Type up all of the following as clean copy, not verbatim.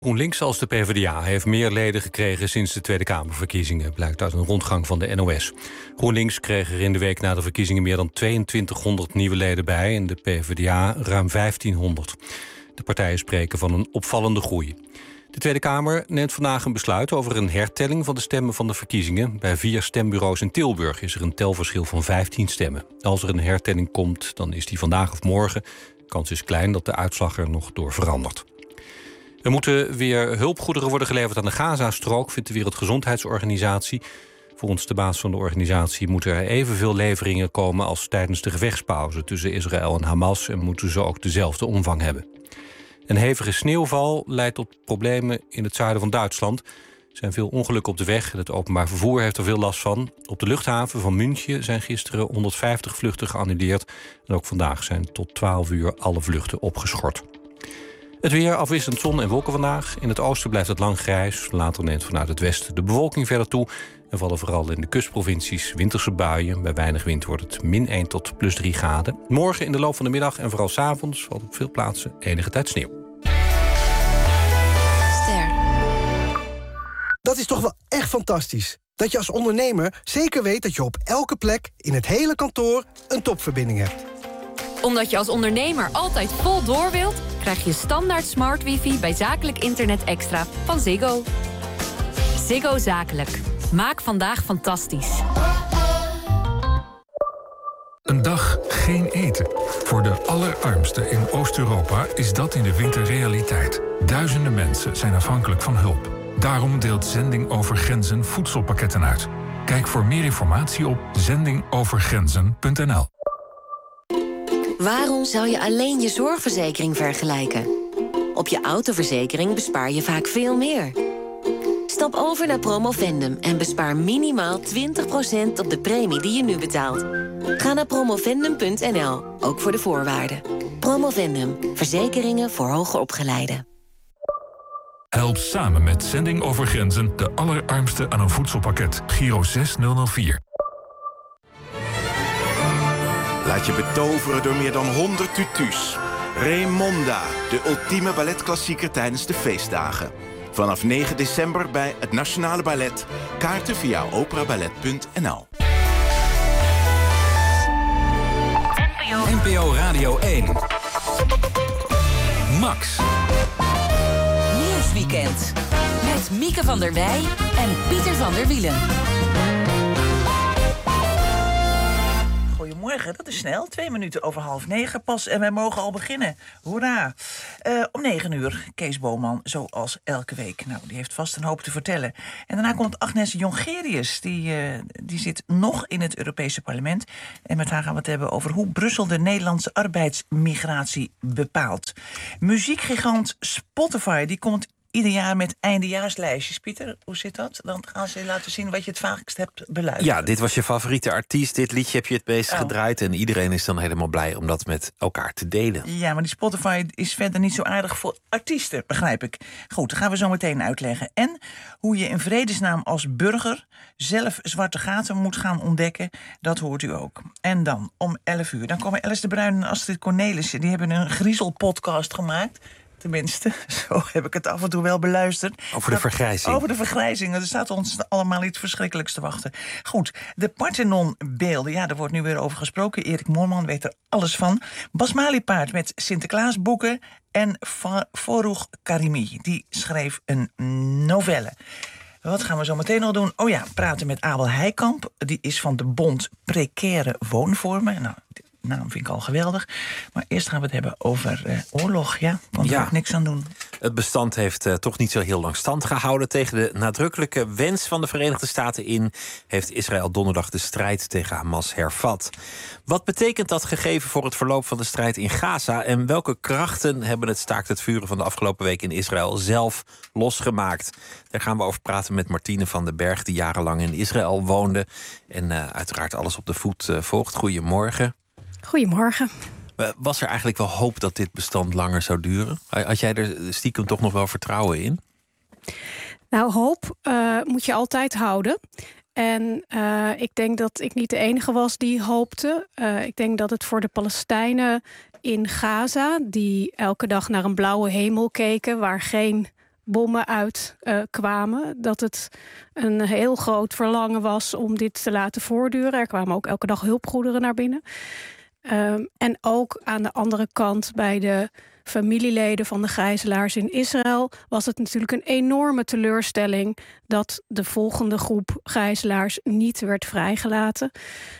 GroenLinks als de PvdA heeft meer leden gekregen sinds de Tweede Kamerverkiezingen, blijkt uit een rondgang van de NOS. GroenLinks kreeg er in de week na de verkiezingen meer dan 2200 nieuwe leden bij en de PvdA ruim 1500. De partijen spreken van een opvallende groei. De Tweede Kamer neemt vandaag een besluit over een hertelling van de stemmen van de verkiezingen. Bij 4 stembureaus in Tilburg is er een telverschil van 15 stemmen. Als er een hertelling komt, dan is die vandaag of morgen. De kans is klein dat de uitslag er nog door verandert. Er moeten weer hulpgoederen worden geleverd aan de Gazastrook, vindt de Wereldgezondheidsorganisatie. Volgens de baas van de organisatie moeten er evenveel leveringen komen als tijdens de gevechtspauze tussen Israël en Hamas en moeten ze ook dezelfde omvang hebben. Een hevige sneeuwval leidt tot problemen in het zuiden van Duitsland. Er zijn veel ongelukken op de weg en het openbaar vervoer heeft er veel last van. Op de luchthaven van München zijn gisteren 150 vluchten geannuleerd. En ook vandaag zijn tot 12 uur alle vluchten opgeschort. Het weer, afwisselend zon en wolken vandaag. In het oosten blijft het lang grijs. Later neemt vanuit het westen de bewolking verder toe. En vallen vooral in de kustprovincies winterse buien. Bij weinig wind wordt het -1 tot +3 graden. Morgen in de loop van de middag en vooral 's avonds valt op veel plaatsen enige tijd sneeuw. Dat is toch wel echt fantastisch. Dat je als ondernemer zeker weet dat je op elke plek in het hele kantoor een topverbinding hebt. Omdat je als ondernemer altijd vol door wilt, krijg je standaard smart wifi bij zakelijk internet extra van Ziggo. Ziggo Zakelijk. Maak vandaag fantastisch. Een dag geen eten. Voor de allerarmsten in Oost-Europa is dat in de winter realiteit. Duizenden mensen zijn afhankelijk van hulp. Daarom deelt Zending Over Grenzen voedselpakketten uit. Kijk voor meer informatie op zendingovergrenzen.nl. Waarom zou je alleen je zorgverzekering vergelijken? Op je autoverzekering bespaar je vaak veel meer. Stap over naar Promovendum en bespaar minimaal 20% op de premie die je nu betaalt. Ga naar promovendum.nl, ook voor de voorwaarden. Promovendum, verzekeringen voor hoger opgeleiden. Help samen met Zending Over Grenzen de allerarmsten aan een voedselpakket. Giro 6004. Laat je betoveren door meer dan 100 tutus. Raymonda, de ultieme balletklassieker tijdens de feestdagen. Vanaf 9 december bij het Nationale Ballet. Kaarten via operaballet.nl. NPO Radio 1. Max. Nieuwsweekend. Met Mieke van der Wij en Pieter van der Wielen. Goedemorgen, dat is snel. 2 minuten over 8:30 pas en wij mogen al beginnen. Hoera. Om 9 uur, Kees Boman, zoals elke week. Nou, die heeft vast een hoop te vertellen. En daarna komt Agnes Jongerius. Die zit nog in het Europese parlement. En met haar gaan we het hebben over hoe Brussel de Nederlandse arbeidsmigratie bepaalt. Muziekgigant Spotify, die komt ieder jaar met eindejaarslijstjes. Pieter, hoe zit dat? Dan gaan ze laten zien wat je het vaakst hebt beluisterd. Ja, dit was je favoriete artiest. Dit liedje heb je het meest gedraaid. En iedereen is dan helemaal blij om dat met elkaar te delen. Ja, maar die Spotify is verder niet zo aardig voor artiesten, begrijp ik. Goed, dat gaan we zo meteen uitleggen. En hoe je in vredesnaam als burger zelf zwarte gaten moet gaan ontdekken, dat hoort u ook. En dan om 11 uur, dan komen Alice de Bruin en Astrid Cornelissen. Die hebben een griezelpodcast gemaakt. Tenminste, zo heb ik het af en toe wel beluisterd. Over de vergrijzing. Over de vergrijzing. Er staat ons allemaal iets verschrikkelijks te wachten. Goed, de Parthenon-beelden. Ja, daar wordt nu weer over gesproken. Erik Moorman weet er alles van. Bas Maliepaard met Sinterklaasboeken. En Forough Karimi, die schreef een novelle. Wat gaan we zo meteen nog doen? Oh ja, praten met Abel Heikamp. Die is van de Bond Precaire Woonvormen. Nou, naam vind ik al geweldig. Maar eerst gaan we het hebben over oorlog. Ja, want er ook niks aan doen. Het bestand heeft toch niet zo heel lang stand gehouden. Tegen de nadrukkelijke wens van de Verenigde Staten in heeft Israël donderdag de strijd tegen Hamas hervat. Wat betekent dat gegeven voor het verloop van de strijd in Gaza? En welke krachten hebben het staakt het vuren van de afgelopen week in Israël zelf losgemaakt? Daar gaan we over praten met Martine van den Berg, die jarenlang in Israël woonde. En uiteraard alles op de voet volgt. Goedemorgen. Goedemorgen. Was er eigenlijk wel hoop dat dit bestand langer zou duren? Had jij er stiekem toch nog wel vertrouwen in? Nou, hoop moet je altijd houden. En ik denk dat ik niet de enige was die hoopte. Ik denk dat het voor de Palestijnen in Gaza, die elke dag naar een blauwe hemel keken, waar geen bommen uitkwamen. Dat het een heel groot verlangen was om dit te laten voortduren. Er kwamen ook elke dag hulpgoederen naar binnen. En ook aan de andere kant bij de familieleden van de gijzelaars in Israël was het natuurlijk een enorme teleurstelling dat de volgende groep gijzelaars niet werd vrijgelaten.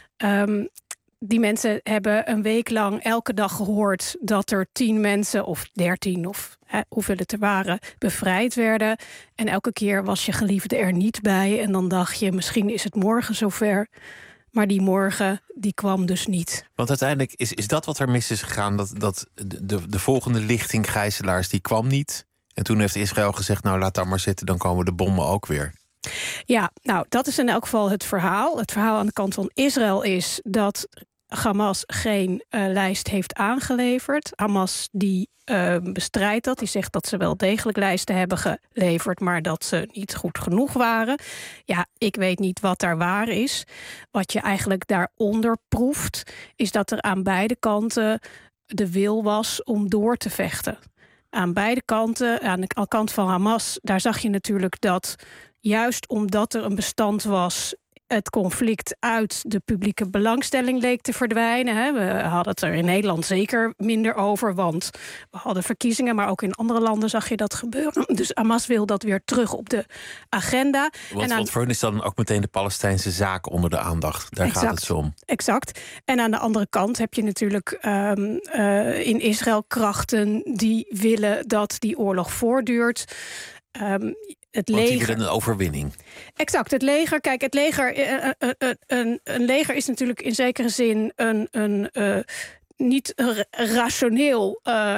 Die mensen hebben een week lang elke dag gehoord dat er 10 mensen of 13 of hoeveel het er waren bevrijd werden. En elke keer was je geliefde er niet bij. En dan dacht je, misschien is het morgen zover. Maar die morgen, die kwam dus niet. Want uiteindelijk is dat wat er mis is gegaan. Dat de volgende lichting gijzelaars, die kwam niet. En toen heeft Israël gezegd, nou laat dat maar zitten, dan komen de bommen ook weer. Ja, nou dat is in elk geval het verhaal. Het verhaal aan de kant van Israël is dat Hamas geen lijst heeft aangeleverd. Hamas die bestrijdt dat. Die zegt dat ze wel degelijk lijsten hebben geleverd, maar dat ze niet goed genoeg waren. Ja, ik weet niet wat daar waar is. Wat je eigenlijk daaronder proeft, is dat er aan beide kanten de wil was om door te vechten. Aan beide kanten, aan de kant van Hamas, daar zag je natuurlijk dat juist omdat er een bestand was, het conflict uit de publieke belangstelling leek te verdwijnen. Hè. We hadden het er in Nederland zeker minder over, want we hadden verkiezingen, maar ook in andere landen zag je dat gebeuren. Dus Hamas wil dat weer terug op de agenda. Want voor hen is dan ook meteen de Palestijnse zaak onder de aandacht. Daar gaat het zo om. Exact. En aan de andere kant heb je natuurlijk in Israël krachten die willen dat die oorlog voortduurt. Het leger. Want die willen een overwinning. Exact, het leger. Kijk, het leger. Een leger is natuurlijk in zekere zin een niet rationeel.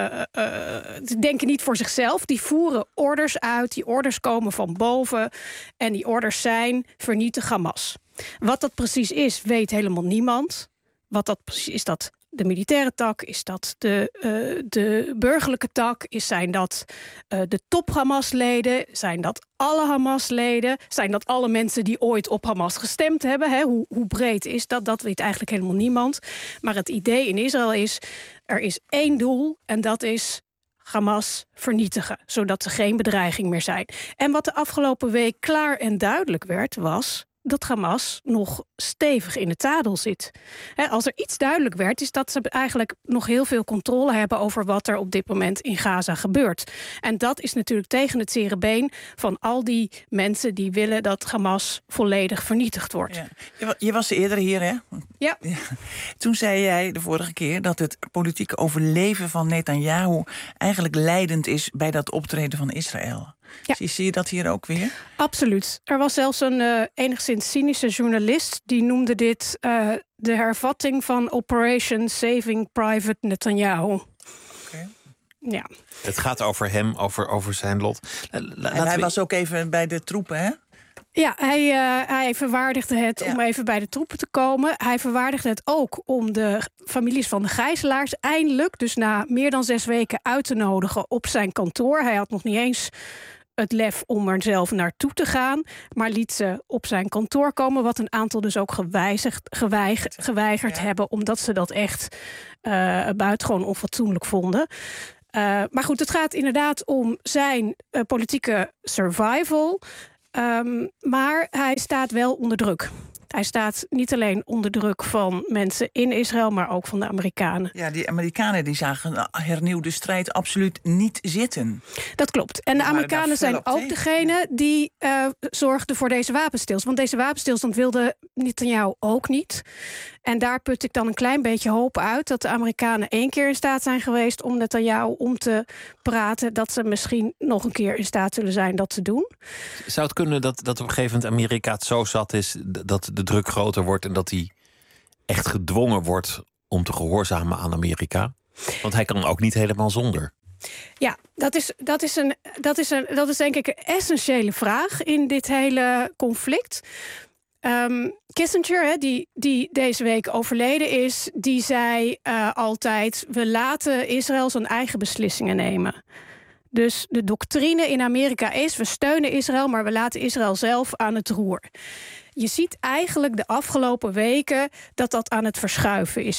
Ze denken niet voor zichzelf. Die voeren orders uit. Die orders komen van boven. En die orders zijn: vernietig Hamas. Wat dat precies is, weet helemaal niemand. Wat dat precies is, dat de militaire tak? Is dat de burgerlijke tak? Zijn dat de top Hamas-leden? Zijn dat alle Hamas-leden? Zijn dat alle mensen die ooit op Hamas gestemd hebben? Hè? Hoe breed is dat? Dat weet eigenlijk helemaal niemand. Maar het idee in Israël is, er is één doel en dat is Hamas vernietigen, zodat ze geen bedreiging meer zijn. En wat de afgelopen week klaar en duidelijk werd, was dat Hamas nog stevig in het zadel zit. Als er iets duidelijk werd, is dat ze eigenlijk nog heel veel controle hebben over wat er op dit moment in Gaza gebeurt. En dat is natuurlijk tegen het zere been van al die mensen die willen dat Hamas volledig vernietigd wordt. Ja. Je was eerder hier, hè? Ja. Toen zei jij de vorige keer dat het politieke overleven van Netanyahu eigenlijk leidend is bij dat optreden van Israël. Ja. Zie je dat hier ook weer? Absoluut. Er was zelfs een enigszins cynische journalist die noemde dit de hervatting van Operation Saving Private Netanyahu. Okay. Ja. Het gaat over hem, over zijn lot. En hij was ook even bij de troepen, hè? Ja, hij verwaardigde het om even bij de troepen te komen. Hij verwaardigde het ook om de families van de gijzelaars eindelijk, dus na meer dan 6 weken, uit te nodigen op zijn kantoor. Hij had nog niet eens het lef om er zelf naartoe te gaan, maar liet ze op zijn kantoor komen, wat een aantal dus ook geweigerd hebben, omdat ze dat echt buitengewoon onfatsoenlijk vonden. Maar goed, het gaat inderdaad om zijn politieke survival. Maar hij staat wel onder druk. Hij staat niet alleen onder druk van mensen in Israël, maar ook van de Amerikanen. Ja, die Amerikanen die zagen een hernieuwde strijd absoluut niet zitten. Dat klopt. En de Amerikanen zijn ook degene die zorgden voor deze wapenstilstand. Want deze wapenstilstand wilde Netanyahu ook niet. En daar put ik dan een klein beetje hoop uit dat de Amerikanen 1 keer in staat zijn geweest om Netanyahu om te praten, dat ze misschien nog een keer in staat zullen zijn dat te doen. Zou het kunnen dat op een gegeven moment Amerika het zo zat is dat de druk groter wordt en dat hij echt gedwongen wordt om te gehoorzamen aan Amerika? Want hij kan ook niet helemaal zonder. Ja, dat is denk ik een essentiële vraag in dit hele conflict. Kissinger, die deze week overleden is, die zei altijd: we laten Israël zijn eigen beslissingen nemen. Dus de doctrine in Amerika is: we steunen Israël, maar we laten Israël zelf aan het roer. Je ziet eigenlijk de afgelopen weken dat aan het verschuiven is.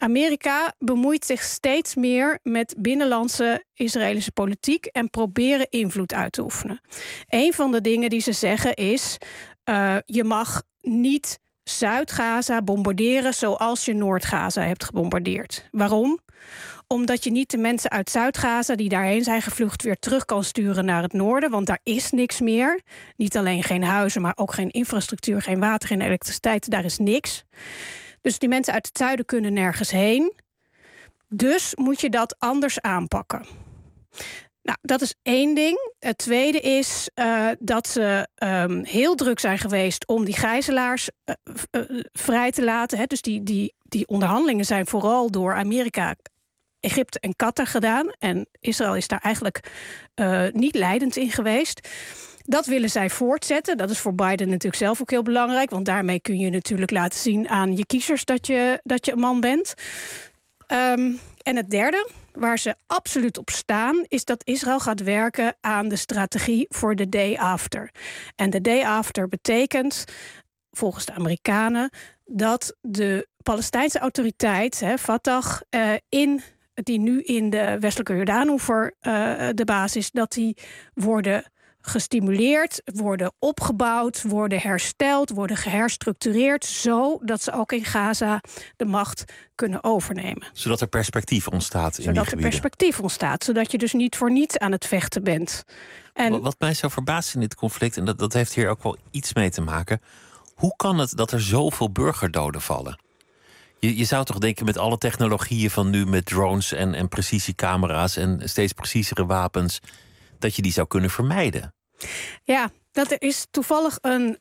Amerika bemoeit zich steeds meer met binnenlandse Israëlische politiek en proberen invloed uit te oefenen. Een van de dingen die ze zeggen is, je mag niet Zuid-Gaza bombarderen zoals je Noord-Gaza hebt gebombardeerd. Waarom? Omdat je niet de mensen uit Zuid-Gaza die daarheen zijn gevlucht weer terug kan sturen naar het noorden, want daar is niks meer. Niet alleen geen huizen, maar ook geen infrastructuur, geen water, geen elektriciteit, daar is niks. Dus die mensen uit het zuiden kunnen nergens heen. Dus moet je dat anders aanpakken. Nou, dat is één ding. Het tweede is dat ze heel druk zijn geweest om die gijzelaars vrij te laten. Hè. Dus die onderhandelingen zijn vooral door Amerika, Egypte en Qatar gedaan. En Israël is daar eigenlijk niet leidend in geweest. Dat willen zij voortzetten. Dat is voor Biden natuurlijk zelf ook heel belangrijk. Want daarmee kun je natuurlijk laten zien aan je kiezers dat je een man bent. En het derde, waar ze absoluut op staan, is dat Israël gaat werken aan de strategie voor de day after. En de day after betekent, volgens de Amerikanen, dat de Palestijnse autoriteit, Fatah, die nu in de westelijke Jordaanoever de baas is, dat die worden gestimuleerd, worden opgebouwd, worden hersteld, worden geherstructureerd, zodat ze ook in Gaza de macht kunnen overnemen. Zodat er perspectief ontstaat in die gebieden. Zodat er perspectief ontstaat, zodat je dus niet voor niets aan het vechten bent. En wat mij zo verbaast in dit conflict, en dat heeft hier ook wel iets mee te maken, hoe kan het dat er zoveel burgerdoden vallen? Je zou toch denken, met alle technologieën van nu, met drones en precisiecamera's en steeds preciezere wapens, dat je die zou kunnen vermijden. Ja, er is toevallig een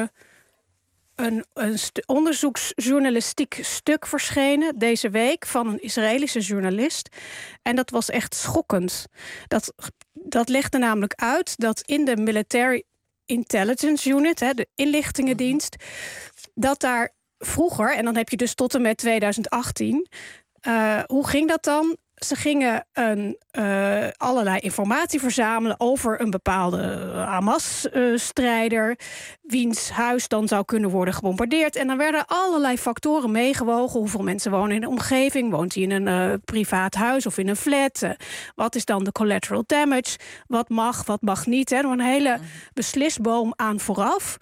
onderzoeksjournalistiek stuk verschenen deze week van een Israëlische journalist. En dat was echt schokkend. Dat legde namelijk uit dat in de Military Intelligence Unit, de inlichtingendienst, dat daar vroeger, en dan heb je dus tot en met 2018, hoe ging dat dan? Ze gingen allerlei informatie verzamelen over een bepaalde Hamas-strijder, wiens huis dan zou kunnen worden gebombardeerd. En dan werden allerlei factoren meegewogen. Hoeveel mensen wonen in de omgeving? Woont hij in een privaat huis of in een flat? Wat is dan de collateral damage? Wat mag niet? Er een hele beslisboom aan vooraf.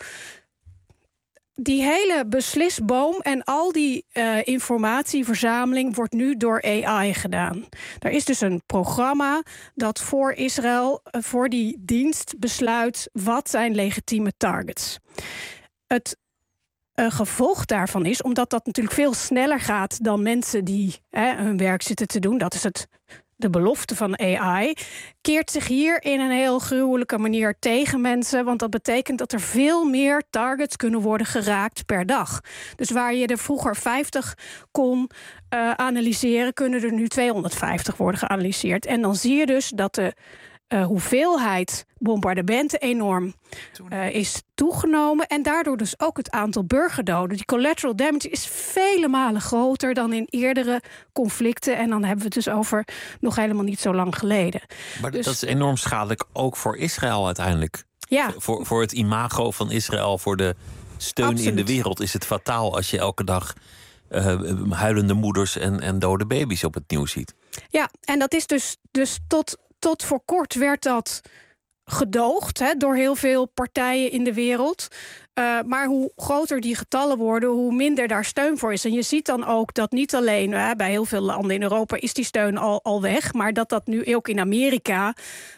Die hele beslisboom en al die informatieverzameling wordt nu door AI gedaan. Er is dus een programma dat voor Israël, voor die dienst, besluit wat zijn legitieme targets. Het gevolg daarvan is, omdat dat natuurlijk veel sneller gaat dan mensen die hun werk zitten te doen, dat is de belofte van AI, keert zich hier in een heel gruwelijke manier tegen mensen. Want dat betekent dat er veel meer targets kunnen worden geraakt per dag. Dus waar je er vroeger 50 kon analyseren, kunnen er nu 250 worden geanalyseerd. En dan zie je dus dat de hoeveelheid bombardementen enorm is toegenomen. En daardoor dus ook het aantal burgerdoden. Die collateral damage is vele malen groter dan in eerdere conflicten. En dan hebben we het dus over nog helemaal niet zo lang geleden. Maar dat is enorm schadelijk ook voor Israël uiteindelijk. Ja. Voor het imago van Israël, voor de steun Absoluut. in de wereld is het fataal als je elke dag huilende moeders en dode baby's op het nieuws ziet. Ja, en dat is dus tot voor kort werd dat gedoogd door heel veel partijen in de wereld. Maar hoe groter die getallen worden, hoe minder daar steun voor is. En je ziet dan ook dat niet alleen bij heel veel landen in Europa is die steun al weg, maar dat nu ook in Amerika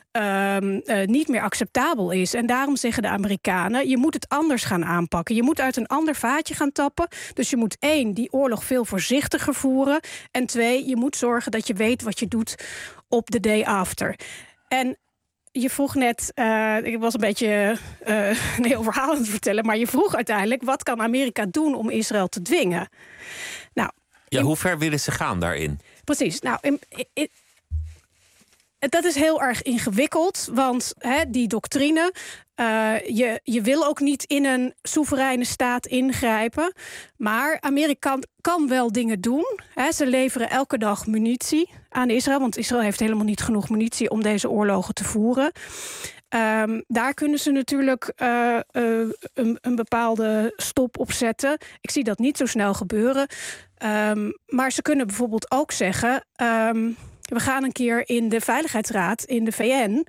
niet meer acceptabel is. En daarom zeggen de Amerikanen, je moet het anders gaan aanpakken. Je moet uit een ander vaatje gaan tappen. Dus je moet 1, die oorlog veel voorzichtiger voeren. En 2, je moet zorgen dat je weet wat je doet op de day after. En je vroeg net, ik was een beetje een heel verhaal aan het vertellen, maar je vroeg uiteindelijk, wat kan Amerika doen om Israël te dwingen? Nou, hoe ver willen ze gaan daarin? Precies. Nou, dat is heel erg ingewikkeld, want die doctrine, je wil ook niet in een soevereine staat ingrijpen. Maar Amerika kan wel dingen doen. Ze leveren elke dag munitie aan Israël, want Israël heeft helemaal niet genoeg munitie om deze oorlogen te voeren. Daar kunnen ze natuurlijk een bepaalde stop op zetten. Ik zie dat niet zo snel gebeuren. Maar ze kunnen bijvoorbeeld ook zeggen... we gaan een keer in de Veiligheidsraad in de VN...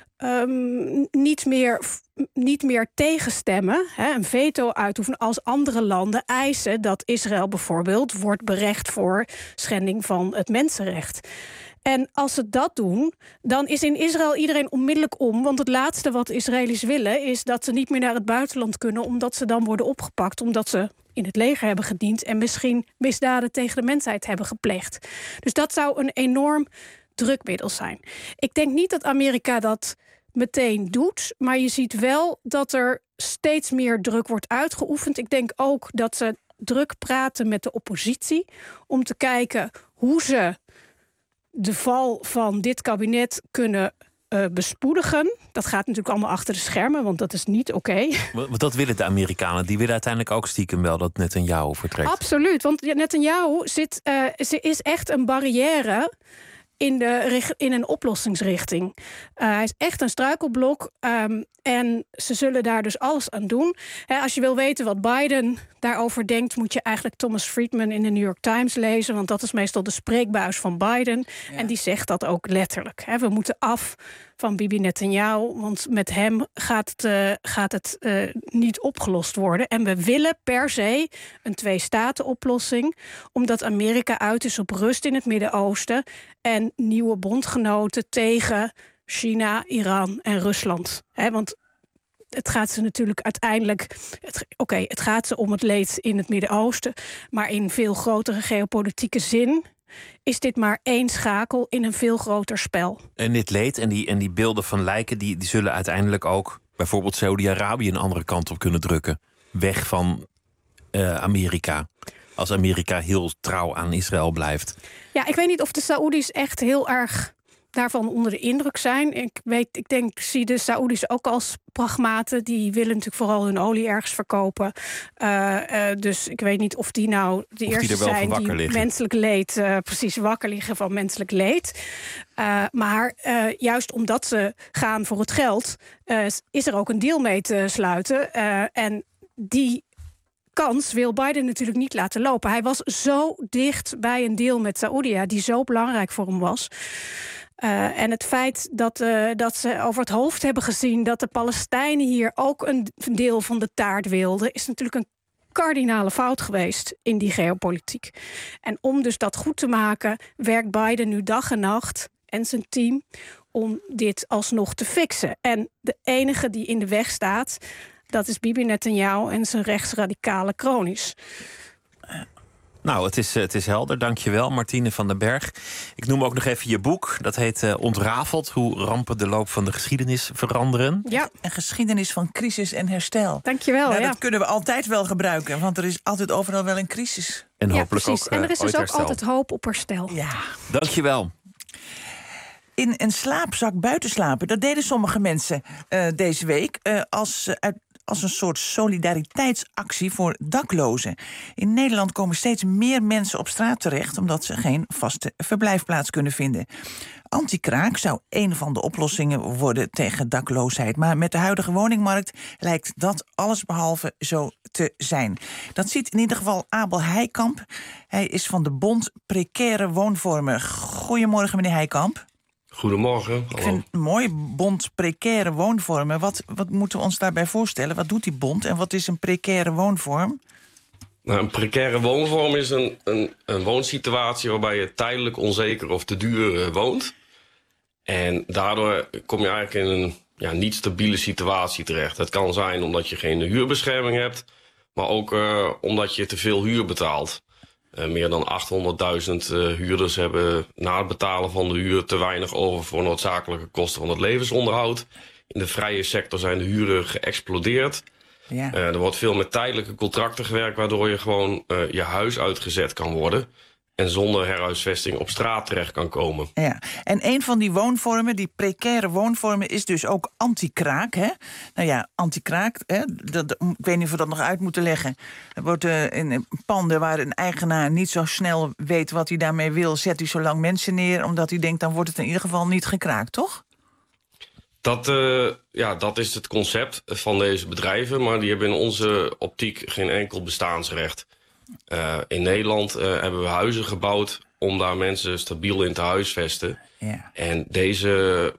niet meer tegenstemmen, een veto uitoefenen als andere landen eisen dat Israël bijvoorbeeld wordt berecht voor schending van het mensenrecht. En als ze dat doen, dan is in Israël iedereen onmiddellijk om. Want het laatste wat Israëli's willen is dat ze niet meer naar het buitenland kunnen, omdat ze dan worden opgepakt, omdat ze in het leger hebben gediend en misschien misdaden tegen de mensheid hebben gepleegd. Dus dat zou een enorm drukmiddel zijn. Ik denk niet dat Amerika dat meteen doet, maar je ziet wel dat er steeds meer druk wordt uitgeoefend. Ik denk ook dat ze druk praten met de oppositie om te kijken hoe ze de val van dit kabinet kunnen bespoedigen. Dat gaat natuurlijk allemaal achter de schermen, want dat is niet oké. Want dat willen de Amerikanen. Die willen uiteindelijk ook stiekem wel dat Netanyahu vertrekt. Absoluut, want Netanyahu is echt een barrière in een oplossingsrichting. Hij is echt een struikelblok en ze zullen daar dus alles aan doen. Als je wil weten wat Biden daarover denkt, moet je eigenlijk Thomas Friedman in de New York Times lezen, want dat is meestal de spreekbuis van Biden. Ja. En die zegt dat ook letterlijk. We moeten af van Bibi Netanyahu, want met hem gaat het niet opgelost worden. En we willen per se een twee-staten-oplossing, omdat Amerika uit is op rust in het Midden-Oosten en nieuwe bondgenoten tegen China, Iran en Rusland. Want het gaat ze natuurlijk uiteindelijk... Het gaat ze om het leed in het Midden-Oosten, maar in veel grotere geopolitieke zin is dit maar één schakel in een veel groter spel. En dit leed en die beelden van lijken, die zullen uiteindelijk ook bijvoorbeeld Saudi-Arabië een andere kant op kunnen drukken. Weg van Amerika. Als Amerika heel trouw aan Israël blijft. Ja, ik weet niet of de Saoedi's echt heel erg daarvan onder de indruk zijn. Ik zie de Saoedi's ook als pragmaten. Die willen natuurlijk vooral hun olie ergens verkopen. Dus ik weet niet of die nou de eerste zijn die menselijk leed, precies wakker liggen van menselijk leed. Maar juist omdat ze gaan voor het geld, is er ook een deal mee te sluiten. En die kans wil Biden natuurlijk niet laten lopen. Hij was zo dicht bij een deal met Saoedi, die zo belangrijk voor hem was. En het feit dat ze over het hoofd hebben gezien dat de Palestijnen hier ook een deel van de taart wilden, is natuurlijk een kardinale fout geweest in die geopolitiek. En om dus dat goed te maken, werkt Biden nu dag en nacht en zijn team om dit alsnog te fixen. En de enige die in de weg staat, dat is Bibi Netanyahu en zijn rechtsradicale cronies. Nou, het is helder. Dank je wel, Martine van den Berg. Ik noem ook nog even je boek. Dat heet Ontrafeld, hoe rampen de loop van de geschiedenis veranderen. Ja, een geschiedenis van crisis en herstel. Dank je wel. Nou, dat kunnen we altijd wel gebruiken, want er is altijd overal wel een crisis. En hopelijk ook en er is dus ook herstel. altijd hoop op herstel. Ja. Dank je wel. In een slaapzak buiten slapen, dat deden sommige mensen deze week als een soort solidariteitsactie voor daklozen. In Nederland komen steeds meer mensen op straat terecht omdat ze geen vaste verblijfplaats kunnen vinden. Anti-kraak zou een van de oplossingen worden tegen dakloosheid. Maar met de huidige woningmarkt lijkt dat allesbehalve zo te zijn. Dat ziet in ieder geval Abel Heikamp. Hij is van de Bond Precaire Woonvormen. Goedemorgen, meneer Heikamp. Goedemorgen. Hallo. Ik vind het mooi, Bond Precaire Woonvormen. Wat moeten we ons daarbij voorstellen? Wat doet die bond en wat is een precaire woonvorm? Nou, een precaire woonvorm is een woonsituatie waarbij je tijdelijk onzeker of te duur woont. En daardoor kom je eigenlijk in een niet stabiele situatie terecht. Het kan zijn omdat je geen huurbescherming hebt, maar ook omdat je te veel huur betaalt. Meer dan 800.000 huurders hebben na het betalen van de huur te weinig over voor noodzakelijke kosten van het levensonderhoud. In de vrije sector zijn de huren geëxplodeerd. Ja. Er wordt veel met tijdelijke contracten gewerkt, waardoor je gewoon je huis uitgezet kan worden en zonder herhuisvesting op straat terecht kan komen. Ja. En een van die woonvormen, die precaire woonvormen, is dus ook anti-kraak. Hè? Nou ja, anti-kraak, hè? Ik weet niet of we dat nog uit moeten leggen. Er wordt in panden waar een eigenaar niet zo snel weet wat hij daarmee wil, zet hij zo lang mensen neer, omdat hij denkt, dan wordt het in ieder geval niet gekraakt, toch? Dat is het concept van deze bedrijven, maar die hebben in onze optiek geen enkel bestaansrecht. In Nederland hebben we huizen gebouwd om daar mensen stabiel in te huisvesten. Ja. En deze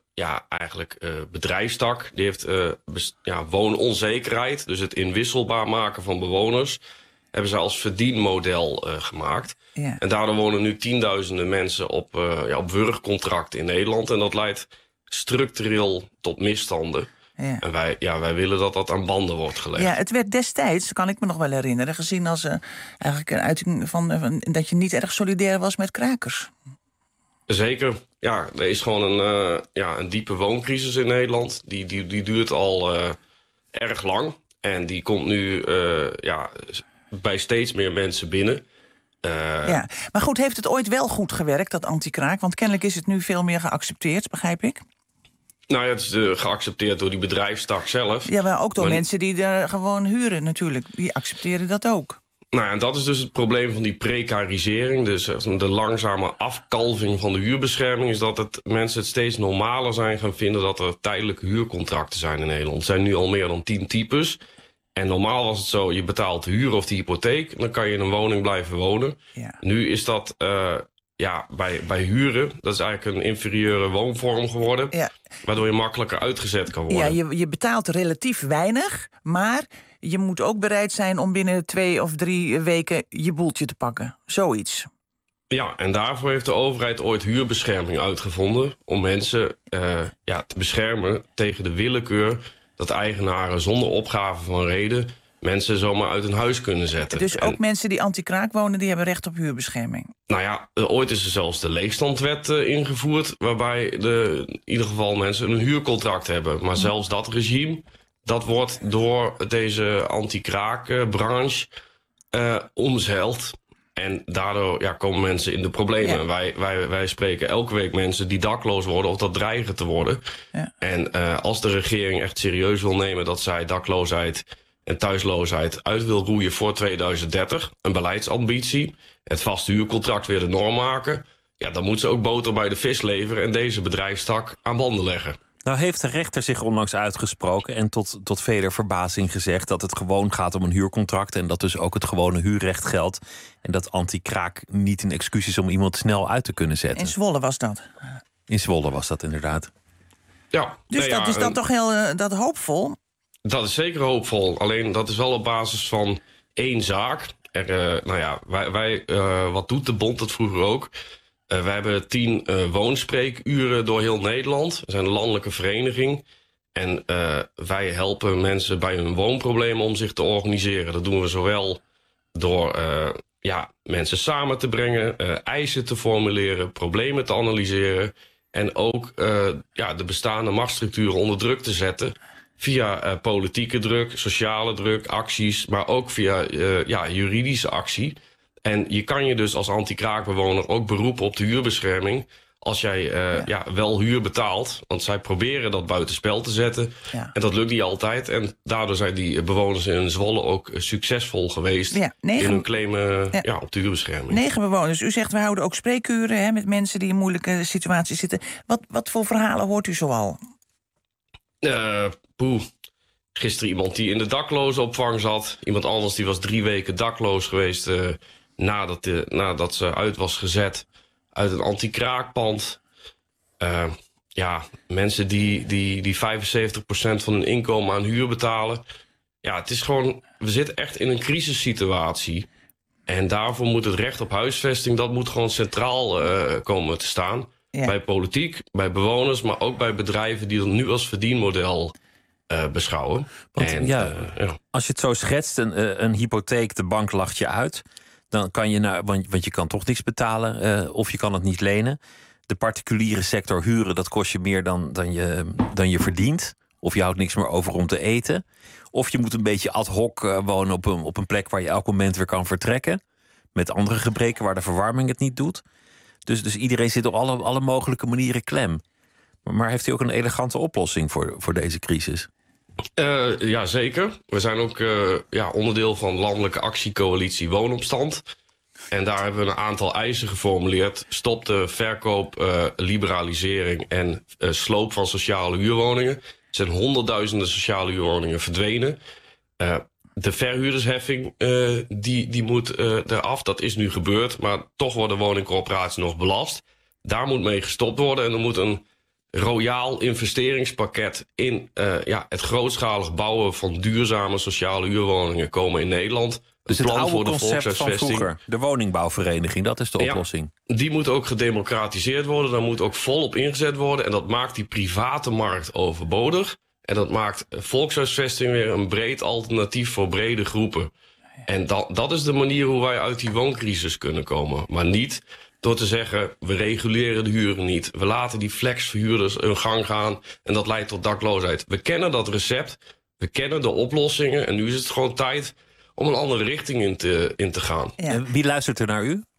bedrijfstak die heeft woononzekerheid, dus het inwisselbaar maken van bewoners, hebben ze als verdienmodel gemaakt. Ja. En daardoor wonen nu tienduizenden mensen op wurgcontract in Nederland. En dat leidt structureel tot misstanden. Ja. En wij willen dat dat aan banden wordt gelegd. Ja, het werd destijds, kan ik me nog wel herinneren, gezien als eigenlijk een uiting van dat je niet erg solidair was met krakers. Zeker. Ja, er is gewoon een diepe wooncrisis in Nederland. Die duurt al erg lang. En die komt nu bij steeds meer mensen binnen. Ja, maar goed, heeft het ooit wel goed gewerkt, dat anti-kraak? Want kennelijk is het nu veel meer geaccepteerd, begrijp ik? Nou ja, het is geaccepteerd door die bedrijfstak zelf. Ja, maar ook door mensen die er gewoon huren natuurlijk. Die accepteren dat ook. Nou, en dat is dus het probleem van die precarisering. Dus de langzame afkalving van de huurbescherming is dat mensen het steeds normaler zijn gaan vinden dat er tijdelijke huurcontracten zijn in Nederland. Er zijn nu al meer dan 10 types. En normaal was het zo, je betaalt de huur of de hypotheek, dan kan je in een woning blijven wonen. Ja. Nu is dat bij huren, dat is eigenlijk een inferieure woonvorm geworden, waardoor je makkelijker uitgezet kan worden. Ja, je betaalt relatief weinig, maar je moet ook bereid zijn om binnen 2 of 3 weken je boeltje te pakken. Zoiets. Ja, en daarvoor heeft de overheid ooit huurbescherming uitgevonden om mensen te beschermen tegen de willekeur dat eigenaren zonder opgave van reden mensen zomaar uit hun huis kunnen zetten. Dus ook mensen die anti-kraak wonen, die hebben recht op huurbescherming? Nou ja, ooit is er zelfs de leegstandwet ingevoerd, waarbij in ieder geval mensen een huurcontract hebben. Maar zelfs dat regime, dat wordt door deze anti-kraakbranche omzeild. En daardoor komen mensen in de problemen. Ja. Wij spreken elke week mensen die dakloos worden of dat dreigen te worden. Ja. En als de regering echt serieus wil nemen dat zij dakloosheid en thuisloosheid uit wil roeien voor 2030, een beleidsambitie, het vaste huurcontract weer de norm maken, dan moet ze ook boter bij de vis leveren en deze bedrijfstak aan banden leggen. Nou heeft de rechter zich onlangs uitgesproken en tot veler verbazing gezegd dat het gewoon gaat om een huurcontract en dat dus ook het gewone huurrecht geldt en dat anti-kraak niet een excuus is om iemand snel uit te kunnen zetten. In Zwolle was dat. In Zwolle was dat inderdaad. Ja. Dus dat is dan toch heel hoopvol? Dat is zeker hoopvol. Alleen dat is wel op basis van één zaak. Wat doet de bond dat vroeger ook? Wij hebben 10 woonspreekuren door heel Nederland. We zijn een landelijke vereniging. En wij helpen mensen bij hun woonproblemen om zich te organiseren. Dat doen we zowel door mensen samen te brengen, eisen te formuleren, problemen te analyseren. En ook de bestaande machtsstructuren onder druk te zetten. Via politieke druk, sociale druk, acties, maar ook via juridische actie. En je kan je dus als anti-kraakbewoner ook beroepen op de huurbescherming als jij wel huur betaalt. Want zij proberen dat buitenspel te zetten. Ja. En dat lukt niet altijd. En daardoor zijn die bewoners in Zwolle ook succesvol geweest in hun claim op de huurbescherming. 9 bewoners. U zegt we houden ook spreekuren met mensen die in moeilijke situaties zitten. Wat voor verhalen hoort u zoal? Gisteren iemand die in de daklozenopvang zat. Iemand anders die was 3 weken dakloos geweest nadat ze uit was gezet uit een anti-kraakpand. Mensen die 75% van hun inkomen aan huur betalen. Ja, het is gewoon, we zitten echt in een crisissituatie. En daarvoor moet het recht op huisvesting, dat moet gewoon centraal komen te staan. Ja. Bij politiek, bij bewoners, maar ook bij bedrijven die dat nu als verdienmodel beschouwen. Want, als je het zo schetst, een hypotheek, de bank lacht je uit. Dan kan je want je kan toch niks betalen of je kan het niet lenen. De particuliere sector huren, dat kost je meer dan je verdient. Of je houdt niks meer over om te eten. Of je moet een beetje ad hoc wonen op een plek waar je elk moment weer kan vertrekken. Met andere gebreken waar de verwarming het niet doet. Dus iedereen zit op alle mogelijke manieren klem. Maar heeft u ook een elegante oplossing voor deze crisis? Ja, zeker. We zijn ook onderdeel van landelijke actiecoalitie Woonopstand. En daar hebben we een aantal eisen geformuleerd. Stop de verkoop, liberalisering en sloop van sociale huurwoningen. Er zijn honderdduizenden sociale huurwoningen verdwenen. De verhuurdersheffing die moet eraf. Dat is nu gebeurd. Maar toch worden woningcorporaties nog belast. Daar moet mee gestopt worden. En er moet een royaal investeringspakket in het grootschalig bouwen van duurzame sociale huurwoningen komen in Nederland. Dus het oude concept van vroeger, de woningbouwvereniging, dat is de oplossing. Die moet ook gedemocratiseerd worden. Daar moet ook volop ingezet worden. En dat maakt die private markt overbodig. En dat maakt volkshuisvesting weer een breed alternatief voor brede groepen. En dat is de manier hoe wij uit die wooncrisis kunnen komen. Maar niet door te zeggen, we reguleren de huren niet. We laten die flexverhuurders hun gang gaan. En dat leidt tot dakloosheid. We kennen dat recept. We kennen de oplossingen. En nu is het gewoon tijd om een andere richting in te gaan. Ja. Wie luistert er naar u?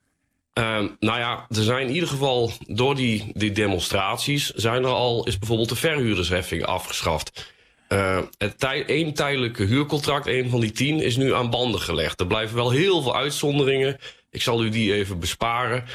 Er zijn in ieder geval door die demonstraties is bijvoorbeeld de verhuurdersheffing afgeschaft. Eén tijdelijke huurcontract, één van die 10, is nu aan banden gelegd. Er blijven wel heel veel uitzonderingen. Ik zal u die even besparen.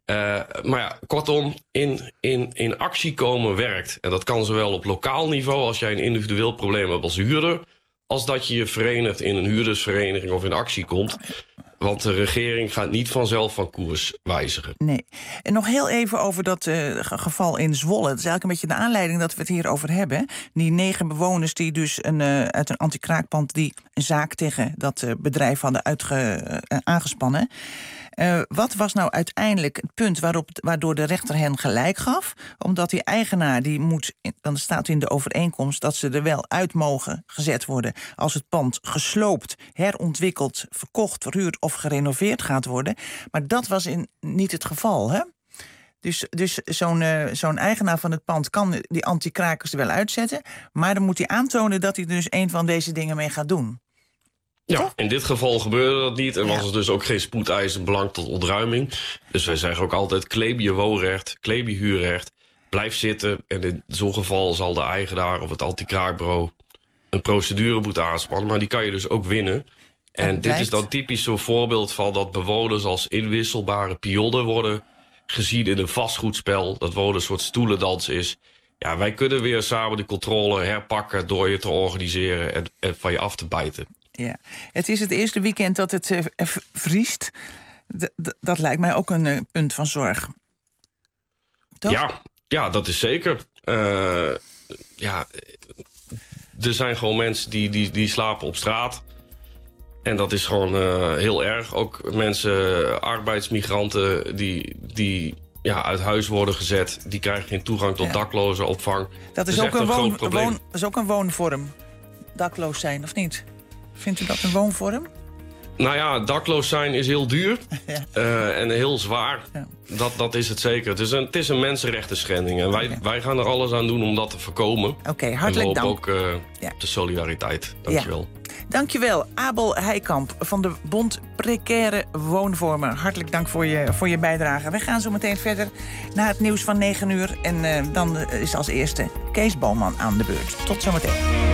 Kortom, in actie komen werkt. En dat kan zowel op lokaal niveau, als jij een individueel probleem hebt als huurder, als dat je je verenigt in een huurdersvereniging of in actie komt. Want de regering gaat niet vanzelf van koers wijzigen. Nee. En nog heel even over dat geval in Zwolle. Dat is eigenlijk een beetje de aanleiding dat we het hier over hebben. Die 9 bewoners die dus uit een anti-kraakpand die een zaak tegen dat bedrijf hadden aangespannen. Wat was nou uiteindelijk het punt waardoor de rechter hen gelijk gaf? Omdat die eigenaar, dan staat in de overeenkomst dat ze er wel uit mogen gezet worden als het pand gesloopt, herontwikkeld, verkocht, verhuurd of gerenoveerd gaat worden. Maar dat was niet het geval, hè? Dus zo'n eigenaar van het pand kan die anti-krakers er wel uitzetten, maar dan moet hij aantonen dat hij er dus een van deze dingen mee gaat doen. Ja, in dit geval gebeurde dat niet en was er dus ook geen spoedeisend belang tot ontruiming. Dus wij zeggen ook altijd, claim je woonrecht, claim je huurrecht, blijf zitten. En in zo'n geval zal de eigenaar of het anti-kraakbureau een procedure moeten aanspannen, maar die kan je dus ook winnen. En dit is dan typisch zo'n voorbeeld van dat bewoners als inwisselbare pionnen worden gezien in een vastgoedspel, dat wonen een soort stoelendans is. Ja, wij kunnen weer samen de controle herpakken door je te organiseren en van je af te bijten. Ja, het is het eerste weekend dat het vriest. Dat lijkt mij ook een punt van zorg. Toch? Ja, dat is zeker. Er zijn gewoon mensen die slapen op straat. En dat is gewoon heel erg. Ook mensen, arbeidsmigranten die uit huis worden gezet, die krijgen geen toegang tot daklozenopvang. Dat is ook een woonvorm. Dakloos zijn, of niet? Vindt u dat een woonvorm? Nou ja, dakloos zijn is heel duur en heel zwaar. Ja. Dat is het zeker. Het is een mensenrechtenschending. En wij gaan er alles aan doen om dat te voorkomen. Oké, hartelijk dank. En we hopen ook de solidariteit. Dankjewel. Ja. Dankjewel, Abel Heikamp van de Bond Precaire Woonvormen. Hartelijk dank voor je bijdrage. We gaan zo meteen verder naar het nieuws van 9 uur. En dan is als eerste Kees Boman aan de beurt. Tot zometeen.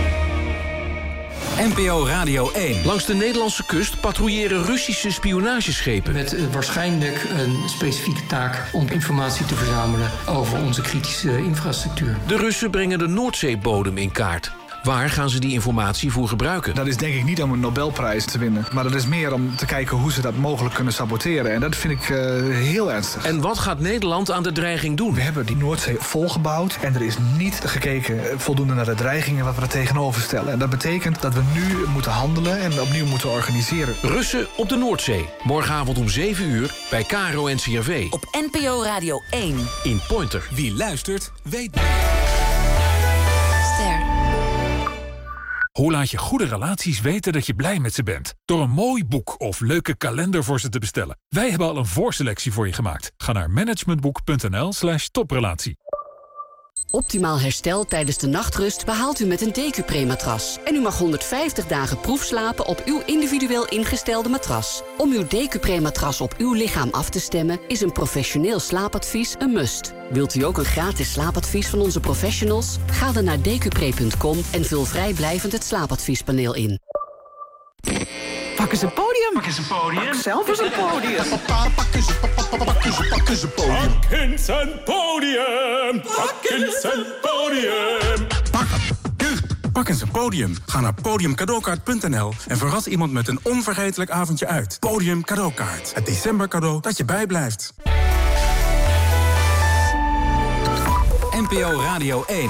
NPO Radio 1. Langs de Nederlandse kust patrouilleren Russische spionageschepen. Met waarschijnlijk een specifieke taak om informatie te verzamelen over onze kritische infrastructuur. De Russen brengen de Noordzeebodem in kaart. Waar gaan ze die informatie voor gebruiken? Dat is denk ik niet om een Nobelprijs te winnen. Maar dat is meer om te kijken hoe ze dat mogelijk kunnen saboteren. En dat vind ik heel ernstig. En wat gaat Nederland aan de dreiging doen? We hebben die Noordzee volgebouwd. En er is niet gekeken voldoende naar de dreigingen wat we er tegenover stellen. En dat betekent dat we nu moeten handelen en opnieuw moeten organiseren. Russen op de Noordzee. Morgenavond om 7 uur bij KRO NCRV. Op NPO Radio 1. In Pointer. Wie luistert, weet. Hoe laat je goede relaties weten dat je blij met ze bent? Door een mooi boek of leuke kalender voor ze te bestellen. Wij hebben al een voorselectie voor je gemaakt. Ga naar managementboek.nl/toprelatie. Optimaal herstel tijdens de nachtrust behaalt u met een DQ-Pre-matras. En u mag 150 dagen proefslapen op uw individueel ingestelde matras. Om uw DQ-Pre-matras op uw lichaam af te stemmen is een professioneel slaapadvies een must. Wilt u ook een gratis slaapadvies van onze professionals? Ga dan naar dqpre.com en vul vrijblijvend het slaapadviespaneel in. Pakken ze podium podium. Pak eens een podium. Pak zelf eens een podium. Pak eens een podium. Pak eens een podium. Pak eens een podium. Pak eens een podium. Ga naar podiumcadeaukaart.nl en verras iemand met een onvergetelijk avondje uit. Podium Cadeaukaart. Het decembercadeau dat je bijblijft. NPO Radio 1.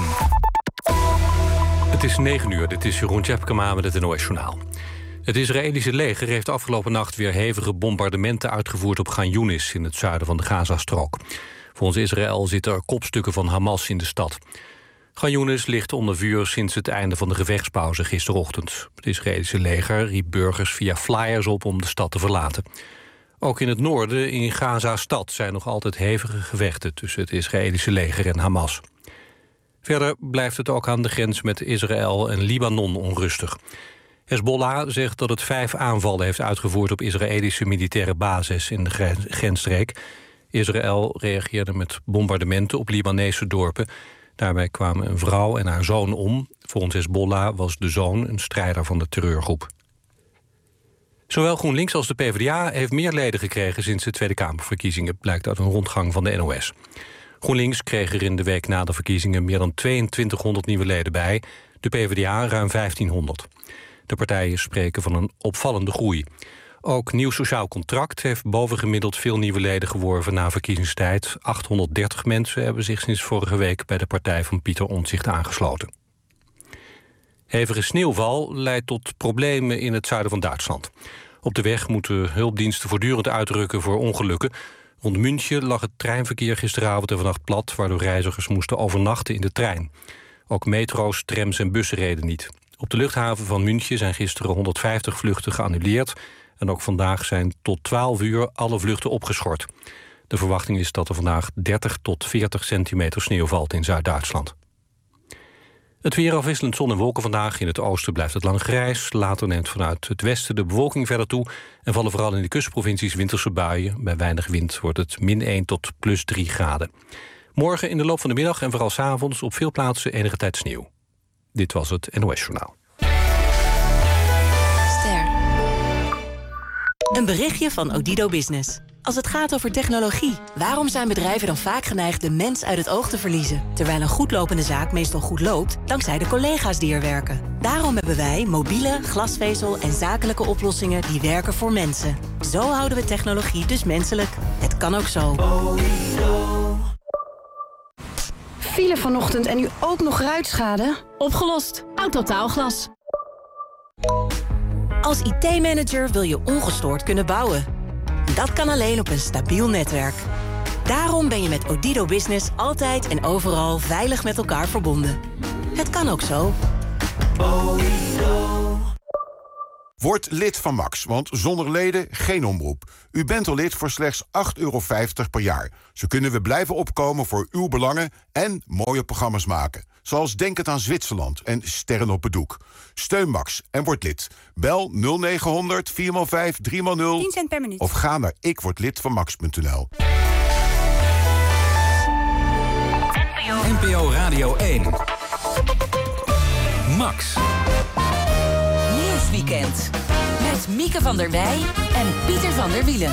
Het is 9 uur, dit is Jeroen Tjepkema met het NOS-journaal. Het Israëlische leger heeft afgelopen nacht weer hevige bombardementen uitgevoerd op Khan Younis in het zuiden van de Gazastrook. Volgens Israël zitten er kopstukken van Hamas in de stad. Khan Younis ligt onder vuur sinds het einde van de gevechtspauze gisterochtend. Het Israëlische leger riep burgers via flyers op om de stad te verlaten. Ook in het noorden, in Gaza-stad, zijn nog altijd hevige gevechten tussen het Israëlische leger en Hamas. Verder blijft het ook aan de grens met Israël en Libanon onrustig. Hezbollah zegt dat het 5 aanvallen heeft uitgevoerd op Israëlische militaire bases in de grensstreek. Israël reageerde met bombardementen op Libanese dorpen. Daarbij kwamen een vrouw en haar zoon om. Volgens Hezbollah was de zoon een strijder van de terreurgroep. Zowel GroenLinks als de PvdA heeft meer leden gekregen sinds de Tweede Kamerverkiezingen, blijkt uit een rondgang van de NOS. GroenLinks kreeg er in de week na de verkiezingen meer dan 2200 nieuwe leden bij, de PvdA ruim 1500. De partijen spreken van een opvallende groei. Ook Nieuw Sociaal Contract heeft bovengemiddeld veel nieuwe leden geworven na verkiezingstijd. 830 mensen hebben zich sinds vorige week bij de partij van Pieter Omtzigt aangesloten. Hevige sneeuwval leidt tot problemen in het zuiden van Duitsland. Op de weg moeten hulpdiensten voortdurend uitrukken voor ongelukken. Rond München lag het treinverkeer gisteravond en vannacht plat, waardoor reizigers moesten overnachten in de trein. Ook metro's, trams en bussen reden niet. Op de luchthaven van München zijn gisteren 150 vluchten geannuleerd. En ook vandaag zijn tot 12 uur alle vluchten opgeschort. De verwachting is dat er vandaag 30 tot 40 centimeter sneeuw valt in Zuid-Duitsland. Het weer afwisselend zon en wolken vandaag. In het oosten blijft het lang grijs. Later neemt vanuit het westen de bewolking verder toe. En vallen vooral in de kustprovincies winterse buien. Bij weinig wind wordt het -1 tot +3 graden. Morgen in de loop van de middag en vooral 's avonds op veel plaatsen enige tijd sneeuw. Dit was het NOS-journaal. Een berichtje van Odido Business. Als het gaat over technologie, waarom zijn bedrijven dan vaak geneigd de mens uit het oog te verliezen? Terwijl een goedlopende zaak meestal goed loopt, dankzij de collega's die er werken. Daarom hebben wij mobiele, glasvezel en zakelijke oplossingen die werken voor mensen. Zo houden we technologie dus menselijk. Het kan ook zo. File vanochtend en nu ook nog ruitschade? Opgelost. Autotaalglas. Als IT-manager wil je ongestoord kunnen bouwen. Dat kan alleen op een stabiel netwerk. Daarom ben je met Odido Business altijd en overal veilig met elkaar verbonden. Het kan ook zo. Word lid van Max, want zonder leden geen omroep. U bent al lid voor slechts €8,50 per jaar. Zo kunnen we blijven opkomen voor uw belangen en mooie programma's maken. Zoals Denkend aan Zwitserland en Sterren op het Doek. Steun Max en word lid. Bel 0900 4x5 3x0 10 cent per minuut. Of ga naar ikwordlidvanmax.nl. NPO Radio 1. Max. Nieuwsweekend. Met Mieke van der Wij en Pieter van der Wielen.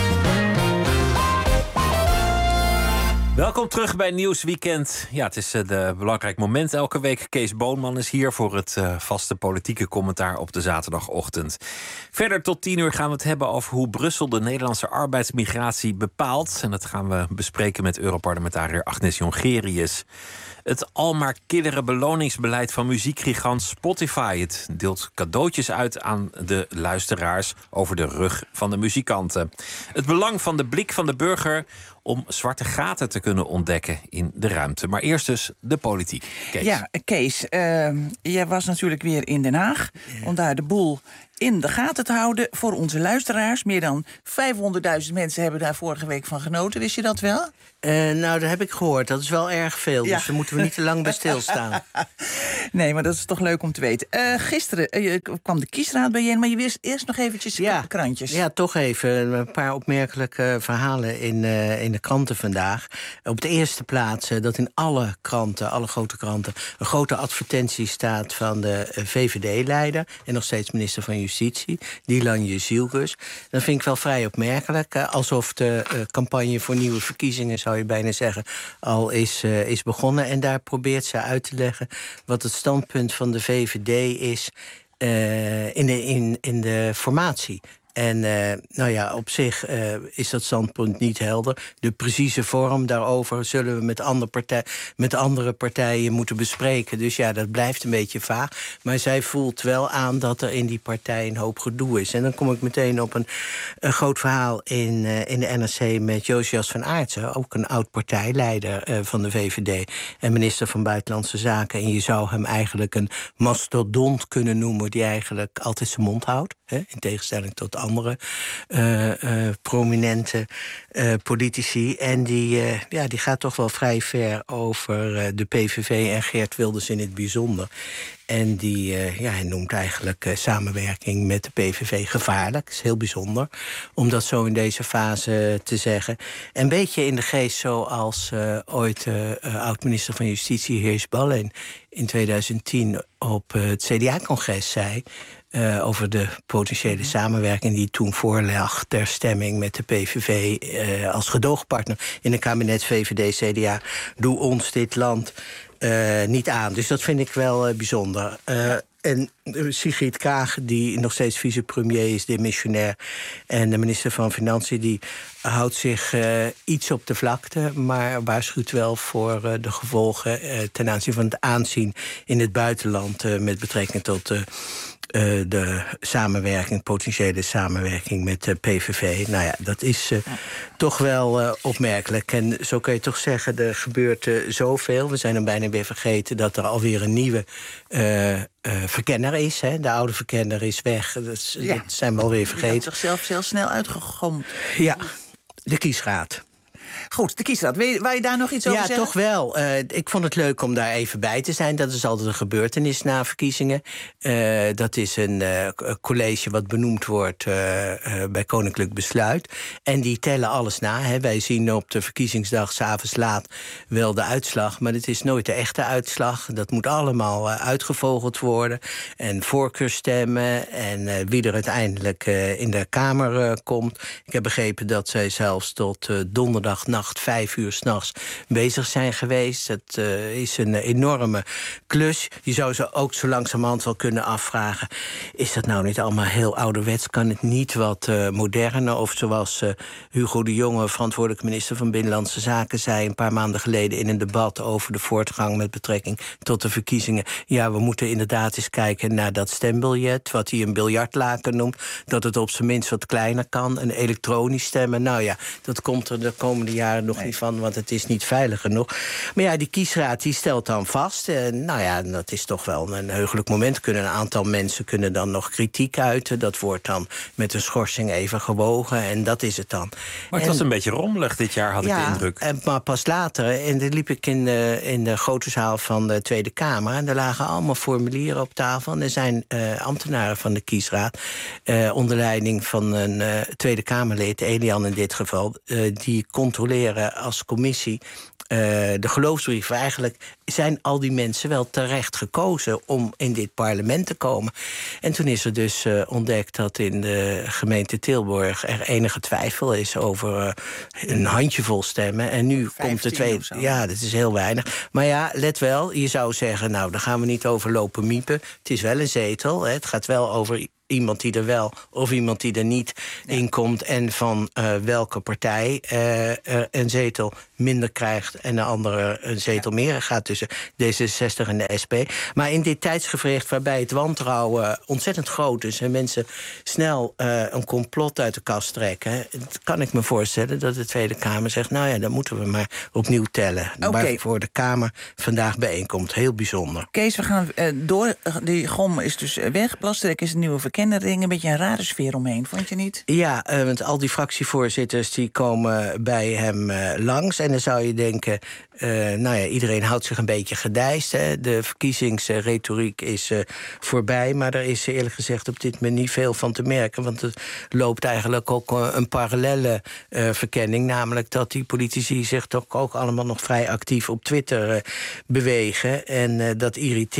Welkom terug bij Nieuwsweekend. Ja, het is een belangrijk moment elke week. Kees Boonman is hier voor het vaste politieke commentaar op de zaterdagochtend. Verder tot 10 uur gaan we het hebben over hoe Brussel de Nederlandse arbeidsmigratie bepaalt. En dat gaan we bespreken met Europarlementariër Agnes Jongerius. Het al maar killere beloningsbeleid van muziekgigant Spotify. Het deelt cadeautjes uit aan de luisteraars over de rug van de muzikanten. Het belang van de blik van de burger om zwarte gaten te kunnen ontdekken in de ruimte. Maar eerst dus de politiek. Kees. Ja, Kees, jij was natuurlijk weer in Den Haag om daar de boel in de gaten te houden voor onze luisteraars. Meer dan 500.000 mensen hebben daar vorige week van genoten. Wist je dat wel? Nou, dat heb ik gehoord. Dat is wel erg veel. Ja. Dus daar moeten we niet te lang bij stilstaan. Nee, maar dat is toch leuk om te weten. Gisteren kwam de kiesraad bijeen, maar je wist eerst nog eventjes de krantjes. Ja, toch even een paar opmerkelijke verhalen in de kranten vandaag. Op de eerste plaats dat in alle kranten, alle grote kranten, een grote advertentie staat van de VVD-leider en nog steeds minister van Justitie, Dylan Jezielkus. Dat vind ik wel vrij opmerkelijk. Alsof de campagne voor nieuwe verkiezingen, zou je bijna zeggen, al is begonnen. En daar probeert ze uit te leggen wat het standpunt van de VVD is in de formatie. En op zich is dat standpunt niet helder. De precieze vorm daarover zullen we met andere partijen moeten bespreken. Dus ja, dat blijft een beetje vaag. Maar zij voelt wel aan dat er in die partij een hoop gedoe is. En dan kom ik meteen op een groot verhaal in de NRC met Josias van Aartsen, ook een oud-partijleider van de VVD en minister van Buitenlandse Zaken. En je zou hem eigenlijk een mastodont kunnen noemen die eigenlijk altijd zijn mond houdt. In tegenstelling tot andere prominente politici. En die gaat toch wel vrij ver over de PVV en Geert Wilders in het bijzonder. En hij noemt eigenlijk samenwerking met de PVV gevaarlijk. Dat is heel bijzonder om dat zo in deze fase te zeggen. Een beetje in de geest zoals ooit oud-minister van Justitie Heers Ballen in 2010 op het CDA-congres zei over de potentiële samenwerking die toen voorlag ter stemming met de PVV als gedoogpartner in een kabinet VVD-CDA. Doe ons dit land niet aan. Dus dat vind ik wel bijzonder. En Sigrid Kaag, die nog steeds vicepremier is, demissionair, en de minister van Financiën, die houdt zich iets op de vlakte, maar waarschuwt wel voor de gevolgen ten aanzien van het aanzien in het buitenland met betrekking tot de samenwerking, potentiële samenwerking met de PVV. Nou ja, dat is toch wel opmerkelijk. En zo kun je toch zeggen, er gebeurt zoveel. We zijn dan bijna weer vergeten dat er alweer een nieuwe verkenner is. Hè. De oude verkenner is weg. Dat zijn we alweer vergeten. Die had zichzelf heel snel uitgegomd. Ja, de kiesraad. Goed, de kiesraad. Wil je daar nog iets over zeggen? Ja, toch wel. Ik vond het leuk om daar even bij te zijn. Dat is altijd een gebeurtenis na verkiezingen. Dat is een college wat benoemd wordt bij Koninklijk Besluit. En die tellen alles na. Hè. Wij zien op de verkiezingsdag 's avonds laat wel de uitslag, maar het is nooit de echte uitslag. Dat moet allemaal uitgevogeld worden. En voorkeurstemmen en wie er uiteindelijk in de Kamer komt. Ik heb begrepen dat zij zelfs tot donderdagnacht 5 uur 's nachts bezig zijn geweest. Dat is een enorme klus. Je zou ze ook zo langzamerhand wel kunnen afvragen, is dat nou niet allemaal heel ouderwets? Kan het niet wat moderner? Of zoals Hugo de Jonge, verantwoordelijk minister van Binnenlandse Zaken, zei een paar maanden geleden in een debat over de voortgang met betrekking tot de verkiezingen. Ja, we moeten inderdaad eens kijken naar dat stembiljet, wat hij een biljartlaken noemt, dat het op zijn minst wat kleiner kan. Een elektronisch stemmen, nou ja, dat komt er de komende jaren nog niet van, want het is niet veilig genoeg. Maar ja, die kiesraad die stelt dan vast. Nou ja, dat is toch wel een heugelijk moment. Een aantal mensen kunnen dan nog kritiek uiten. Dat wordt dan met een schorsing even gewogen en dat is het dan. Maar het was een beetje rommelig dit jaar, had ik de indruk. Maar pas later, en dan liep ik in de grote zaal van de Tweede Kamer, en er lagen allemaal formulieren op tafel. En er zijn ambtenaren van de kiesraad, onder leiding van een Tweede Kamerlid, Elian in dit geval, die controleren als commissie de geloofsbrieven. Eigenlijk zijn al die mensen wel terecht gekozen om in dit parlement te komen. En toen is er dus ontdekt dat in de gemeente Tilburg er enige twijfel is over een handjevol stemmen. En nu komt de tweede. Ja, dat is heel weinig. Maar ja, let wel, je zou zeggen, nou, daar gaan we niet over lopen miepen. Het is wel een zetel. Hè. Het gaat wel over iemand die er wel of iemand die er niet in komt en van welke partij een zetel minder krijgt en de andere een zetel meer. Gaat tussen D66 en de SP. Maar in dit tijdsgevricht waarbij het wantrouwen ontzettend groot is en mensen snel een complot uit de kast trekken, kan ik me voorstellen dat de Tweede Kamer zegt, nou ja, dan moeten we maar opnieuw tellen. Waarvoor de Kamer vandaag bijeenkomt. Heel bijzonder. Kees, we gaan door. Die gom is dus weg. Plasterk is een nieuwe verkennering. Een beetje een rare sfeer omheen, vond je niet? Ja, want al die fractievoorzitters die komen bij hem langs. En dan zou je denken, Iedereen houdt zich een beetje gedijst. Hè. De verkiezingsretoriek is voorbij. Maar er is eerlijk gezegd op dit moment niet veel van te merken. Want er loopt eigenlijk ook een parallelle verkenning. Namelijk dat die politici zich toch ook allemaal nog vrij actief op Twitter bewegen. En dat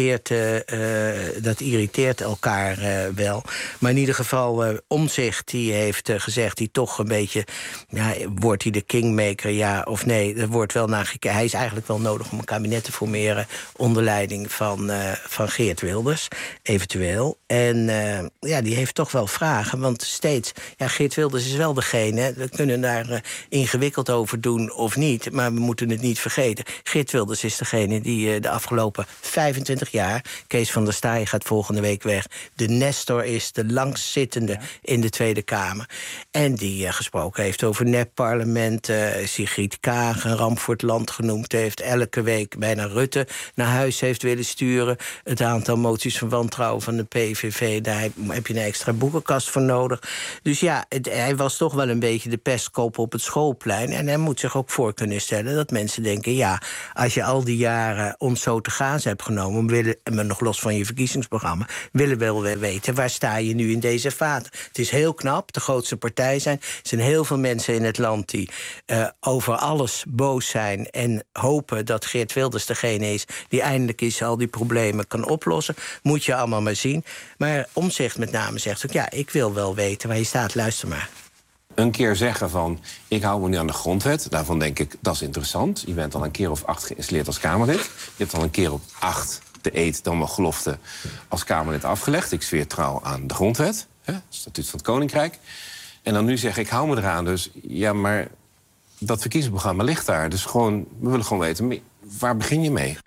irriteert elkaar wel. Maar in ieder geval, Omtzigt die heeft gezegd... die toch een beetje, wordt hij de kingmaker, ja of nee? Er wordt wel naar gekeken. Hij is eigenlijk wel nodig om een kabinet te formeren... onder leiding van Geert Wilders, eventueel. En die heeft toch wel vragen, want steeds... Geert Wilders is wel degene, we kunnen daar ingewikkeld over doen of niet... maar we moeten het niet vergeten. Geert Wilders is degene die de afgelopen 25 jaar... Kees van der Staaij gaat volgende week weg... de Nestor is, de langstzittende in de Tweede Kamer. En die gesproken heeft over nepparlement... Sigrid Kaag, een ramp voor het land genoemd heeft... elke week bijna Rutte naar huis heeft willen sturen. Het aantal moties van wantrouwen van de PVV... daar heb je een extra boekenkast voor nodig. Dus hij was toch wel een beetje de pestkop op het schoolplein. En hij moet zich ook voor kunnen stellen dat mensen denken... als je al die jaren ons zo te gaan hebt genomen... maar nog los van je verkiezingsprogramma... willen we wel weten, waar sta je nu in deze fase? Het is heel knap, de grootste partij zijn. Er zijn heel veel mensen in het land die over alles boos zijn... en hopen dat Geert Wilders degene is... die eindelijk eens al die problemen kan oplossen. Moet je allemaal maar zien. Maar Omtzigt met name zegt ook... ik wil wel weten waar je staat, luister maar. Een keer zeggen van, ik hou me nu aan de grondwet. Daarvan denk ik, dat is interessant. Je bent al een keer of 8 geïnstalleerd als Kamerlid. Je hebt al een keer op 8 de eed, dan wel gelofte, als Kamerlid afgelegd. Ik zweer trouw aan de grondwet, statuut van het Koninkrijk. En dan nu zeg ik, hou me eraan. Dus maar dat verkiezingsprogramma ligt daar. Dus we willen gewoon weten, waar begin je mee?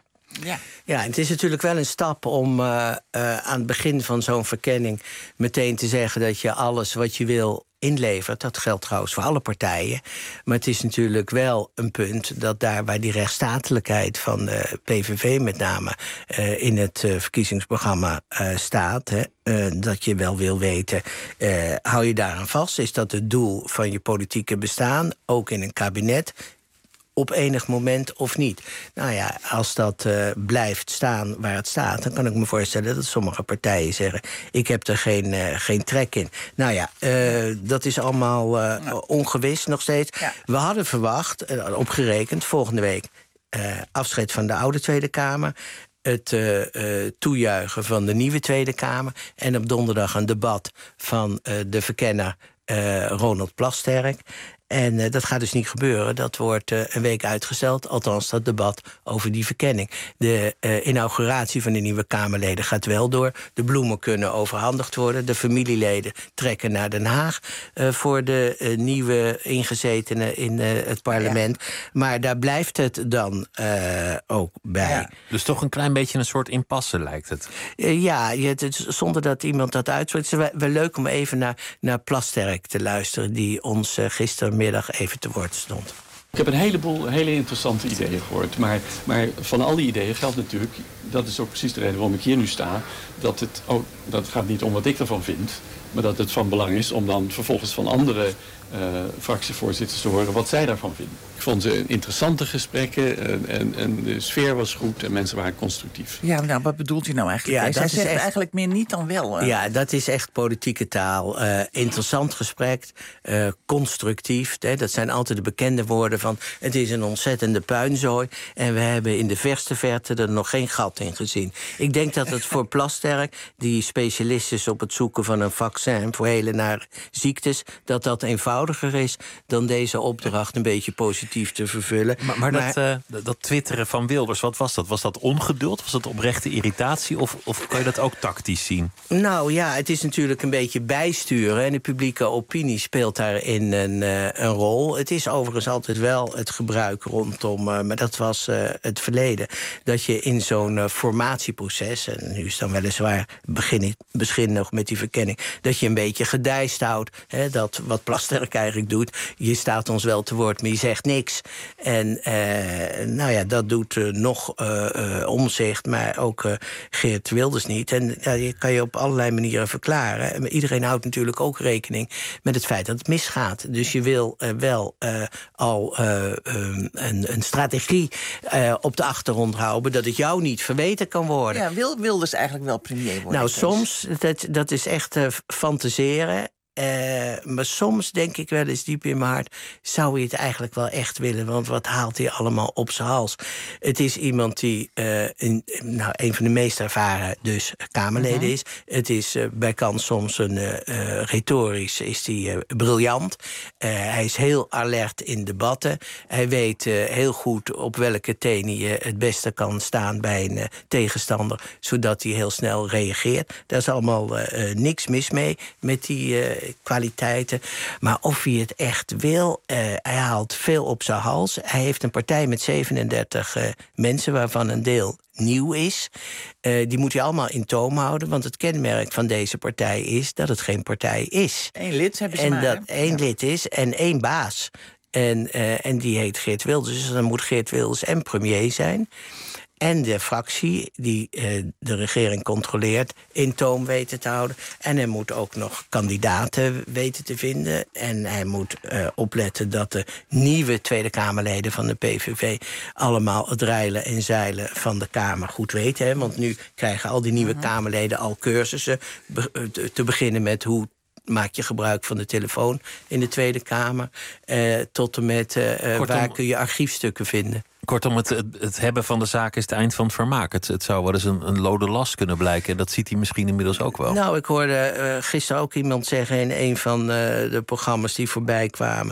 Ja, het is natuurlijk wel een stap om aan het begin van zo'n verkenning... meteen te zeggen dat je alles wat je wil inlevert. Dat geldt trouwens voor alle partijen. Maar het is natuurlijk wel een punt dat daar waar die rechtsstatelijkheid van de PVV met name in het verkiezingsprogramma staat... dat je wel wil weten, hou je daaraan vast? Is dat het doel van je politieke bestaan, ook in een kabinet... op enig moment of niet. Als dat blijft staan waar het staat... dan kan ik me voorstellen dat sommige partijen zeggen... ik heb er geen trek in. Dat is allemaal ongewis nog steeds. Ja. We hadden verwacht, opgerekend, volgende week... afscheid van de oude Tweede Kamer... het toejuichen van de nieuwe Tweede Kamer... en op donderdag een debat van de verkenner Ronald Plasterk... En dat gaat dus niet gebeuren. Dat wordt een week uitgesteld. Althans, dat debat over die verkenning. De inauguratie van de nieuwe Kamerleden gaat wel door. De bloemen kunnen overhandigd worden. De familieleden trekken naar Den Haag... voor de nieuwe ingezetenen in het parlement. Ja. Maar daar blijft het dan ook bij. Ja. Dus toch een klein beetje een soort impasse, lijkt het. Zonder dat iemand dat uitspreekt. Het is wel leuk om even naar Plasterk te luisteren... die ons gistermiddag even te woord stond. Ik heb een heleboel hele interessante ideeën gehoord. Maar van al die ideeën geldt natuurlijk... dat is ook precies de reden waarom ik hier nu sta... dat gaat niet om wat ik ervan vind... maar dat het van belang is om dan vervolgens van andere fractievoorzitters te horen... wat zij daarvan vinden. Ik vond ze interessante gesprekken en de sfeer was goed en mensen waren constructief. Ja, wat bedoelt u nou eigenlijk? Ja, Zij zegt eigenlijk meer niet dan wel. Ja, dat is echt politieke taal. Interessant gesprek, constructief. Dat zijn altijd de bekende woorden van... het is een ontzettende puinzooi... en we hebben in de verste verte er nog geen gat in gezien. Ik denk dat het voor Plasterk, die specialist is op het zoeken van een vaccin... voor hele nare ziektes, dat eenvoudiger is... dan deze opdracht een beetje positief te vervullen. Maar dat twitteren van Wilders, wat was dat? Was dat ongeduld? Was dat oprechte irritatie? Of kan je dat ook tactisch zien? Het is natuurlijk een beetje bijsturen... en de publieke opinie speelt daarin een rol. Het is overigens altijd wel het gebruik rondom... maar dat was het verleden... dat je in zo'n formatieproces... en nu is dan weliswaar begin nog met die verkenning... dat je een beetje gedijst houdt. Dat wat Plasterk eigenlijk doet... je staat ons wel te woord, maar je zegt niks. En dat doet nog Omtzigt, maar ook Geert Wilders niet. En je kan je op allerlei manieren verklaren. Maar iedereen houdt natuurlijk ook rekening met het feit dat het misgaat. Dus je wil wel al een strategie op de achtergrond houden... dat het jou niet verweten kan worden. Ja, wil Wilders eigenlijk wel premier worden? Nou, soms, dat is echt fantaseren. Maar soms denk ik wel eens diep in mijn hart... zou hij het eigenlijk wel echt willen? Want wat haalt hij allemaal op zijn hals? Het is iemand die een van de meest ervaren Kamerleden is. Het is bij kans soms retorisch is hij briljant. Hij is heel alert in debatten. Hij weet heel goed op welke teen hij het beste kan staan bij een tegenstander... zodat hij heel snel reageert. Daar is allemaal niks mis mee met die kwaliteiten. Maar of hij het echt wil, hij haalt veel op zijn hals. Hij heeft een partij met 37 mensen, waarvan een deel nieuw is. Die moet hij allemaal in toom houden, want het kenmerk van deze partij is dat het geen partij is. Eén lid hebben ze en maar. Dat één lid is en één baas. En die heet Geert Wilders. Dus dan moet Geert Wilders en premier zijn. En de fractie die de regering controleert in toom weten te houden. En hij moet ook nog kandidaten weten te vinden. En hij moet opletten dat de nieuwe Tweede Kamerleden van de PVV... allemaal het reilen en zeilen van de Kamer goed weten. Hè? Want nu krijgen al die nieuwe Kamerleden al cursussen. Te beginnen met hoe maak je gebruik van de telefoon in de Tweede Kamer. Tot en met waar kun je archiefstukken vinden. Kortom, het hebben van de zaak is het eind van het vermaak. Het zou wel eens een lode last kunnen blijken. Dat ziet hij misschien inmiddels ook wel. Nou, ik hoorde gisteren ook iemand zeggen in een van de programma's die voorbij kwamen...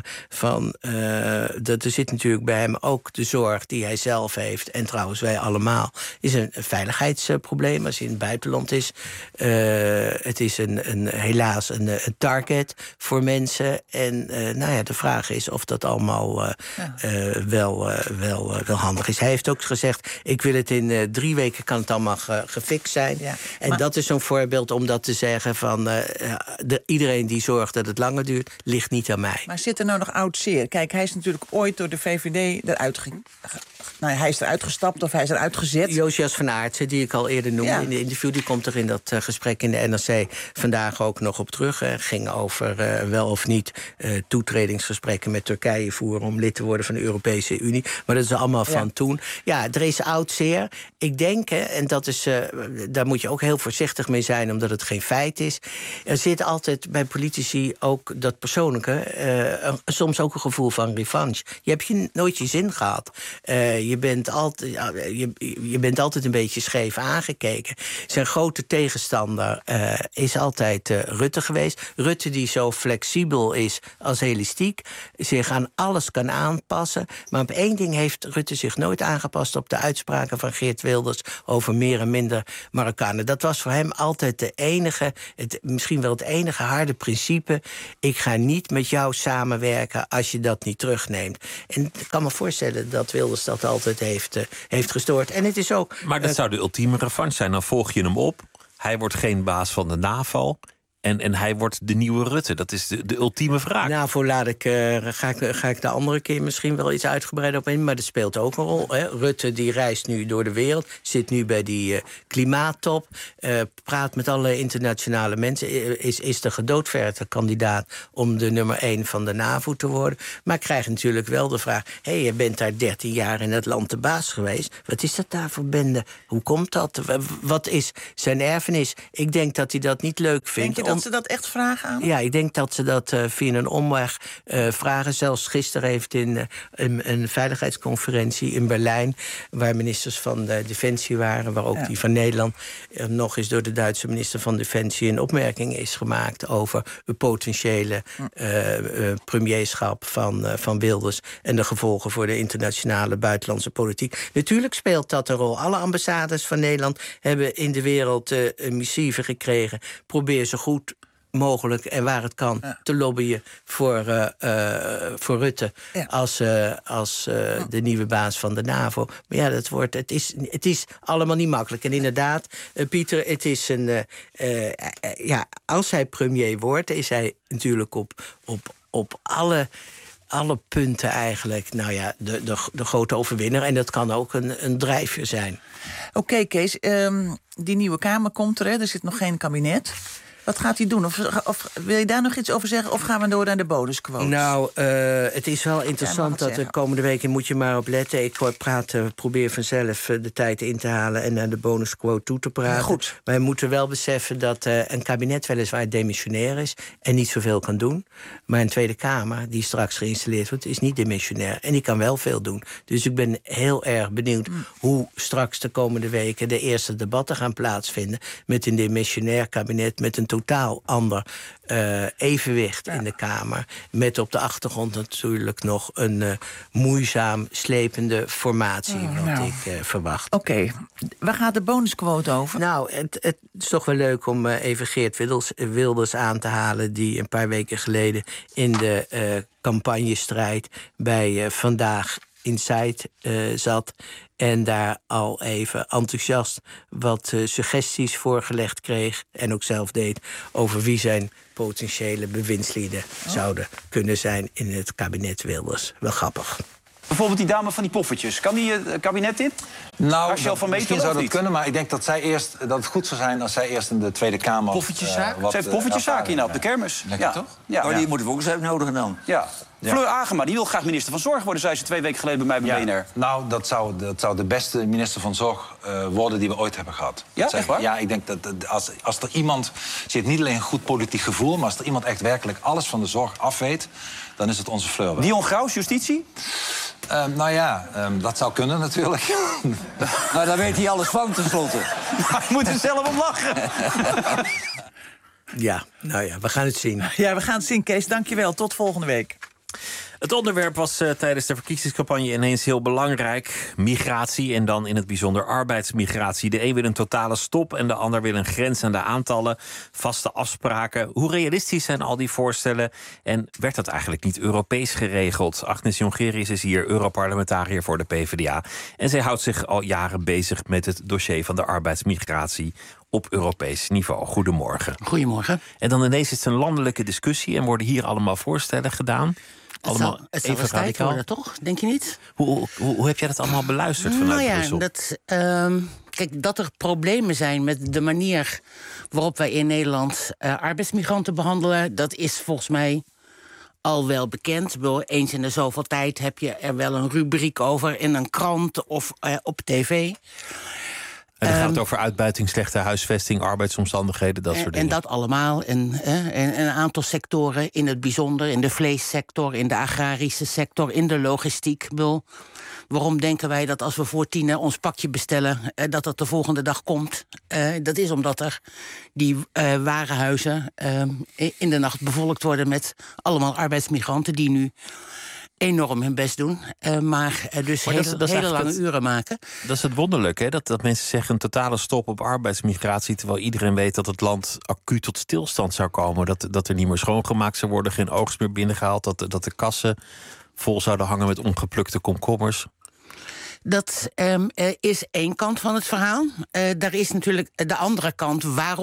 dat er zit natuurlijk bij hem ook de zorg die hij zelf heeft... en trouwens wij allemaal, is een veiligheidsprobleem als hij in het buitenland is. Het is helaas een target voor mensen. En de vraag is of dat allemaal wel handig is. Hij heeft ook gezegd, ik wil het in 3 weken kan het allemaal gefixt zijn. Ja, en maar dat is zo'n voorbeeld om dat te zeggen van... iedereen die zorgt dat het langer duurt, ligt niet aan mij. Maar zit er nou nog oud zeer? Kijk, hij is natuurlijk ooit door de VVD eruit hij is eruit gestapt of hij is eruit gezet. Josias van Aartsen, die ik al eerder noemde in de interview... die komt er in dat gesprek in de NRC vandaag ook nog op terug. Ging over wel of niet toetredingsgesprekken met Turkije voeren... om lid te worden van de Europese Unie. Maar dat is allemaal van toen. Ja, er is oud zeer. Ik denk, en dat is, daar moet je ook heel voorzichtig mee zijn... omdat het geen feit is. Er zit altijd bij politici ook dat persoonlijke... soms ook een gevoel van revanche. Je hebt nooit je zin gehad. Je bent altijd een beetje scheef aangekeken. Zijn grote tegenstander is altijd Rutte geweest. Rutte die zo flexibel is als elastiek. Zich aan alles kan aanpassen. Maar op één ding heeft Rutte zich nooit aangepast... op de uitspraken van Geert Wilders over meer en minder Marokkanen. Dat was voor hem altijd misschien wel het enige harde principe. Ik ga niet met jou samenwerken als je dat niet terugneemt. En ik kan me voorstellen dat Wilders dat altijd heeft gestoord. En het is ook... Maar dat zou de ultieme revanche zijn. Dan volg je hem op. Hij wordt geen baas van de NAVO. En hij wordt de nieuwe Rutte. Dat is de ultieme vraag. NAVO ga ik de andere keer misschien wel iets uitgebreider op in. Maar dat speelt ook een rol. Hè. Rutte die reist nu door de wereld. Zit nu bij die klimaattop. Praat met alle internationale mensen. Is de gedoodverde kandidaat om de nummer 1 van de NAVO te worden. Maar krijgt natuurlijk wel de vraag... je bent daar 13 jaar in het land de baas geweest. Wat is dat daar voor bende? Hoe komt dat? Wat is zijn erfenis? Ik denk dat hij dat niet leuk vindt. Denk je dat ze dat echt vragen aan? Ja, ik denk dat ze dat via een omweg vragen. Zelfs gisteren heeft in een veiligheidsconferentie in Berlijn... waar ministers van Defensie waren, waar ook die van Nederland... nog eens door de Duitse minister van Defensie... een opmerking is gemaakt over het potentiële premierschap van Wilders... en de gevolgen voor de internationale buitenlandse politiek. Natuurlijk speelt dat een rol. Alle ambassades van Nederland hebben in de wereld een missieve gekregen. Probeer zo goed mogelijk en waar het kan te lobbyen voor Rutte als de nieuwe baas van de NAVO. Maar ja, het is allemaal niet makkelijk. En inderdaad, Pieter, het is als hij premier wordt, is hij natuurlijk op alle punten eigenlijk, de grote overwinnaar. En dat kan ook een drijfveer zijn. Oké, Kees, die nieuwe Kamer komt er, er zit nog geen kabinet. Wat gaat hij doen? Of wil je daar nog iets over zeggen? Of gaan we door naar de bonusquotes? Nou, het is wel interessant dat de komende weken moet je maar op letten. Ik probeer vanzelf de tijd in te halen en naar de bonusquote toe te praten. Goed. Maar we moeten wel beseffen dat een kabinet weliswaar demissionair is en niet zoveel kan doen. Maar een Tweede Kamer, die straks geïnstalleerd wordt, is niet demissionair. En die kan wel veel doen. Dus ik ben heel erg benieuwd hoe straks de komende weken de eerste debatten gaan plaatsvinden met een demissionair kabinet met een totaal ander evenwicht in de Kamer. Met op de achtergrond natuurlijk nog een moeizaam slepende formatie, wat ik verwacht. Oké, waar gaat de bonusquote over? Nou, het is toch wel leuk om even Geert Wilders aan te halen, die een paar weken geleden in de campagnestrijd bij Vandaag Inside zat en daar al even enthousiast wat suggesties voorgelegd kreeg en ook zelf deed over wie zijn potentiële bewindslieden zouden kunnen zijn in het kabinet Wilders. Wel grappig. Bijvoorbeeld die dame van die poffertjes. Kan die het kabinet in? Nou, misschien zou dat kunnen, maar ik denk dat het goed zou zijn als zij eerst in de Tweede Kamer... Poffertjeszaak? Ze heeft poffertjeszaak op de kermis. Lekker toch? Ja, die moeten we ook eens uitnodigen dan. Ja. Fleur Agema, die wil graag minister van Zorg worden, zei ze 2 weken geleden bij mij bij BNR. Nou, dat zou de beste minister van Zorg worden die we ooit hebben gehad. Ja, echt waar? Ja, ik denk dat als er iemand... Ze heeft niet alleen een goed politiek gevoel, maar als er iemand echt werkelijk alles van de zorg afweet, dan is het onze Fleur wel. Dion Graus, justitie? Dat zou kunnen natuurlijk. Nou, daar weet hij alles van, tenslotte. Maar je moet er zelf om lachen. Ja, we gaan het zien. Ja, we gaan het zien, Kees. Dank je wel. Tot volgende week. Het onderwerp was tijdens de verkiezingscampagne ineens heel belangrijk. Migratie en dan in het bijzonder arbeidsmigratie. De een wil een totale stop en de ander wil een grens aan de aantallen. Vaste afspraken. Hoe realistisch zijn al die voorstellen? En werd dat eigenlijk niet Europees geregeld? Agnes Jongerius is hier Europarlementariër voor de PvdA. En zij houdt zich al jaren bezig met het dossier van de arbeidsmigratie op Europees niveau. Goedemorgen. Goedemorgen. En dan ineens is het een landelijke discussie en worden hier allemaal voorstellen gedaan. Het zal eens tijd worden, toch? Denk je niet? Hoe heb jij dat allemaal beluisterd vanuit Brussel? Kijk, dat er problemen zijn met de manier waarop wij in Nederland arbeidsmigranten behandelen, dat is volgens mij al wel bekend. Eens in de zoveel tijd heb je er wel een rubriek over in een krant of op tv. En dan gaat het over uitbuiting, slechte huisvesting, arbeidsomstandigheden, dat soort dingen. En dat allemaal. En een aantal sectoren in het bijzonder. In de vleessector, in de agrarische sector, in de logistiek. Waarom denken wij dat als we voor 10 ons pakje bestellen, dat het de volgende dag komt? Dat is omdat er die warenhuizen in de nacht bevolkt worden met allemaal arbeidsmigranten die nu enorm hun best doen, maar hele lange uren maken. Dat is het wonderlijke, hè? Dat mensen zeggen een totale stop op arbeidsmigratie, terwijl iedereen weet dat het land acuut tot stilstand zou komen. Dat er niet meer schoongemaakt zou worden, geen oogst meer binnengehaald, dat de kassen vol zouden hangen met ongeplukte komkommers. Dat is één kant van het verhaal. Daar is natuurlijk de andere kant.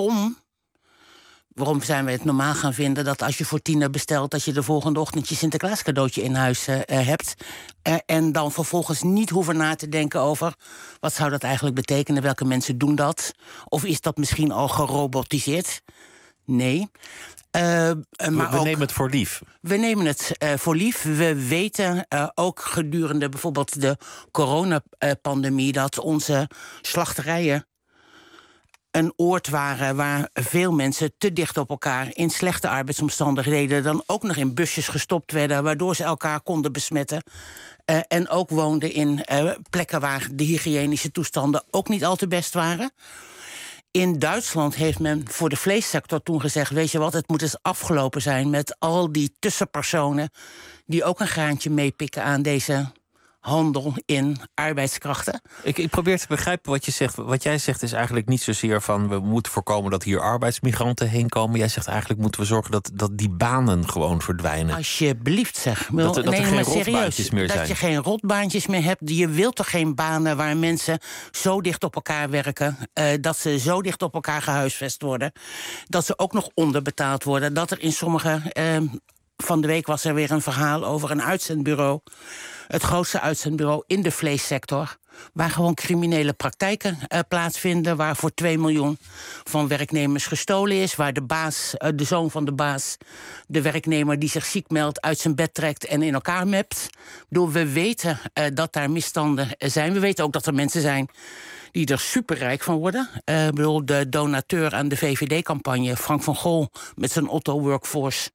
Waarom zijn we het normaal gaan vinden dat als je voor 10 bestelt, dat je de volgende ochtend je Sinterklaas cadeautje in huis hebt. En dan vervolgens niet hoeven na te denken over wat zou dat eigenlijk betekenen, welke mensen doen dat? Of is dat misschien al gerobotiseerd? Nee. We nemen het voor lief. We nemen het voor lief. We weten ook gedurende bijvoorbeeld de coronapandemie dat onze slachterijen een oord waren waar veel mensen te dicht op elkaar in slechte arbeidsomstandigheden dan ook nog in busjes gestopt werden, waardoor ze elkaar konden besmetten. En ook woonden in plekken waar de hygiënische toestanden ook niet al te best waren. In Duitsland heeft men voor de vleessector toen gezegd, weet je wat, het moet eens afgelopen zijn met al die tussenpersonen die ook een graantje meepikken aan deze handel in arbeidskrachten. Ik probeer te begrijpen wat je zegt. Wat jij zegt is eigenlijk niet zozeer van we moeten voorkomen dat hier arbeidsmigranten heen komen. Jij zegt eigenlijk moeten we zorgen dat die banen gewoon verdwijnen. Alsjeblieft zeg. Dat er geen rotbaantjes meer zijn. Dat je geen rotbaantjes meer hebt. Je wilt toch geen banen waar mensen zo dicht op elkaar werken, dat ze zo dicht op elkaar gehuisvest worden, dat ze ook nog onderbetaald worden, dat er in sommige van de week was er weer een verhaal over een uitzendbureau. Het grootste uitzendbureau in de vleessector, waar gewoon criminele praktijken plaatsvinden, waar voor 2 miljoen van werknemers gestolen is, waar de zoon van de baas de werknemer die zich ziek meldt uit zijn bed trekt en in elkaar mept. Ik bedoel, we weten dat daar misstanden zijn. We weten ook dat er mensen zijn die er superrijk van worden. Ik bedoel, de donateur aan de VVD-campagne, Frank van Gol, met zijn Otto Workforce,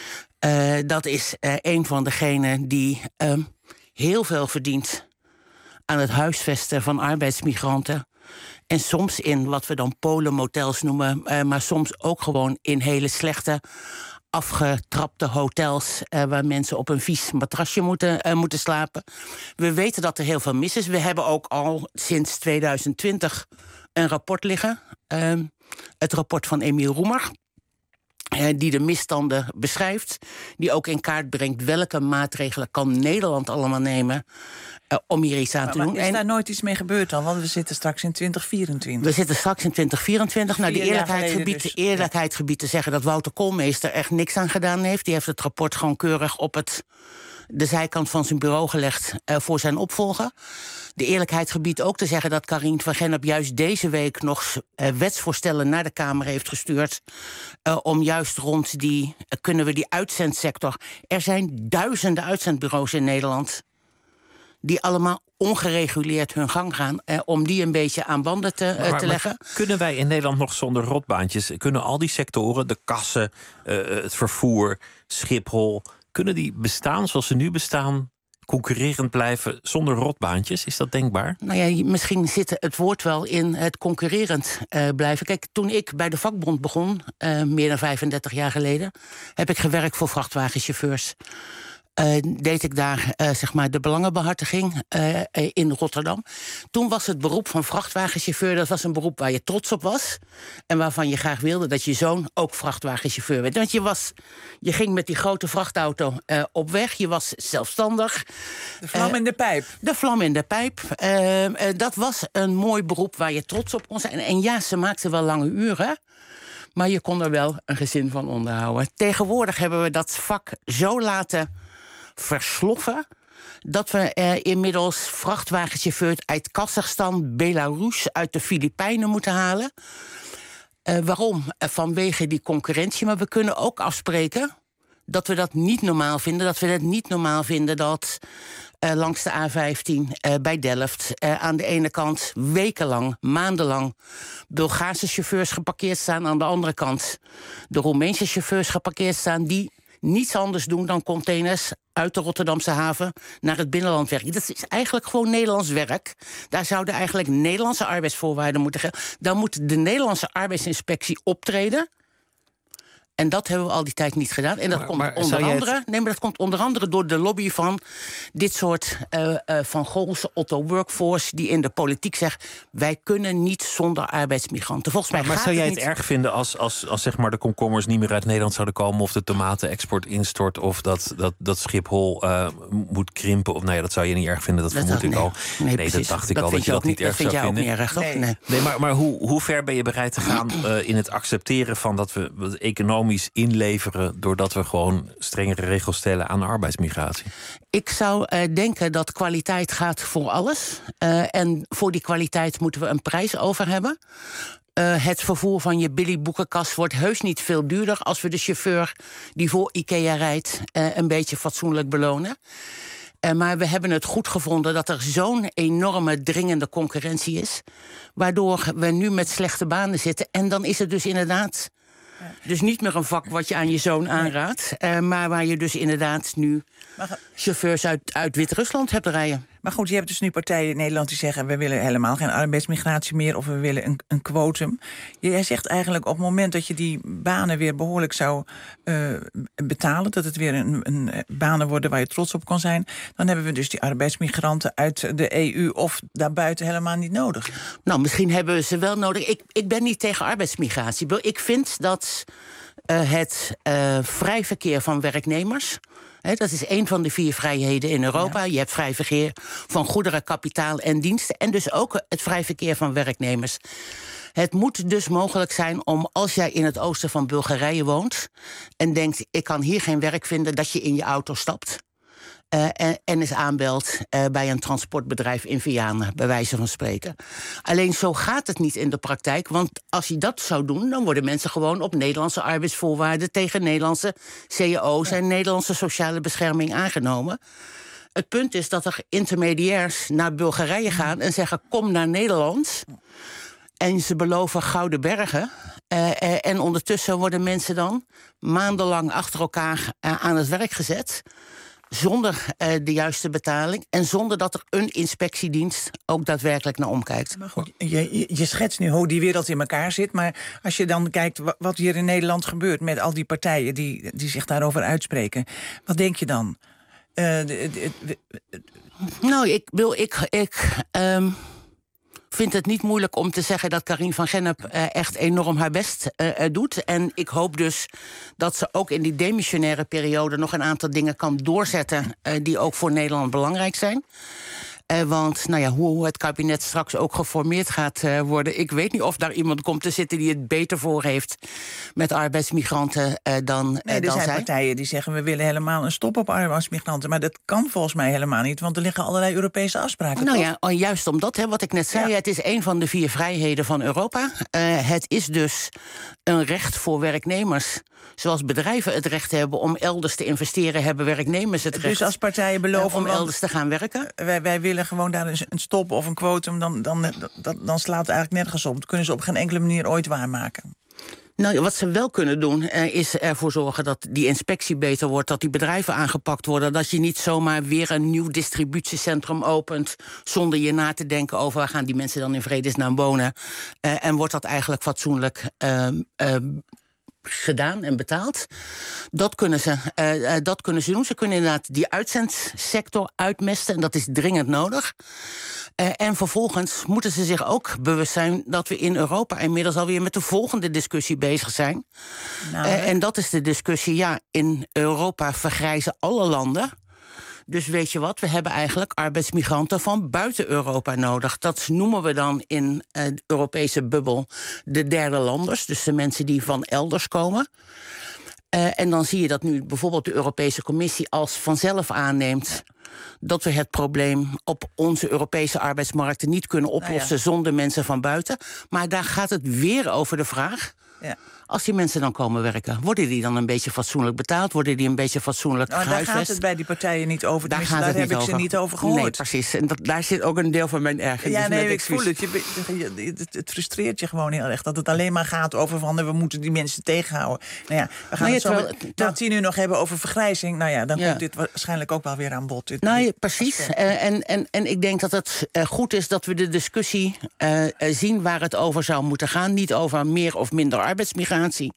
dat is een van degenen die heel veel verdient aan het huisvesten van arbeidsmigranten. En soms in wat we dan polenmotels noemen, maar soms ook gewoon in hele slechte, afgetrapte hotels waar mensen op een vies matrasje moeten slapen. We weten dat er heel veel mis is. We hebben ook al sinds 2020 een rapport liggen. Het rapport van Emiel Roemer, die de misstanden beschrijft, die ook in kaart brengt welke maatregelen kan Nederland allemaal nemen om hier iets aan te doen. Maar is daar nooit iets mee gebeurd dan? Want we zitten straks in 2024. We zitten straks in 2024. Nou, de 4 jaar geleden dus. eerlijkheid gebied te zeggen dat Wouter Koolmeester echt niks aan gedaan heeft. Die heeft het rapport gewoon keurig op de zijkant van zijn bureau gelegd voor zijn opvolger. De eerlijkheid gebiedt ook te zeggen dat Karien van Gennep juist deze week nog wetsvoorstellen naar de Kamer heeft gestuurd. Om juist rond die uitzendsector. Er zijn duizenden uitzendbureaus in Nederland die allemaal ongereguleerd hun gang gaan, om die een beetje aan banden te leggen. Maar kunnen wij in Nederland nog zonder rotbaantjes? Kunnen al die sectoren, de kassen, het vervoer, Schiphol, kunnen die bestaan zoals ze nu bestaan, concurrerend blijven zonder rotbaantjes? Is dat denkbaar? Nou ja, misschien zit het woord wel in het concurrerend blijven. Kijk, toen ik bij de vakbond begon, meer dan 35 jaar geleden, heb ik gewerkt voor vrachtwagenchauffeurs. Deed ik daar zeg maar de belangenbehartiging in Rotterdam. Toen was het beroep van vrachtwagenchauffeur, dat was een beroep waar je trots op was en waarvan je graag wilde dat je zoon ook vrachtwagenchauffeur werd. Want je ging met die grote vrachtauto op weg, je was zelfstandig. De vlam in de pijp. De vlam in de pijp. Dat was een mooi beroep waar je trots op kon zijn. En ja, ze maakten wel lange uren, maar je kon er wel een gezin van onderhouden. Tegenwoordig hebben we dat vak zo laten versloffen dat we inmiddels vrachtwagenchauffeurs uit Kazachstan, Belarus, uit de Filipijnen moeten halen. Waarom? Vanwege die concurrentie. Maar we kunnen ook afspreken dat we dat niet normaal vinden. Dat we het niet normaal vinden dat langs de A15 bij Delft aan de ene kant wekenlang, maandenlang Bulgaarse chauffeurs geparkeerd staan. Aan de andere kant de Roemeense chauffeurs geparkeerd staan die niets anders doen dan containers uit de Rotterdamse haven naar het binnenland werken. Dat is eigenlijk gewoon Nederlands werk. Daar zouden eigenlijk Nederlandse arbeidsvoorwaarden moeten gelden. Dan moet de Nederlandse arbeidsinspectie optreden. En dat hebben we al die tijd niet gedaan. En dat komt onder andere door de lobby van dit soort Van Golse Otto Workforce die in de politiek zegt, wij kunnen niet zonder arbeidsmigranten. Volgens mij maar zou jij het erg vinden als zeg maar de komkommers niet meer uit Nederland zouden komen, of de tomatenexport instort, of dat Schiphol moet krimpen? Of dat zou je niet erg vinden, dat vermoed ik al. Nee, dat dacht ik al dat je dat niet erg zou vinden. Dat vind jij ook niet erg, toch? Nee, maar hoe ver ben je bereid te gaan in het accepteren van dat we economisch inleveren doordat we gewoon strengere regels stellen aan arbeidsmigratie? Ik zou denken dat kwaliteit gaat voor alles. En voor die kwaliteit moeten we een prijs over hebben. Het vervoer van je Billy boekenkast wordt heus niet veel duurder als we de chauffeur die voor IKEA rijdt een beetje fatsoenlijk belonen. Maar we hebben het goed gevonden dat er zo'n enorme dringende concurrentie is, waardoor we nu met slechte banen zitten. En dan is het dus inderdaad dus niet meer een vak wat je aan je zoon aanraadt, maar waar je dus inderdaad nu chauffeurs uit Wit-Rusland hebt rijden. Maar goed, je hebt dus nu partijen in Nederland die zeggen, we willen helemaal geen arbeidsmigratie meer, of we willen een quotum. Jij zegt eigenlijk op het moment dat je die banen weer behoorlijk zou betalen, dat het weer een banen worden waar je trots op kan zijn, dan hebben we dus die arbeidsmigranten uit de EU of daarbuiten helemaal niet nodig. Nou, misschien hebben we ze wel nodig. Ik ben niet tegen arbeidsmigratie. Ik vind dat het vrij verkeer van werknemers, dat is een van de 4 vrijheden in Europa. Ja. Je hebt vrij verkeer van goederen, kapitaal en diensten. En dus ook het vrij verkeer van werknemers. Het moet dus mogelijk zijn om, als jij in het oosten van Bulgarije woont en denkt, ik kan hier geen werk vinden, dat je in je auto stapt en eens aanbelt bij een transportbedrijf in Vianen, bij wijze van spreken. Alleen zo gaat het niet in de praktijk, want als je dat zou doen, dan worden mensen gewoon op Nederlandse arbeidsvoorwaarden tegen Nederlandse cao's en Nederlandse sociale bescherming aangenomen. Het punt is dat er intermediairs naar Bulgarije gaan en zeggen: kom naar Nederland. En ze beloven gouden bergen. En ondertussen worden mensen dan maandenlang achter elkaar aan het werk gezet. Zonder de juiste betaling. En zonder dat er een inspectiedienst ook daadwerkelijk naar omkijkt. Maar goed, je schetst nu hoe die wereld in elkaar zit. Maar als je dan kijkt wat hier in Nederland gebeurt met al die partijen die zich daarover uitspreken. Wat denk je dan? Nou, ik vind het niet moeilijk om te zeggen dat Karine van Gennep echt enorm haar best doet. En ik hoop dus dat ze ook in die demissionaire periode nog een aantal dingen kan doorzetten die ook voor Nederland belangrijk zijn. Want nou ja, hoe het kabinet straks ook geformeerd gaat worden, ik weet niet of daar iemand komt te zitten die het beter voor heeft met arbeidsmigranten dan er zijn zij. partijen die zeggen: we willen helemaal een stop op arbeidsmigranten. Maar dat kan volgens mij helemaal niet, want er liggen allerlei Europese afspraken. Nou toch? ja, juist omdat, wat ik net zei, het is een van de 4 vrijheden van Europa. Het is dus een recht voor werknemers. Zoals bedrijven het recht hebben om elders te investeren, hebben werknemers het recht. Dus als partijen beloven om elders te gaan werken. Wij willen gewoon daar een stop of een quotum, dan slaat het eigenlijk nergens op. Dat kunnen ze op geen enkele manier ooit waarmaken. Nou, wat ze wel kunnen doen, is ervoor zorgen dat die inspectie beter wordt, dat die bedrijven aangepakt worden, dat je niet zomaar weer een nieuw distributiecentrum opent zonder je na te denken over waar gaan die mensen dan in vredesnaam wonen. En wordt dat eigenlijk fatsoenlijk gedaan en betaald. Dat kunnen ze doen. Ze kunnen inderdaad die uitzendsector uitmesten, en dat is dringend nodig. En vervolgens moeten ze zich ook bewust zijn dat we in Europa inmiddels alweer met de volgende discussie bezig zijn. En dat is de discussie, in Europa vergrijzen alle landen. Dus weet je wat, we hebben eigenlijk arbeidsmigranten van buiten Europa nodig. Dat noemen we dan in de Europese bubbel de derde landers. Dus de mensen die van elders komen. En dan zie je dat nu bijvoorbeeld de Europese Commissie als vanzelf aanneemt dat we het probleem op onze Europese arbeidsmarkten niet kunnen oplossen zonder mensen van buiten. Maar daar gaat het weer over de vraag: als die mensen dan komen werken, worden die dan een beetje fatsoenlijk betaald? Worden die een beetje fatsoenlijk gehuisvest? Daar gaat het bij die partijen niet over. Daar heb ik ze niet over gehoord. Nee, precies. En daar zit ook een deel van mijn ergernis. Ja, nee, ik voel het. Het frustreert je gewoon heel erg. Dat het alleen maar gaat over we moeten die mensen tegenhouden. Nou ja, we gaan het na 10 uur nog hebben over vergrijzing. Nou ja, dan komt dit waarschijnlijk ook wel weer aan bod. Precies. En ik denk dat het goed is dat we de discussie zien waar het over zou moeten gaan. Niet over meer of minder arbeidsmigratie,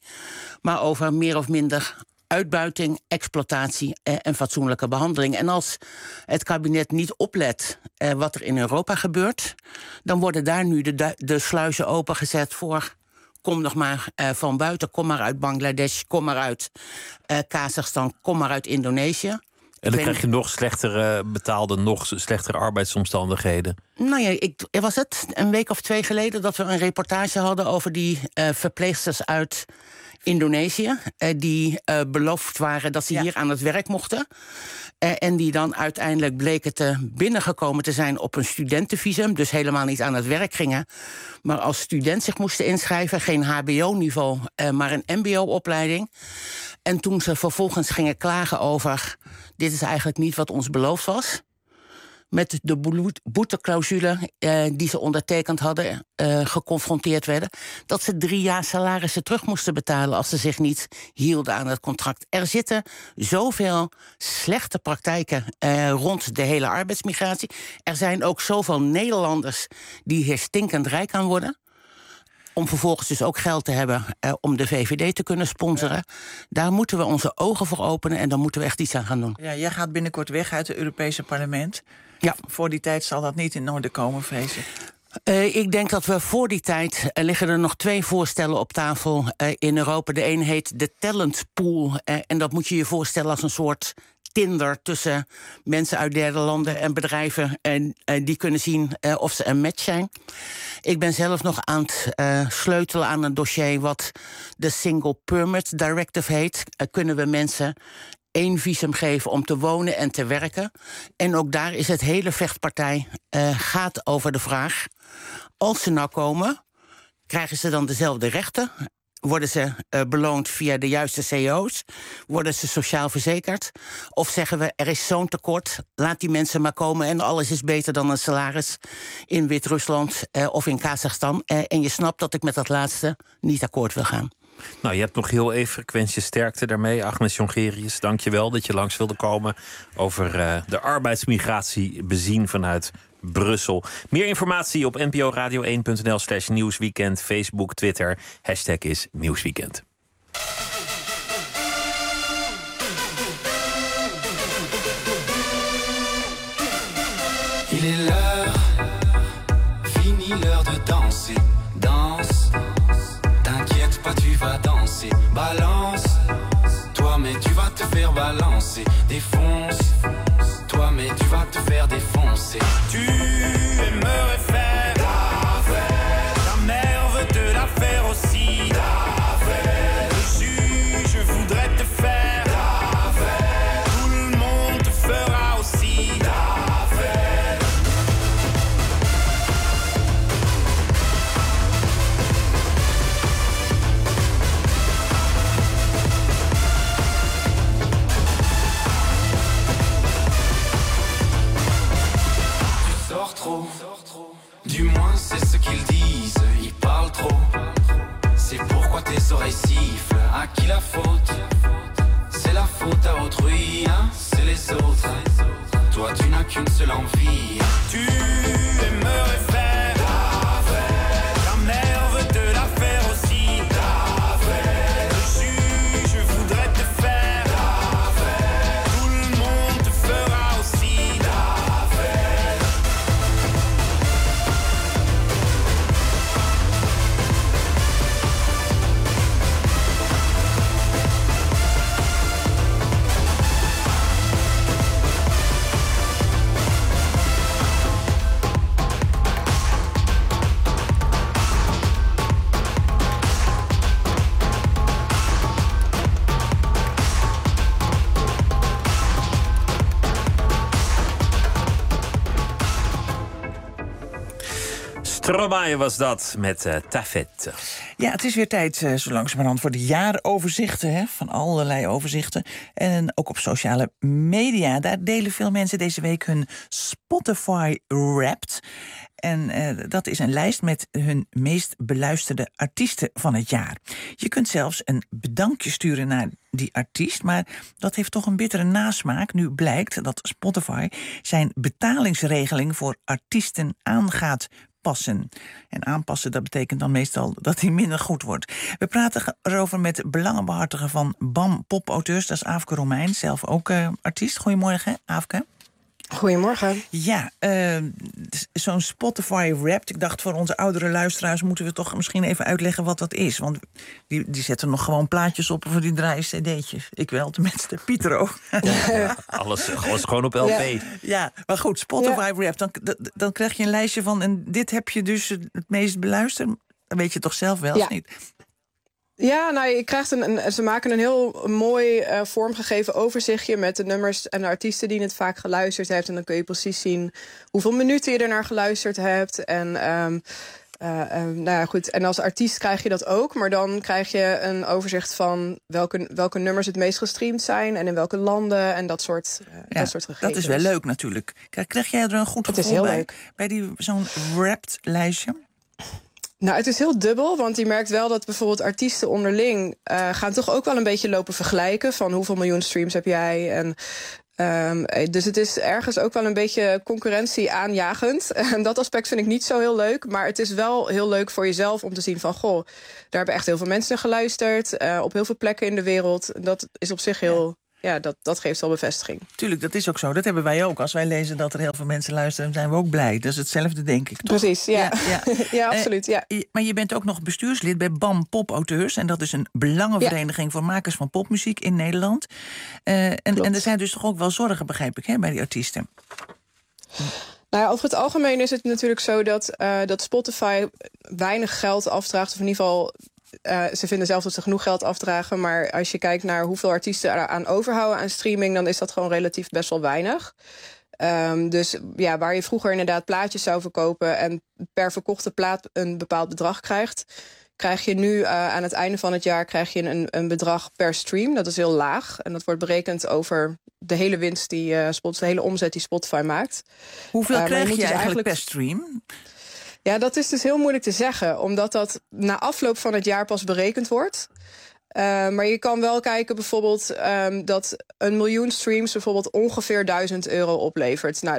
maar over meer of minder uitbuiting, exploitatie en fatsoenlijke behandeling. En als het kabinet niet oplet wat er in Europa gebeurt, dan worden daar nu de sluizen opengezet voor: kom nog maar van buiten, kom maar uit Bangladesh, kom maar uit Kazachstan, kom maar uit Indonesië. En dan krijg je nog slechtere betaalde, nog slechtere arbeidsomstandigheden. Nou ja, was het een week of 2 geleden dat we een reportage hadden over die verpleegsters uit Indonesië, die beloofd waren dat ze hier aan het werk mochten. En die dan uiteindelijk bleken binnengekomen te zijn op een studentenvisum, dus helemaal niet aan het werk gingen, maar als student zich moesten inschrijven, geen hbo-niveau, maar een mbo-opleiding. En toen ze vervolgens gingen klagen over: dit is eigenlijk niet wat ons beloofd was, met de boeteclausule die ze ondertekend hadden, geconfronteerd werden, dat ze 3 jaar salarissen terug moesten betalen als ze zich niet hielden aan het contract. Er zitten zoveel slechte praktijken rond de hele arbeidsmigratie. Er zijn ook zoveel Nederlanders die hier stinkend rijk aan worden, om vervolgens dus ook geld te hebben om de VVD te kunnen sponsoren. Daar moeten we onze ogen voor openen en daar moeten we echt iets aan gaan doen. Ja, jij gaat binnenkort weg uit het Europese parlement. Ja. Voor die tijd zal dat niet in orde komen, vrees ik. Ik denk dat we voor die tijd liggen er nog 2 voorstellen op tafel in Europa. De een heet de Talent Pool. En dat moet je je voorstellen als een soort Tinder tussen mensen uit derde landen en bedrijven die kunnen zien of ze een match zijn. Ik ben zelf nog aan het sleutelen aan een dossier wat de Single Permit Directive heet. Kunnen we mensen één visum geven om te wonen en te werken. En ook daar is het hele vechtpartij gaat over de vraag: als ze nou komen, krijgen ze dan dezelfde rechten? Worden ze beloond via de juiste CEO's? Worden ze sociaal verzekerd? Of zeggen we, er is zo'n tekort, laat die mensen maar komen en alles is beter dan een salaris in Wit-Rusland of in Kazachstan. En je snapt dat ik met dat laatste niet akkoord wil gaan. Nou, je hebt nog heel even, ik wens je sterkte daarmee. Agnes Jongerius, dank je wel dat je langs wilde komen over de arbeidsmigratie bezien vanuit Brussel. Meer informatie op nporadio1.nl/nieuwsweekend, Facebook, Twitter. Hashtag is Nieuwsweekend. Il est l'heure, fini l'heure de danser. Danse, t'inquiète pas, tu vas danser. Balance, toi mais tu vas te faire balancer. Défonce, toi mais tu vas te faire défoncer. Tu aimerais faire la fête, ta mère veut te la faire aussi. La fête, le juge voudrait te faire la fête, tout le monde te fera aussi la fête. Trop. Du moins c'est ce qu'ils disent, ils parlent trop. C'est pourquoi tes oreilles sifflent. À qui la faute? C'est la faute à autrui, hein? C'est les autres. Toi tu n'as qu'une seule envie. Tu aimerais faire la fête, ta mère veut te la faire aussi. La fête, le juge voudrait te faire la fête, tout le monde te fera aussi la fête. Stromae was dat met Tafet. Ja, het is weer tijd zo langzamerhand voor de jaaroverzichten. Hè, van allerlei overzichten. En ook op sociale media. Daar delen veel mensen deze week hun Spotify Wrapped. En dat is een lijst met hun meest beluisterde artiesten van het jaar. Je kunt zelfs een bedankje sturen naar die artiest, maar dat heeft toch een bittere nasmaak. Nu blijkt dat Spotify zijn betalingsregeling voor artiesten aan gaat passen. En aanpassen, dat betekent dan meestal dat hij minder goed wordt. We praten erover met belangenbehartiger van BAM Popauteurs. Dat is Aafke Romein, zelf ook artiest. Goedemorgen, Aafke. Goedemorgen. Ja, zo'n Spotify Wrapped. Ik dacht, voor onze oudere luisteraars moeten we toch misschien even uitleggen wat dat is. Want die zetten nog gewoon plaatjes op voor die draaien cd'tjes. Ik wel, tenminste. Pietro. Ja, alles gewoon op LP. Ja, maar goed, Spotify Wrapped. Dan krijg je een lijstje van, en dit heb je dus het meest beluisterd. Dat weet je toch zelf wel, of niet? Ja, nou, je krijgt ze maken een heel mooi vormgegeven overzichtje met de nummers en de artiesten die je het vaak geluisterd hebt. En dan kun je precies zien hoeveel minuten je ernaar geluisterd hebt. En nou ja, goed. En als artiest krijg je dat ook. Maar dan krijg je een overzicht van welke nummers het meest gestreamd zijn en in welke landen en dat soort gegevens. Dat is wel leuk natuurlijk. Krijg jij er een goed gevoel bij zo'n wrapped lijstje? Nou, het is heel dubbel, want je merkt wel dat bijvoorbeeld artiesten onderling gaan toch ook wel een beetje lopen vergelijken van hoeveel miljoen streams heb jij. En dus het is ergens ook wel een beetje concurrentie aanjagend. En dat aspect vind ik niet zo heel leuk. Maar het is wel heel leuk voor jezelf om te zien van, goh, daar hebben echt heel veel mensen geluisterd. Op heel veel plekken in de wereld. Dat is op zich heel... Ja, dat geeft wel bevestiging. Tuurlijk, dat is ook zo. Dat hebben wij ook. Als wij lezen dat er heel veel mensen luisteren, zijn we ook blij. Dat is hetzelfde, denk ik, toch? Precies, ja. Ja, absoluut, ja. Maar je bent ook nog bestuurslid bij BAM Popauteurs. En dat is een belangenvereniging voor makers van popmuziek in Nederland. En er zijn dus toch ook wel zorgen, begrijp ik, hè, bij die artiesten? Nou ja, over het algemeen is het natuurlijk zo dat Spotify weinig geld afdraagt, of in ieder geval ze vinden zelf dat ze genoeg geld afdragen. Maar als je kijkt naar hoeveel artiesten eraan overhouden aan streaming, dan is dat gewoon relatief best wel weinig. Dus ja, waar je vroeger inderdaad plaatjes zou verkopen en per verkochte plaat een bepaald bedrag krijg je nu aan het einde van het jaar krijg je een bedrag per stream. Dat is heel laag. En dat wordt berekend over de hele winst de hele omzet die Spotify maakt. Hoeveel krijg je dus eigenlijk per stream? Ja, dat is dus heel moeilijk te zeggen, omdat dat na afloop van het jaar pas berekend wordt. Maar je kan wel kijken bijvoorbeeld dat 1 miljoen streams bijvoorbeeld ongeveer €1000 oplevert. Nou,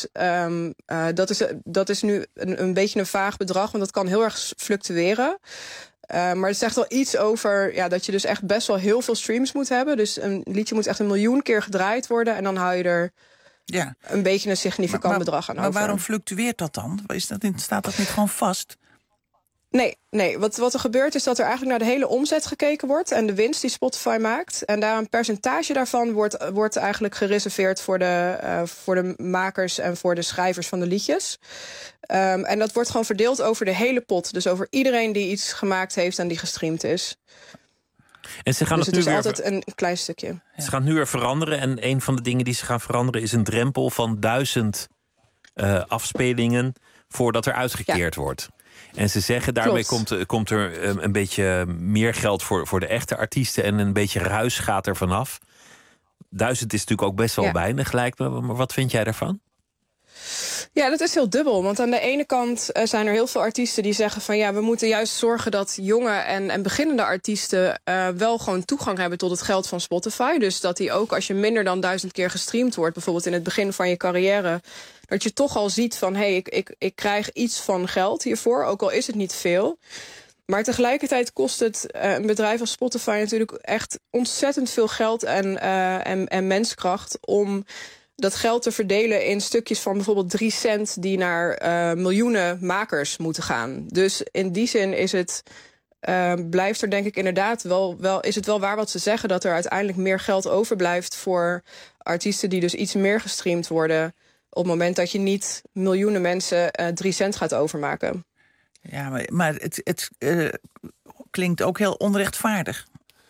dat is nu een beetje een vaag bedrag, want dat kan heel erg fluctueren. Maar het zegt wel iets over dat je dus echt best wel heel veel streams moet hebben. Dus een liedje moet echt 1 miljoen keer gedraaid worden en dan hou je er een beetje een significant bedrag aan over. Maar waarom fluctueert dat dan? Staat dat niet gewoon vast? Nee. Wat er gebeurt is dat er eigenlijk naar de hele omzet gekeken wordt en de winst die Spotify maakt. En daar een percentage daarvan wordt eigenlijk gereserveerd voor de makers en voor de schrijvers van de liedjes. En dat wordt gewoon verdeeld over de hele pot. Dus over iedereen die iets gemaakt heeft en die gestreamd is. En ze gaan dus het is nu weer altijd een klein stukje. Ze gaan het nu weer veranderen. En een van de dingen die ze gaan veranderen is een drempel van 1000 afspelingen voordat er uitgekeerd wordt. En ze zeggen daarmee komt er een beetje meer geld voor de echte artiesten en een beetje ruis gaat er vanaf. 1000 is natuurlijk ook best wel weinig, lijkt me. Maar wat vind jij daarvan? Ja, dat is heel dubbel. Want aan de ene kant zijn er heel veel artiesten die zeggen van we moeten juist zorgen dat jonge en beginnende artiesten wel gewoon toegang hebben tot het geld van Spotify. Dus dat die ook als je minder dan 1000 keer gestreamd wordt, bijvoorbeeld in het begin van je carrière, dat je toch al ziet van ik krijg iets van geld hiervoor, ook al is het niet veel. Maar tegelijkertijd kost het een bedrijf als Spotify natuurlijk echt ontzettend veel geld en menskracht om dat geld te verdelen in stukjes van bijvoorbeeld 3 cent die naar miljoenen makers moeten gaan. Dus in die zin is het, blijft er denk ik inderdaad is het wel waar wat ze zeggen, dat er uiteindelijk meer geld overblijft voor artiesten die dus iets meer gestreamd worden op het moment dat je niet miljoenen mensen 3 cent gaat overmaken. Ja, maar het klinkt ook heel onrechtvaardig.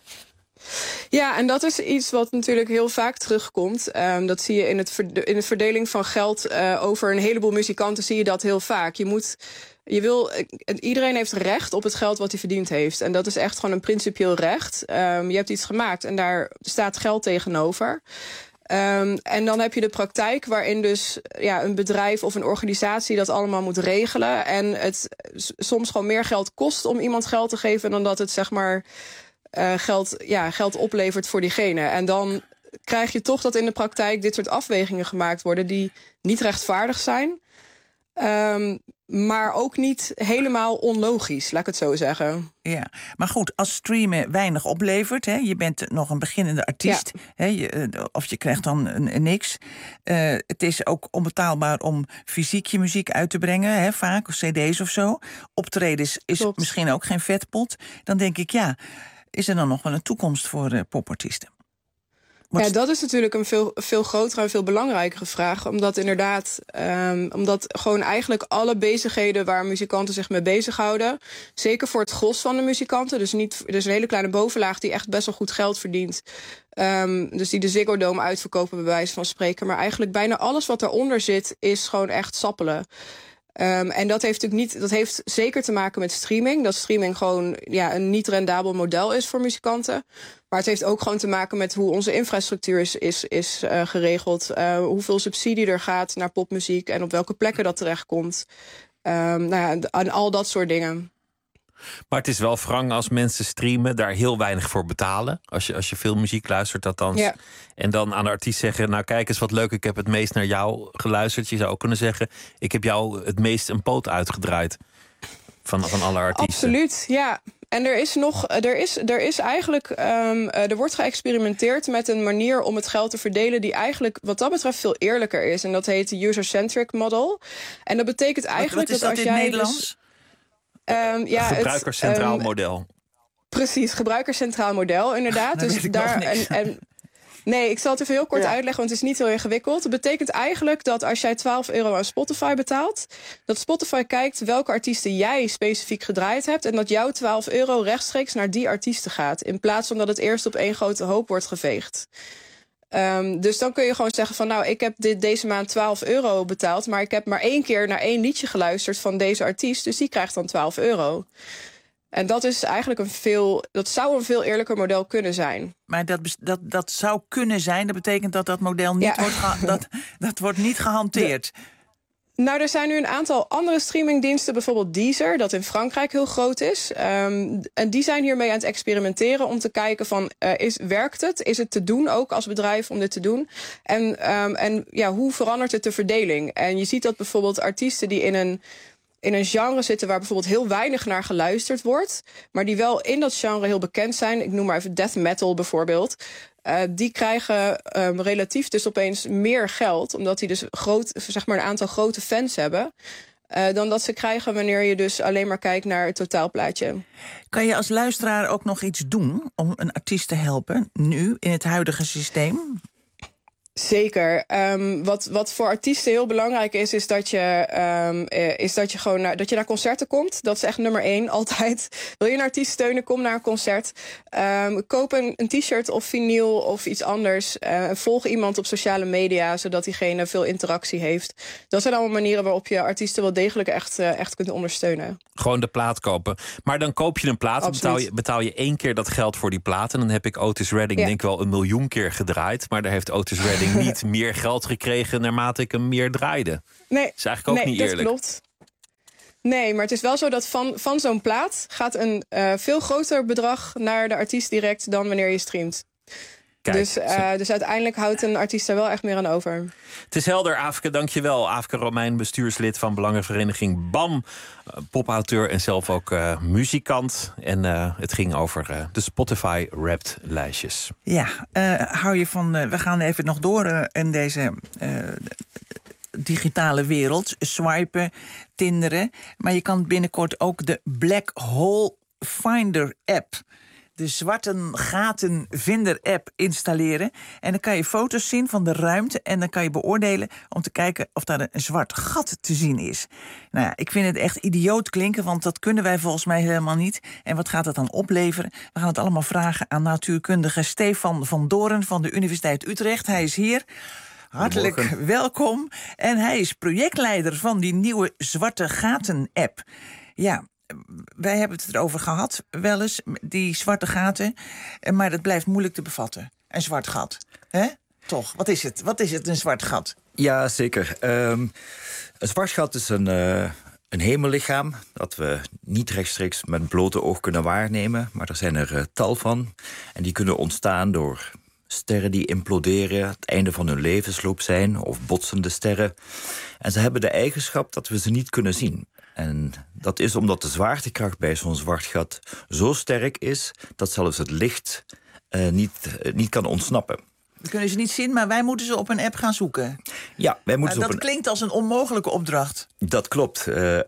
Ja, en dat is iets wat natuurlijk heel vaak terugkomt. Dat zie je in de verdeling van geld over een heleboel muzikanten zie je dat heel vaak. Iedereen heeft recht op het geld wat hij verdiend heeft. En dat is echt gewoon een principieel recht. Je hebt iets gemaakt en daar staat geld tegenover. En dan heb je de praktijk waarin dus een bedrijf of een organisatie dat allemaal moet regelen. En het soms gewoon meer geld kost om iemand geld te geven dan dat het zeg maar geld oplevert voor diegene. En dan krijg je toch dat in de praktijk dit soort afwegingen gemaakt worden die niet rechtvaardig zijn. Maar ook niet helemaal onlogisch, laat ik het zo zeggen. Ja, maar goed, als streamen weinig oplevert, je bent nog een beginnende artiest, of je krijgt dan niks. Het is ook onbetaalbaar om fysiek je muziek uit te brengen, vaak, of cd's of zo. Optredens is misschien ook geen vetpot. Dan denk ik, is er dan nog wel een toekomst voor popartiesten? Ja, dat is natuurlijk een veel grotere en veel belangrijkere vraag. Omdat inderdaad, omdat gewoon eigenlijk alle bezigheden waar muzikanten zich mee bezighouden, zeker voor het gros van de muzikanten, dus een hele kleine bovenlaag die echt best wel goed geld verdient. Dus die de Ziggo Dome uitverkopen, bij wijze van spreken. Maar eigenlijk bijna alles wat daaronder zit, is gewoon echt sappelen. En dat heeft natuurlijk dat heeft zeker te maken met streaming. Dat streaming gewoon een niet rendabel model is voor muzikanten. Maar het heeft ook gewoon te maken met hoe onze infrastructuur is geregeld. Hoeveel subsidie er gaat naar popmuziek en op welke plekken dat terechtkomt. En al dat soort dingen. Maar het is wel wrang als mensen streamen, daar heel weinig voor betalen. Als je veel muziek luistert, althans. Ja. En dan aan de artiest zeggen, nou kijk eens wat leuk, ik heb het meest naar jou geluisterd. Je zou ook kunnen zeggen, ik heb jou het meest een poot uitgedraaid van alle artiesten. Absoluut, ja. En er wordt geëxperimenteerd met een manier om het geld te verdelen die eigenlijk wat dat betreft veel eerlijker is. En dat heet de user-centric model. En dat betekent eigenlijk wat is dat als in jij Nederlands? Gebruikerscentraal model. Precies, gebruikerscentraal model, inderdaad. Dus Nee, ik zal het even heel kort uitleggen, want het is niet heel ingewikkeld. Het betekent eigenlijk dat als jij €12 aan Spotify betaalt, dat Spotify kijkt welke artiesten jij specifiek gedraaid hebt en dat jouw €12 rechtstreeks naar die artiesten gaat, in plaats van dat het eerst op één grote hoop wordt geveegd. Dus dan kun je gewoon zeggen van, nou, ik heb deze maand €12 betaald, maar ik heb maar 1 keer naar 1 liedje geluisterd van deze artiest, dus die krijgt dan €12. En dat is eigenlijk dat zou een veel eerlijker model kunnen zijn. Maar dat zou kunnen zijn, dat betekent dat dat model niet dat wordt niet gehanteerd. Nou, er zijn nu een aantal andere streamingdiensten, bijvoorbeeld Deezer, dat in Frankrijk heel groot is. En die zijn hiermee aan het experimenteren om te kijken van, werkt het? Is het te doen ook als bedrijf om dit te doen? En hoe verandert het de verdeling? En je ziet dat bijvoorbeeld artiesten die in een genre zitten waar bijvoorbeeld heel weinig naar geluisterd wordt, maar die wel in dat genre heel bekend zijn, ik noem maar even death metal bijvoorbeeld, die krijgen relatief dus opeens meer geld, omdat die dus een aantal grote fans hebben, dan dat ze krijgen wanneer je dus alleen maar kijkt naar het totaalplaatje. Kan je als luisteraar ook nog iets doen om een artiest te helpen, nu, in het huidige systeem? Zeker. Wat voor artiesten heel belangrijk is dat je gewoon naar concerten komt. Dat is echt nummer 1 altijd. Wil je een artiest steunen, kom naar een concert. Koop een t-shirt of vinyl of iets anders. Volg iemand op sociale media, zodat diegene veel interactie heeft. Dat zijn allemaal manieren waarop je artiesten wel degelijk echt kunt ondersteunen. Gewoon de plaat kopen. Maar dan koop je een plaat, betaal je 1 keer dat geld voor die plaat. En dan heb ik Otis Redding denk ik wel 1 miljoen keer gedraaid. Maar daar heeft Otis Redding niet meer geld gekregen naarmate ik hem meer draaide. Nee, dat is eigenlijk ook niet eerlijk. Dat klopt. Nee, maar het is wel zo dat van zo'n plaat gaat een veel groter bedrag naar de artiest direct dan wanneer je streamt. Kijk, dus uiteindelijk houdt een artiest er wel echt meer aan over. Het is helder, Aafke, dankjewel. Aafke Romein, bestuurslid van belangenvereniging BAM. Popauteur en zelf ook muzikant. En het ging over de Spotify Wrapped lijstjes. Ja, hou je van... we gaan even nog door in deze digitale wereld. Swipen, tinderen. Maar je kan binnenkort ook de Black Hole Finder app, de zwarte gaten vinder app, installeren. En dan kan je foto's zien van de ruimte en dan kan je beoordelen om te kijken of daar een zwart gat te zien is. Nou ja, ik vind het echt idioot klinken, want dat kunnen wij volgens mij helemaal niet. En wat gaat het dan opleveren? We gaan het allemaal vragen aan natuurkundige Stefan van Doorn van de Universiteit Utrecht. Hij is hier. Hartelijk welkom. En hij is projectleider van die nieuwe zwarte gaten app. Ja, wij hebben het erover gehad, wel eens, die zwarte gaten. Maar dat blijft moeilijk te bevatten. Een zwart gat. Hè? Toch, wat is het? Wat is het, een zwart gat? Ja, zeker. Een zwart gat is een hemellichaam dat we niet rechtstreeks met blote oog kunnen waarnemen. Maar er zijn er tal van. En die kunnen ontstaan door sterren die imploderen, het einde van hun levensloop zijn, of botsende sterren. En ze hebben de eigenschap dat we ze niet kunnen zien. En dat is omdat de zwaartekracht bij zo'n zwart gat zo sterk is dat zelfs het licht niet kan ontsnappen. We kunnen ze niet zien, maar wij moeten ze op een app gaan zoeken. Ja, wij moeten dat klinkt als een onmogelijke opdracht. Dat klopt.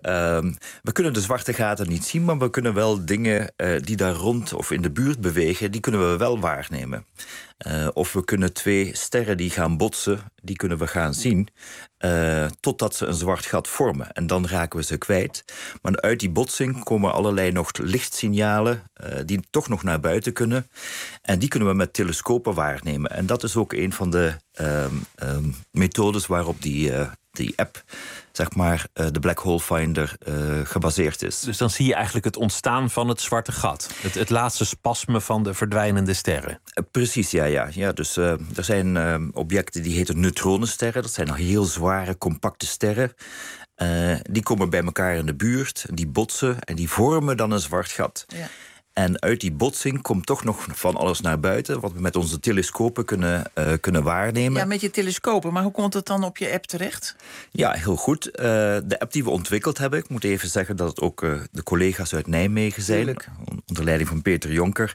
We kunnen de zwarte gaten niet zien, maar we kunnen wel dingen die daar rond of in de buurt bewegen, die kunnen we wel waarnemen. Of we kunnen 2 sterren die gaan botsen, die kunnen we gaan zien, totdat ze een zwart gat vormen. En dan raken we ze kwijt. Maar uit die botsing komen allerlei nog lichtsignalen die toch nog naar buiten kunnen. En die kunnen we met telescopen waarnemen. En dat is ook een van de methodes waarop die app, zeg maar, de Black Hole Finder gebaseerd is. Dus dan zie je eigenlijk het ontstaan van het zwarte gat. Het laatste spasme van de verdwijnende sterren. Precies, ja. Dus er zijn objecten die heten neutronensterren. Dat zijn nog heel zware, compacte sterren. Die komen bij elkaar in de buurt, die botsen en die vormen dan een zwart gat. Ja. En uit die botsing komt toch nog van alles naar buiten, wat we met onze telescopen kunnen waarnemen. Ja, met je telescopen. Maar hoe komt het dan op je app terecht? Ja, heel goed. De app die we ontwikkeld hebben, ik moet even zeggen dat het ook de collega's uit Nijmegen zijn, onder leiding van Peter Jonker.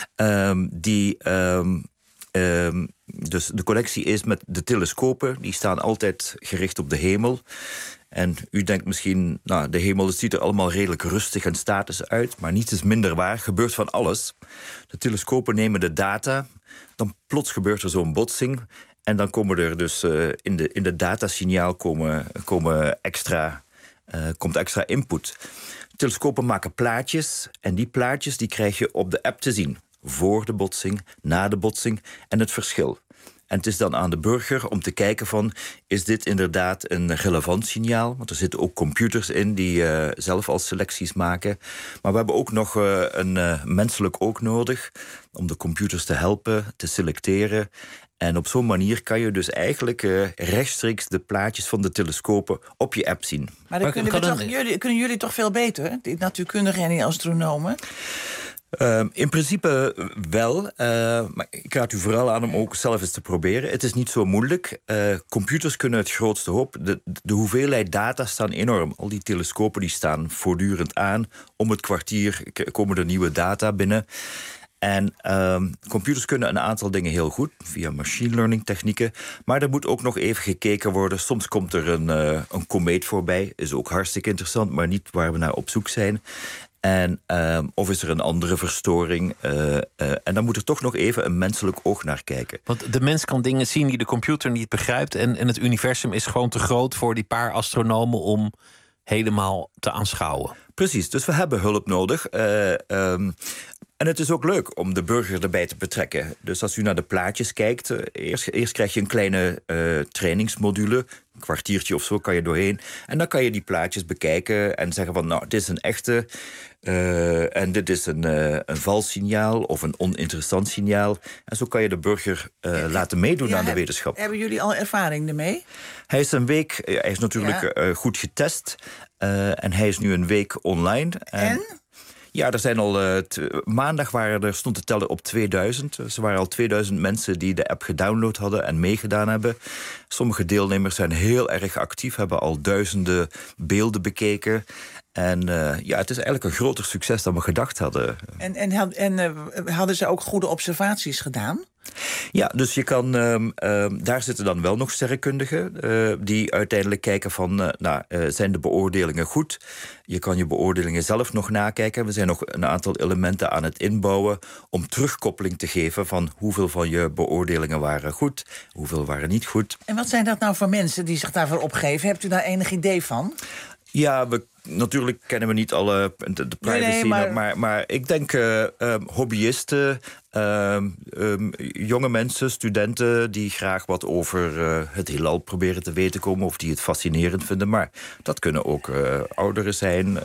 Dus de connectie is met de telescopen, die staan altijd gericht op de hemel. En u denkt misschien, nou, de hemel ziet er allemaal redelijk rustig en statisch uit, maar niets is minder waar, gebeurt van alles. De telescopen nemen de data dan plots gebeurt er zo'n botsing. En dan komen er dus in de datasignaal komt extra input. Telescopen maken plaatjes en die plaatjes die krijg je op de app te zien. Voor de botsing, na de botsing en het verschil. En het is dan aan de burger om te kijken van, is dit inderdaad een relevant signaal? Want er zitten ook computers in die zelf al selecties maken. Maar we hebben ook nog een menselijk oog nodig om de computers te helpen, te selecteren. En op zo'n manier kan je dus eigenlijk rechtstreeks de plaatjes van de telescopen op je app zien. Maar dat kunnen jullie toch veel beter, die natuurkundigen en die astronomen? In principe wel, maar ik raad u vooral aan om ook zelf eens te proberen. Het is niet zo moeilijk. Computers kunnen het grootste hoop. De hoeveelheid data staan enorm. Al die telescopen die staan voortdurend aan. Om het kwartier komen er nieuwe data binnen. En computers kunnen een aantal dingen heel goed, via machine learning technieken. Maar er moet ook nog even gekeken worden. Soms komt er een komeet voorbij. Is ook hartstikke interessant, maar niet waar we naar op zoek zijn. En of is er een andere verstoring? En dan moet er toch nog even een menselijk oog naar kijken. Want de mens kan dingen zien die de computer niet begrijpt. En het universum is gewoon te groot voor die paar astronomen om helemaal te aanschouwen. Precies, dus we hebben hulp nodig. En het is ook leuk om de burger erbij te betrekken. Dus als u naar de plaatjes kijkt, eerst krijg je een kleine trainingsmodule. Een kwartiertje of zo kan je doorheen. En dan kan je die plaatjes bekijken en zeggen van, nou, dit is een echte en dit is een vals signaal of een oninteressant signaal. En zo kan je de burger laten meedoen aan de wetenschap. Hebben jullie al ervaring ermee? Hij is een week, hij is natuurlijk goed getest. En hij is nu een week online. En? Ja, er zijn al maandag stond te tellen op 2000. Er waren al 2000 mensen die de app gedownload hadden en meegedaan hebben. Sommige deelnemers zijn heel erg actief, hebben al duizenden beelden bekeken. En het is eigenlijk een groter succes dan we gedacht hadden. En hadden ze ook goede observaties gedaan? Ja, dus je kan, daar zitten dan wel nog sterrenkundigen die uiteindelijk kijken van, zijn de beoordelingen goed? Je kan je beoordelingen zelf nog nakijken. We zijn nog een aantal elementen aan het inbouwen om terugkoppeling te geven van hoeveel van je beoordelingen waren goed, hoeveel waren niet goed. En wat zijn dat nou voor mensen die zich daarvoor opgeven? Hebt u daar enig idee van? Ja, natuurlijk kennen we niet alle de privacy, maar ik denk hobbyisten, jonge mensen, studenten die graag wat over het heelal proberen te weten komen of die het fascinerend vinden. Maar dat kunnen ook ouderen zijn.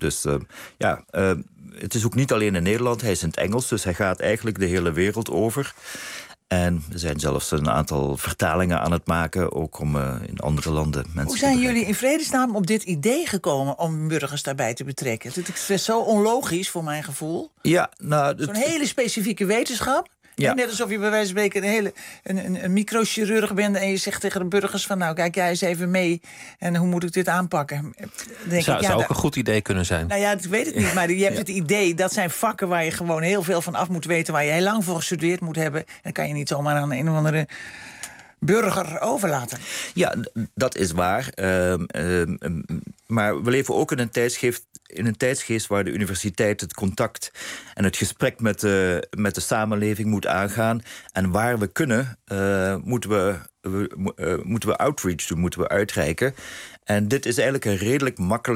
Het is ook niet alleen in Nederland, hij is in het Engels, dus hij gaat eigenlijk de hele wereld over. En we zijn zelfs een aantal vertalingen aan het maken, ook om in andere landen mensen Hoe zijn jullie in vredesnaam op dit idee gekomen om burgers daarbij te betrekken? Het is zo onlogisch voor mijn gevoel. Ja, nou, zo'n hele specifieke wetenschap. Ja. Net alsof je bij wijze van spreken een microchirurg bent en je zegt tegen de burgers van, nou, kijk jij eens even mee en hoe moet ik dit aanpakken? Zou ook een goed idee kunnen zijn. Nou ja, ik weet het niet, maar je hebt het idee, dat zijn vakken waar je gewoon heel veel van af moet weten, waar je heel lang voor gestudeerd moet hebben. En dan kan je niet zomaar aan een of andere burger overlaten. Ja, dat is waar. Maar we leven ook in een tijdsgeest waar de universiteit het contact en het gesprek met de samenleving moet aangaan. En waar we kunnen, moeten we outreach doen, moeten we uitreiken. En dit is eigenlijk een redelijk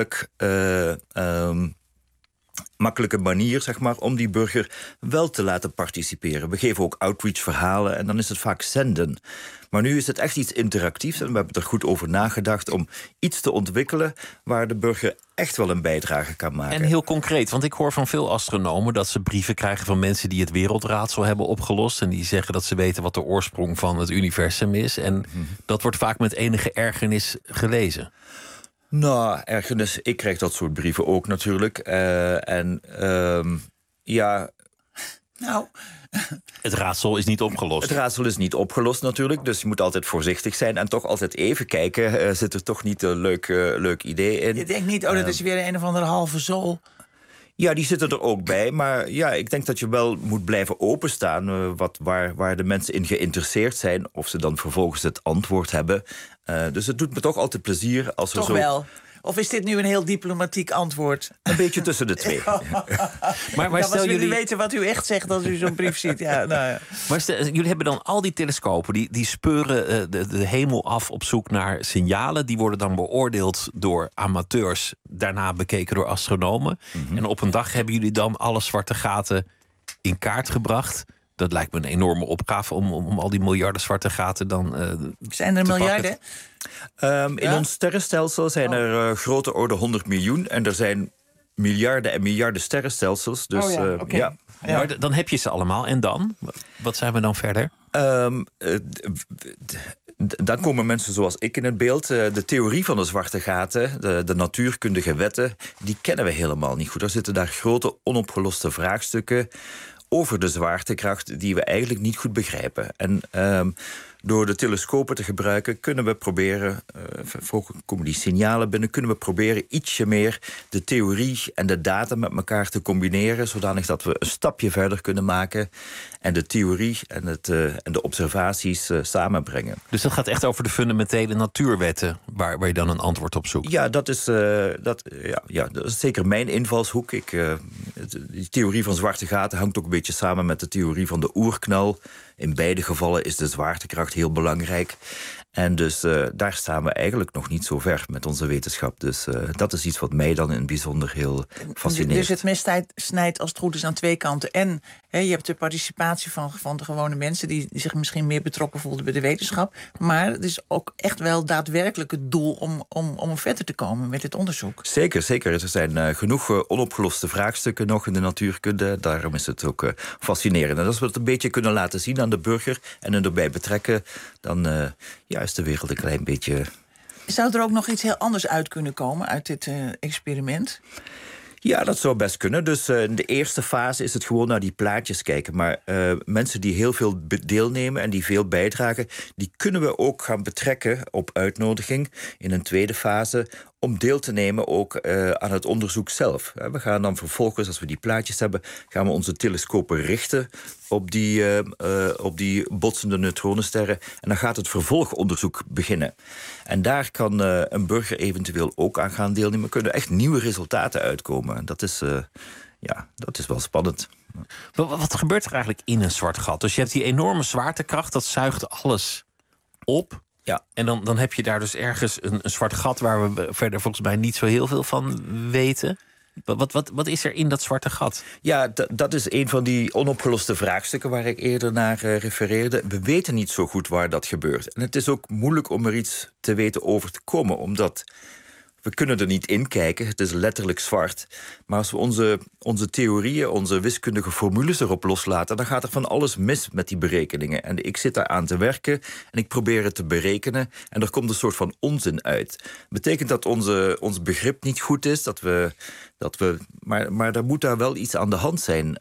makkelijke manier, zeg maar, om die burger wel te laten participeren. We geven ook outreach-verhalen en dan is het vaak zenden. Maar nu is het echt iets interactiefs en we hebben er goed over nagedacht om iets te ontwikkelen waar de burger echt wel een bijdrage kan maken. En heel concreet, want ik hoor van veel astronomen dat ze brieven krijgen van mensen die het wereldraadsel hebben opgelost en die zeggen dat ze weten wat de oorsprong van het universum is. En dat wordt vaak met enige ergernis gelezen. Nou, ergernis, ik krijg dat soort brieven ook natuurlijk. Nou, het raadsel is niet opgelost. Het raadsel is niet opgelost natuurlijk, dus je moet altijd voorzichtig zijn en toch altijd even kijken. Zit er toch niet een leuk idee in? Je denkt niet, dat is weer een of andere halve zool. Ja, die zitten er ook bij. Maar ja, ik denk dat je wel moet blijven openstaan waar de mensen in geïnteresseerd zijn. Of ze dan vervolgens het antwoord hebben. Dus het doet me toch altijd plezier als er toch zo... wel. Of is dit nu een heel diplomatiek antwoord? Een beetje tussen de twee. Maar stel jullie weten wat u echt zegt als u zo'n brief ziet. Ja, nou ja. Maar jullie hebben dan al die telescopen, die speuren de hemel af op zoek naar signalen. Die worden dan beoordeeld door amateurs, daarna bekeken door astronomen. En op een dag hebben jullie dan alle zwarte gaten in kaart gebracht. Dat lijkt me een enorme opgave om al die miljarden zwarte gaten dan zijn er miljarden? In ons sterrenstelsel zijn er grote orde 100 miljoen. En er zijn miljarden en miljarden sterrenstelsels. Dus, Ja, maar dan heb je ze allemaal. En dan? Wat zijn we dan verder? Dan komen mensen zoals ik in het beeld. De theorie van de zwarte gaten, de natuurkundige wetten, die kennen we helemaal niet goed. Er zitten daar grote onopgeloste vraagstukken over de zwaartekracht die we eigenlijk niet goed begrijpen. En door de telescopen te gebruiken kunnen we proberen, komen die signalen binnen, kunnen we proberen ietsje meer de theorie en de data met elkaar te combineren, zodanig dat we een stapje verder kunnen maken en de theorie en de observaties samenbrengen. Dus dat gaat echt over de fundamentele natuurwetten waar je dan een antwoord op zoekt? Ja, dat is zeker mijn invalshoek. Die theorie van zwarte gaten hangt ook een beetje samen met de theorie van de oerknal. In beide gevallen is de zwaartekracht heel belangrijk. En dus daar staan we eigenlijk nog niet zo ver met onze wetenschap. Dus dat is iets wat mij dan in het bijzonder heel fascineert. Dus het mes snijdt als het goed is aan twee kanten. En je hebt de participatie van de gewone mensen die zich misschien meer betrokken voelden bij de wetenschap. Maar het is ook echt wel daadwerkelijk het doel om verder te komen met dit onderzoek. Zeker, zeker. Er zijn genoeg onopgeloste vraagstukken nog in de natuurkunde. Daarom is het ook fascinerend. En als we het een beetje kunnen laten zien aan de burger en hem erbij betrekken, dan is de wereld een klein beetje. Zou er ook nog iets heel anders uit kunnen komen uit dit experiment? Ja, dat zou best kunnen. Dus in de eerste fase is het gewoon naar die plaatjes kijken. Maar mensen die heel veel deelnemen en die veel bijdragen, die kunnen we ook gaan betrekken op uitnodiging in een tweede fase om deel te nemen ook aan het onderzoek zelf. We gaan dan vervolgens, als we die plaatjes hebben, gaan we onze telescopen richten op die botsende neutronensterren. En dan gaat het vervolgonderzoek beginnen. En daar kan een burger eventueel ook aan gaan deelnemen. Er kunnen echt nieuwe resultaten uitkomen. Dat is wel spannend. Wat gebeurt er eigenlijk in een zwart gat? Dus je hebt die enorme zwaartekracht, dat zuigt alles op. Ja. En dan heb je daar dus ergens een zwart gat waar we verder volgens mij niet zo heel veel van weten. Wat is er in dat zwarte gat? Ja, dat is een van die onopgeloste vraagstukken waar ik eerder naar refereerde. We weten niet zo goed waar dat gebeurt. En het is ook moeilijk om er iets te weten over te komen, omdat we kunnen er niet in kijken. Het is letterlijk zwart. Maar als we onze theorieën, onze wiskundige formules erop loslaten, dan gaat er van alles mis met die berekeningen. En ik zit daar aan te werken en ik probeer het te berekenen. En er komt een soort van onzin uit. Betekent dat ons begrip niet goed is, maar er moet daar wel iets aan de hand zijn.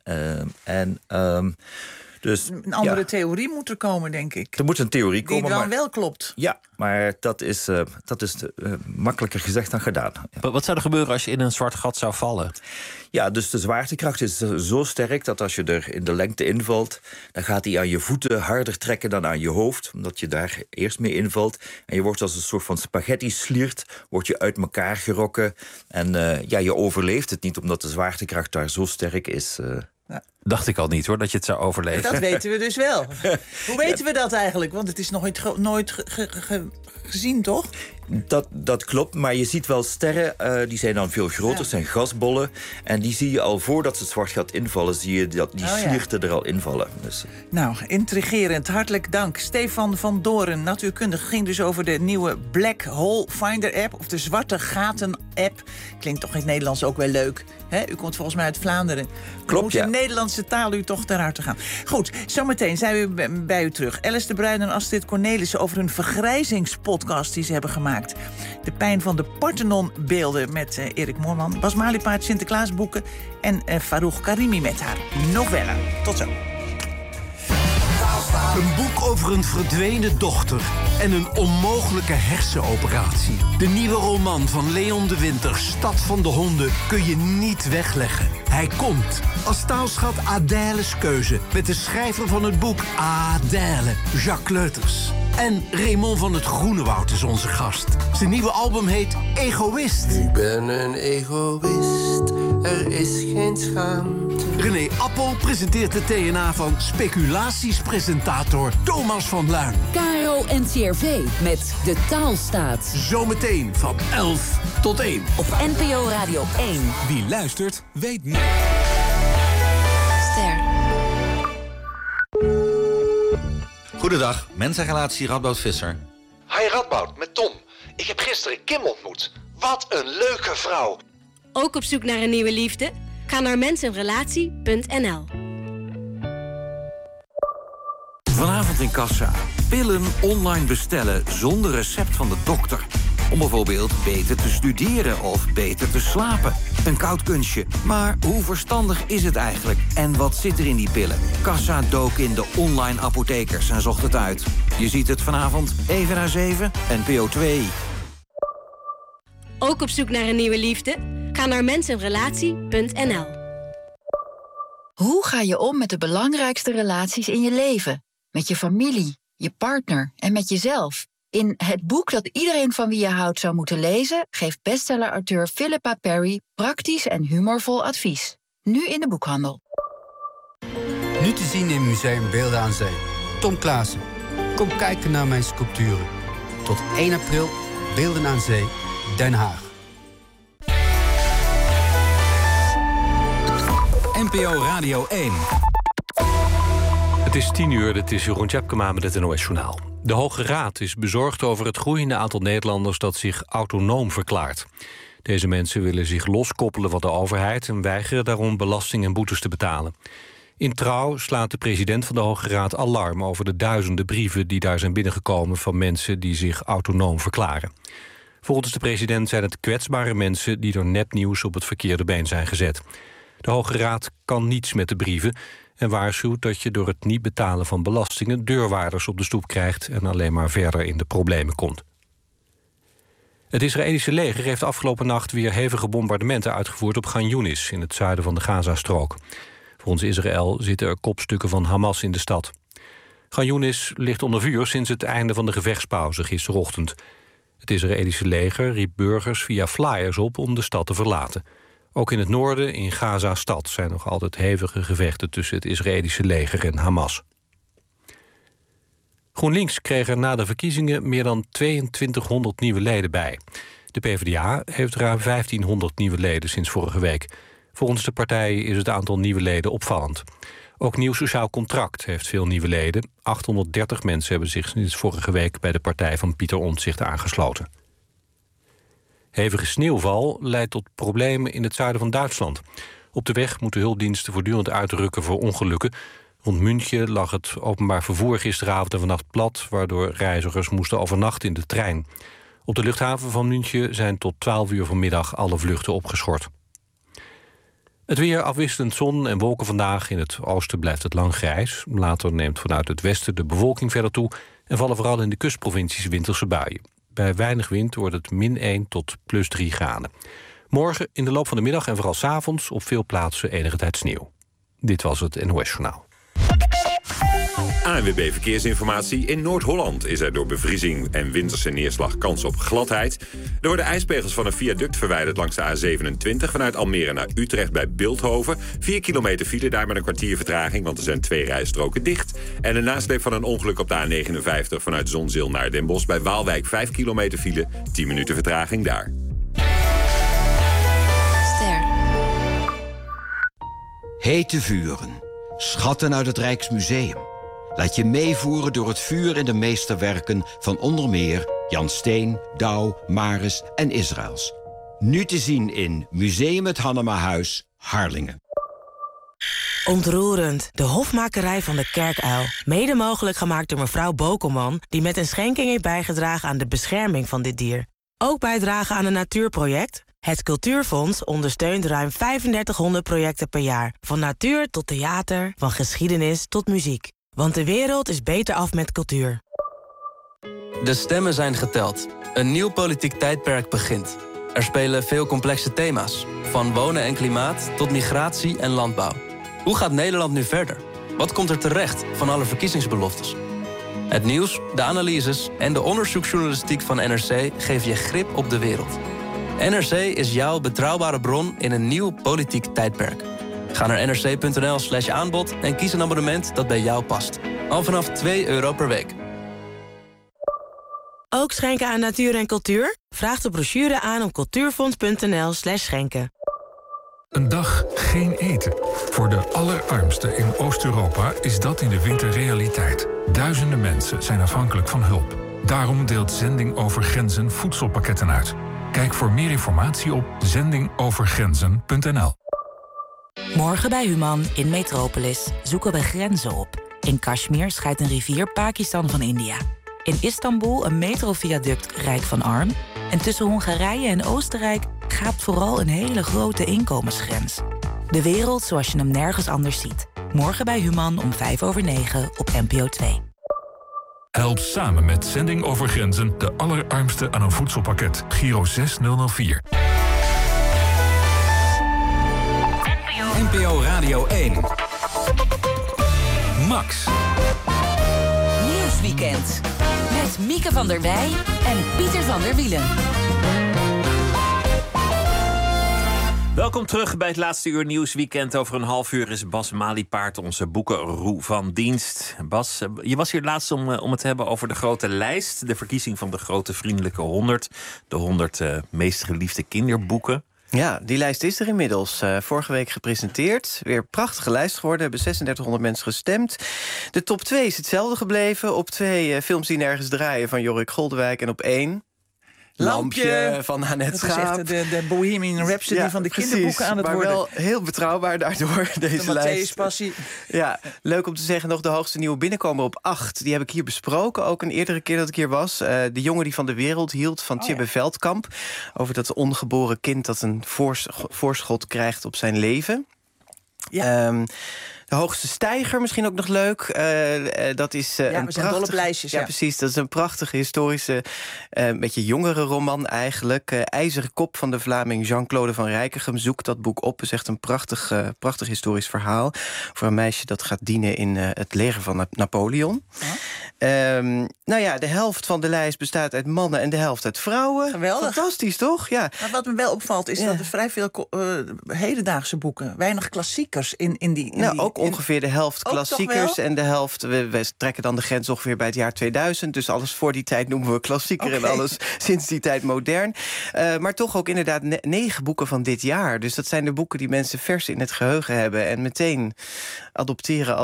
Dus, een andere theorie moet er komen, denk ik. Er moet een theorie komen. Die dan wel klopt. Ja, maar dat is makkelijker gezegd dan gedaan. Ja. Wat zou er gebeuren als je in een zwart gat zou vallen? Ja, dus de zwaartekracht is zo sterk dat als je er in de lengte invalt, dan gaat die aan je voeten harder trekken dan aan je hoofd, omdat je daar eerst mee invalt. En je wordt als een soort van spaghetti sliert, word je uit elkaar gerokken. En je overleeft het niet, omdat de zwaartekracht daar zo sterk is. Dacht ik al niet, hoor, dat je het zou overleven. Dat weten we dus wel. Hoe weten we dat eigenlijk? Want het is nooit gezien, toch? Dat klopt, maar je ziet wel sterren, die zijn dan veel groter, zijn gasbollen. En die zie je al voordat ze het zwart gat invallen, zie je dat die slierten er al invallen. Dus. Nou, intrigerend. Hartelijk dank. Stefan van Doren, natuurkundige, ging dus over de nieuwe Black Hole Finder app, of de Zwarte Gaten app. Klinkt toch in het Nederlands ook wel leuk. Hè? U komt volgens mij uit Vlaanderen. Klopt, in Nederlandse taal u toch ter harte gaan. Goed, zometeen zijn we bij u terug. Alice de Bruin en Astrid Cornelissen over hun vergrijzingspodcast die ze hebben gemaakt. De pijn van de Parthenon-beelden met Erik Moorman. Bas Maliepaard, Sinterklaasboeken en Farouk Karimi met haar novella. Tot zo. Een boek over een verdwenen dochter en een onmogelijke hersenoperatie. De nieuwe roman van Leon de Winter, Stad van de Honden, kun je niet wegleggen. Hij komt als taalschat Adèle's Keuze, met de schrijver van het boek Adèle, Jacques Leuters. En Raymond van het Groenewoud is onze gast. Zijn nieuwe album heet Egoïst. Ik ben een egoïst, er is geen schaamte. René Appel presenteert de TNA van speculatiespresentator Thomas van Luijn. KRO NCRV met De Taalstaat. Zometeen van 11 tot 1. Op NPO Radio 1. Wie luistert, weet meer. Ster. Goedendag, mensenrelatie Radboud Visser. Hi Radboud, met Tom. Ik heb gisteren Kim ontmoet. Wat een leuke vrouw. Ook op zoek naar een nieuwe liefde? Ga naar mensenrelatie.nl. Vanavond in Kassa. Pillen online bestellen zonder recept van de dokter. Om bijvoorbeeld beter te studeren of beter te slapen. Een koud kunstje. Maar hoe verstandig is het eigenlijk? En wat zit er in die pillen? Kassa dook in de online apothekers en zocht het uit. Je ziet het vanavond even na 7, NPO 2. Ook op zoek naar een nieuwe liefde? Ga naar mensenrelatie.nl. Hoe ga je om met de belangrijkste relaties in je leven? Met je familie, je partner en met jezelf. In Het boek dat iedereen van wie je houdt zou moeten lezen, geeft bestseller-auteur Philippa Perry praktisch en humorvol advies. Nu in de boekhandel. Nu te zien in Museum Beelden aan Zee. Tom Klaassen. Kom kijken naar mijn sculpturen. Tot 1 april, Beelden aan Zee, Den Haag. NPO Radio 1. Het is 10:00, dit is Jeroen Tjepkema met het NOS-journaal. De Hoge Raad is bezorgd over het groeiende aantal Nederlanders dat zich autonoom verklaart. Deze mensen willen zich loskoppelen van de overheid en weigeren daarom belasting en boetes te betalen. In Trouw slaat de president van de Hoge Raad alarm over de duizenden brieven die daar zijn binnengekomen van mensen die zich autonoom verklaren. Volgens de president zijn het kwetsbare mensen die door nepnieuws op het verkeerde been zijn gezet. De Hoge Raad kan niets met de brieven en waarschuwt dat je door het niet betalen van belastingen deurwaarders op de stoep krijgt en alleen maar verder in de problemen komt. Het Israëlische leger heeft afgelopen nacht weer hevige bombardementen uitgevoerd op Khan Yunis in het zuiden van de Gazastrook. Volgens Israël zitten er kopstukken van Hamas in de stad. Khan Yunis ligt onder vuur sinds het einde van de gevechtspauze gisterochtend. Het Israëlische leger riep burgers via flyers op om de stad te verlaten. Ook in het noorden, in Gaza-stad, zijn nog altijd hevige gevechten tussen het Israëlische leger en Hamas. GroenLinks kreeg er na de verkiezingen meer dan 2200 nieuwe leden bij. De PvdA heeft ruim 1500 nieuwe leden sinds vorige week. Volgens de partij is het aantal nieuwe leden opvallend. Ook Nieuw Sociaal Contract heeft veel nieuwe leden. 830 mensen hebben zich sinds vorige week bij de partij van Pieter Omtzigt aangesloten. Hevige sneeuwval leidt tot problemen in het zuiden van Duitsland. Op de weg moeten hulpdiensten voortdurend uitrukken voor ongelukken. Rond München lag het openbaar vervoer gisteravond en vannacht plat, waardoor reizigers moesten overnachten in de trein. Op de luchthaven van München zijn tot 12 uur vanmiddag alle vluchten opgeschort. Het weer afwisselend zon en wolken vandaag. In het oosten blijft het lang grijs. Later neemt vanuit het westen de bewolking verder toe en vallen vooral in de kustprovincies winterse buien. Bij weinig wind wordt het -1 tot +3 graden. Morgen in de loop van de middag en vooral 's avonds op veel plaatsen enige tijd sneeuw. Dit was het NOS-journaal. ANWB Verkeersinformatie. In Noord-Holland is er door bevriezing en winterse neerslag kans op gladheid. Er worden ijspegels van een viaduct verwijderd langs de A27... vanuit Almere naar Utrecht bij Bilthoven. 4 kilometer file daar met een kwartier vertraging... want er zijn 2 rijstroken dicht. En een nasleep van een ongeluk op de A59 vanuit Zonzeel naar Den Bosch... bij Waalwijk 5 kilometer file, 10 minuten vertraging daar. Ster. Hete vuren. Schatten uit het Rijksmuseum. Laat je meevoeren door het vuur en de meesterwerken van onder meer Jan Steen, Douw, Maris en Israëls. Nu te zien in Museum het Hannemahuis, Harlingen. Ontroerend. De hofmakerij van de Kerkuil. Mede mogelijk gemaakt door mevrouw Bokelman... die met een schenking heeft bijgedragen aan de bescherming van dit dier. Ook bijdragen aan een natuurproject... Het Cultuurfonds ondersteunt ruim 3500 projecten per jaar. Van natuur tot theater, van geschiedenis tot muziek. Want de wereld is beter af met cultuur. De stemmen zijn geteld. Een nieuw politiek tijdperk begint. Er spelen veel complexe thema's. Van wonen en klimaat tot migratie en landbouw. Hoe gaat Nederland nu verder? Wat komt er terecht van alle verkiezingsbeloftes? Het nieuws, de analyses en de onderzoeksjournalistiek van NRC geven je grip op de wereld. NRC is jouw betrouwbare bron in een nieuw politiek tijdperk. Ga naar nrc.nl/aanbod en kies een abonnement dat bij jou past. Al vanaf €2 per week. Ook schenken aan natuur en cultuur? Vraag de brochure aan op cultuurfonds.nl/schenken. Een dag geen eten. Voor de allerarmsten in Oost-Europa is dat in de winter realiteit. Duizenden mensen zijn afhankelijk van hulp. Daarom deelt Zending Over Grenzen voedselpakketten uit. Kijk voor meer informatie op zendingovergrenzen.nl. Morgen bij Human in Metropolis zoeken we grenzen op. In Kashmir scheidt een rivier Pakistan van India. In Istanbul een metroviaduct rijk van arm. En tussen Hongarije en Oostenrijk gaapt vooral een hele grote inkomensgrens. De wereld zoals je hem nergens anders ziet. Morgen bij Human om 9:05 op NPO 2. Help samen met Zending Over Grenzen de allerarmsten aan een voedselpakket. Giro 6004. NPO Radio 1. Max. Nieuwsweekend. Met Mieke van der Wij en Pieter van der Wielen. Welkom terug bij het laatste uur Nieuwsweekend. Over een half uur is Bas Maliepaard onze boekenroe van dienst. Bas, je was hier laatst om het te hebben over de grote lijst. De verkiezing van de grote vriendelijke 100. De 100 meest geliefde kinderboeken. Ja, die lijst is er inmiddels. Vorige week gepresenteerd. Weer een prachtige lijst geworden. Hebben 3600 mensen gestemd. De top 2 is hetzelfde gebleven. Op 2 films die nergens draaien van Jorik Goldewijk. En op 1... Lampje van Annette Schaap. Dat is echt de Bohemian Rhapsody van de kinderboeken aan het worden. Maar wel heel betrouwbaar daardoor, deze lijst. Passie. Ja, leuk om te zeggen, nog de hoogste nieuwe binnenkomer op 8. Die heb ik hier besproken, ook een eerdere keer dat ik hier was. De jongen die van de wereld hield, van Tjibbe Veldkamp. Over dat ongeboren kind dat een voorschot krijgt op zijn leven. Ja. De hoogste stijger, misschien ook nog leuk. Dat is een prachtig lijstjes. Ja, precies. Dat is een prachtige historische, beetje jongere roman eigenlijk. IJzeren kop van de Vlaming Jean-Claude van Rijkegem. Zoek dat boek op. Het is echt een prachtig historisch verhaal. Voor een meisje dat gaat dienen in het leger van Napoleon. Nou ja, de helft van de lijst bestaat uit mannen en de helft uit vrouwen. Geweldig. Fantastisch, toch? Ja. Maar wat me wel opvalt is dat er vrij veel hedendaagse boeken, weinig klassiekers in die ook ongeveer de helft klassiekers en de helft... We trekken dan de grens ongeveer bij het jaar 2000. Dus alles voor die tijd noemen we klassieker en alles sinds die tijd modern. Maar toch ook inderdaad 9 boeken van dit jaar. Dus dat zijn de boeken die mensen vers in het geheugen hebben en meteen adopteren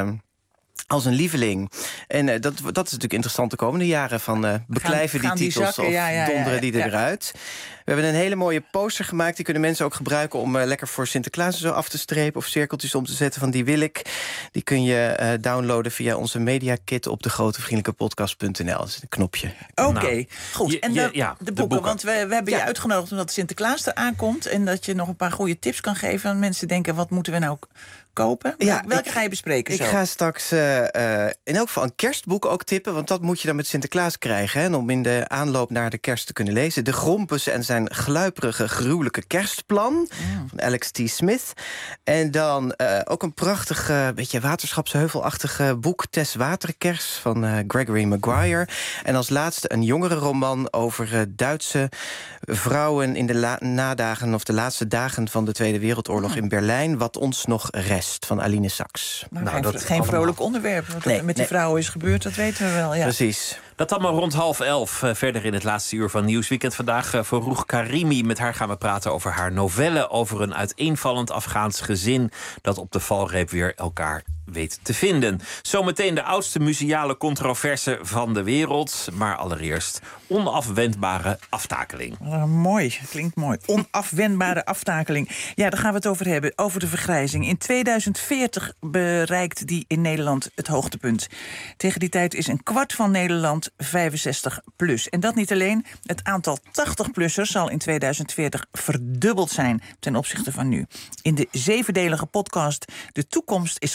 als een lieveling. En dat is natuurlijk interessant de komende jaren. Van beklijven die titels of donderen die er weer uit. We hebben een hele mooie poster gemaakt. Die kunnen mensen ook gebruiken om lekker voor Sinterklaas zo af te strepen... of cirkeltjes om te zetten van die wil ik. Die kun je downloaden via onze mediakit op degrotevriendelijkepodcast.nl. Dat is een knopje. Oké, goed. En de boeken, want we hebben je uitgenodigd omdat Sinterklaas eraan komt... en dat je nog een paar goede tips kan geven aan mensen denken... wat moeten we nou kopen? Welke ga je bespreken? Ik ga straks in elk geval een kerstboek ook tippen... want dat moet je dan met Sinterklaas krijgen... Hè, om in de aanloop naar de kerst te kunnen lezen. De Grompus en zijn gluiperige, gruwelijke kerstplan... van Alex T. Smith. En dan ook een prachtig, beetje waterschapsheuvelachtige boek... Tess Waterkers van Gregory Maguire. En als laatste een jongere roman over Duitse vrouwen... in de nadagen of de laatste dagen van de Tweede Wereldoorlog in Berlijn... Wat ons nog rest, van Aline Sachs. Dat is geen vrolijk onderwerp. Wat met die vrouwen is gebeurd, dat weten we wel. Ja. Precies. Dat allemaal rond 10:30. Verder in het laatste uur van Nieuwsweekend. Vandaag Farouk Karimi. Met haar gaan we praten over haar novelle... over een uiteenvallend Afghaans gezin... dat op de valreep weer elkaar weet te vinden. Zometeen de oudste museale controverse van de wereld. Maar allereerst onafwendbare aftakeling. Mooi, klinkt mooi. Onafwendbare aftakeling. Ja, daar gaan we het over hebben. Over de vergrijzing. In 2040 bereikt die in Nederland het hoogtepunt. Tegen die tijd is een kwart van Nederland 65 plus. En dat niet alleen. Het aantal 80-plussers zal in 2040 verdubbeld zijn ten opzichte van nu. In de 7-delige podcast De Toekomst is grijs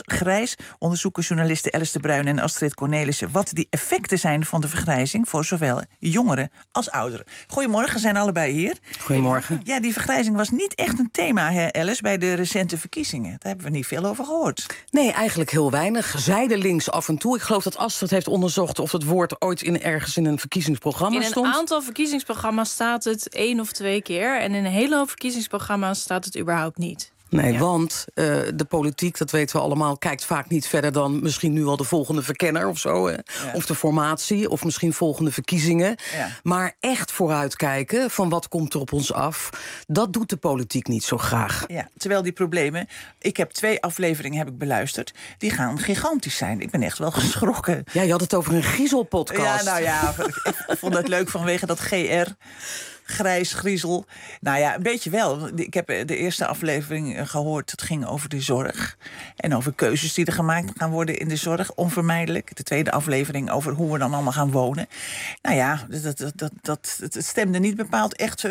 prijs onderzoeken journalisten Alice de Bruin en Astrid Cornelissen wat die effecten zijn van de vergrijzing voor zowel jongeren als ouderen. Goedemorgen, zijn allebei hier. Goedemorgen. Ja, die vergrijzing was niet echt een thema, hè, Alice, bij de recente verkiezingen. Daar hebben we niet veel over gehoord. Nee, eigenlijk heel weinig. Zijdelings af en toe. Ik geloof dat Astrid heeft onderzocht of het woord ooit ergens in een verkiezingsprogramma stond. In een aantal verkiezingsprogramma's staat het 1 of 2 keer. En in een hele hoop verkiezingsprogramma's staat het überhaupt niet. Nee, want de politiek, dat weten we allemaal, kijkt vaak niet verder dan misschien nu al de volgende verkenner of zo. Ja. Of de formatie, of misschien volgende verkiezingen. Ja. Maar echt vooruitkijken van wat komt er op ons af, dat doet de politiek niet zo graag. Ja, terwijl die problemen, ik heb 2 afleveringen beluisterd, die gaan gigantisch zijn. Ik ben echt wel geschrokken. Ja, je had het over een griezelpodcast. Ja, nou ja, ik vond het leuk vanwege dat GR. Grijs, griezel. Nou ja, een beetje wel. Ik heb de eerste aflevering gehoord. Het ging over de zorg. En over keuzes die er gemaakt gaan worden in de zorg. Onvermijdelijk. De tweede aflevering over hoe we dan allemaal gaan wonen. Nou ja, het stemde niet bepaald echt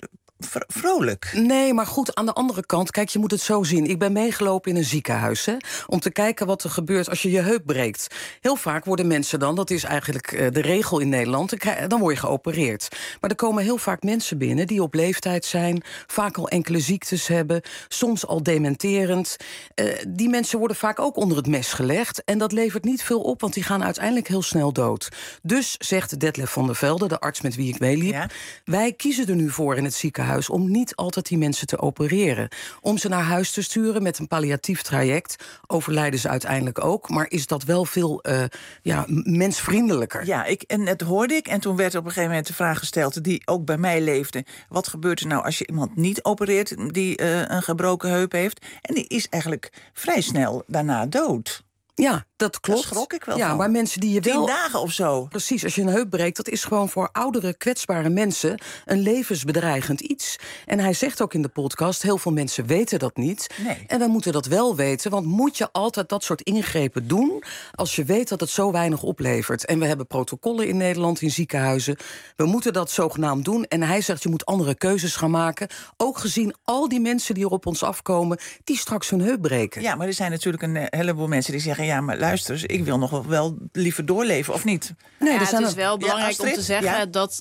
vrolijk. Nee, maar goed, aan de andere kant, kijk, je moet het zo zien. Ik ben meegelopen in een ziekenhuis, hè, om te kijken wat er gebeurt als je je heup breekt. Heel vaak worden mensen dan, dat is eigenlijk de regel in Nederland, dan word je geopereerd. Maar er komen heel vaak mensen binnen die op leeftijd zijn, vaak al enkele ziektes hebben, soms al dementerend. Die mensen worden vaak ook onder het mes gelegd en dat levert niet veel op, want die gaan uiteindelijk heel snel dood. Dus, zegt Detlef van der Velde, de arts met wie ik meeliep, ja, wij kiezen er nu voor in het ziekenhuis om niet altijd die mensen te opereren. Om ze naar huis te sturen met een palliatief traject. Overlijden ze uiteindelijk ook. Maar is dat wel veel mensvriendelijker. Ja, en dat hoorde ik. En toen werd op een gegeven moment de vraag gesteld die ook bij mij leefde. Wat gebeurt er nou als je iemand niet opereert die een gebroken heup heeft? En die is eigenlijk vrij snel daarna dood. Ja, dat klopt. Daar schrok ik wel van. Maar mensen die je 10 dagen of zo. Precies, als je een heup breekt, dat is gewoon voor oudere, kwetsbare mensen een levensbedreigend iets. En hij zegt ook in de podcast, heel veel mensen weten dat niet. Nee. En we moeten dat wel weten, want moet je altijd dat soort ingrepen doen als je weet dat het zo weinig oplevert. En we hebben protocollen in Nederland, in ziekenhuizen. We moeten dat zogenaamd doen. En hij zegt, je moet andere keuzes gaan maken. Ook gezien al die mensen die er op ons afkomen, die straks hun heup breken. Ja, maar er zijn natuurlijk een heleboel mensen die zeggen, ja, maar luister eens, ik wil nog wel liever doorleven, of niet? Nee, ja, het is wel belangrijk om te zeggen dat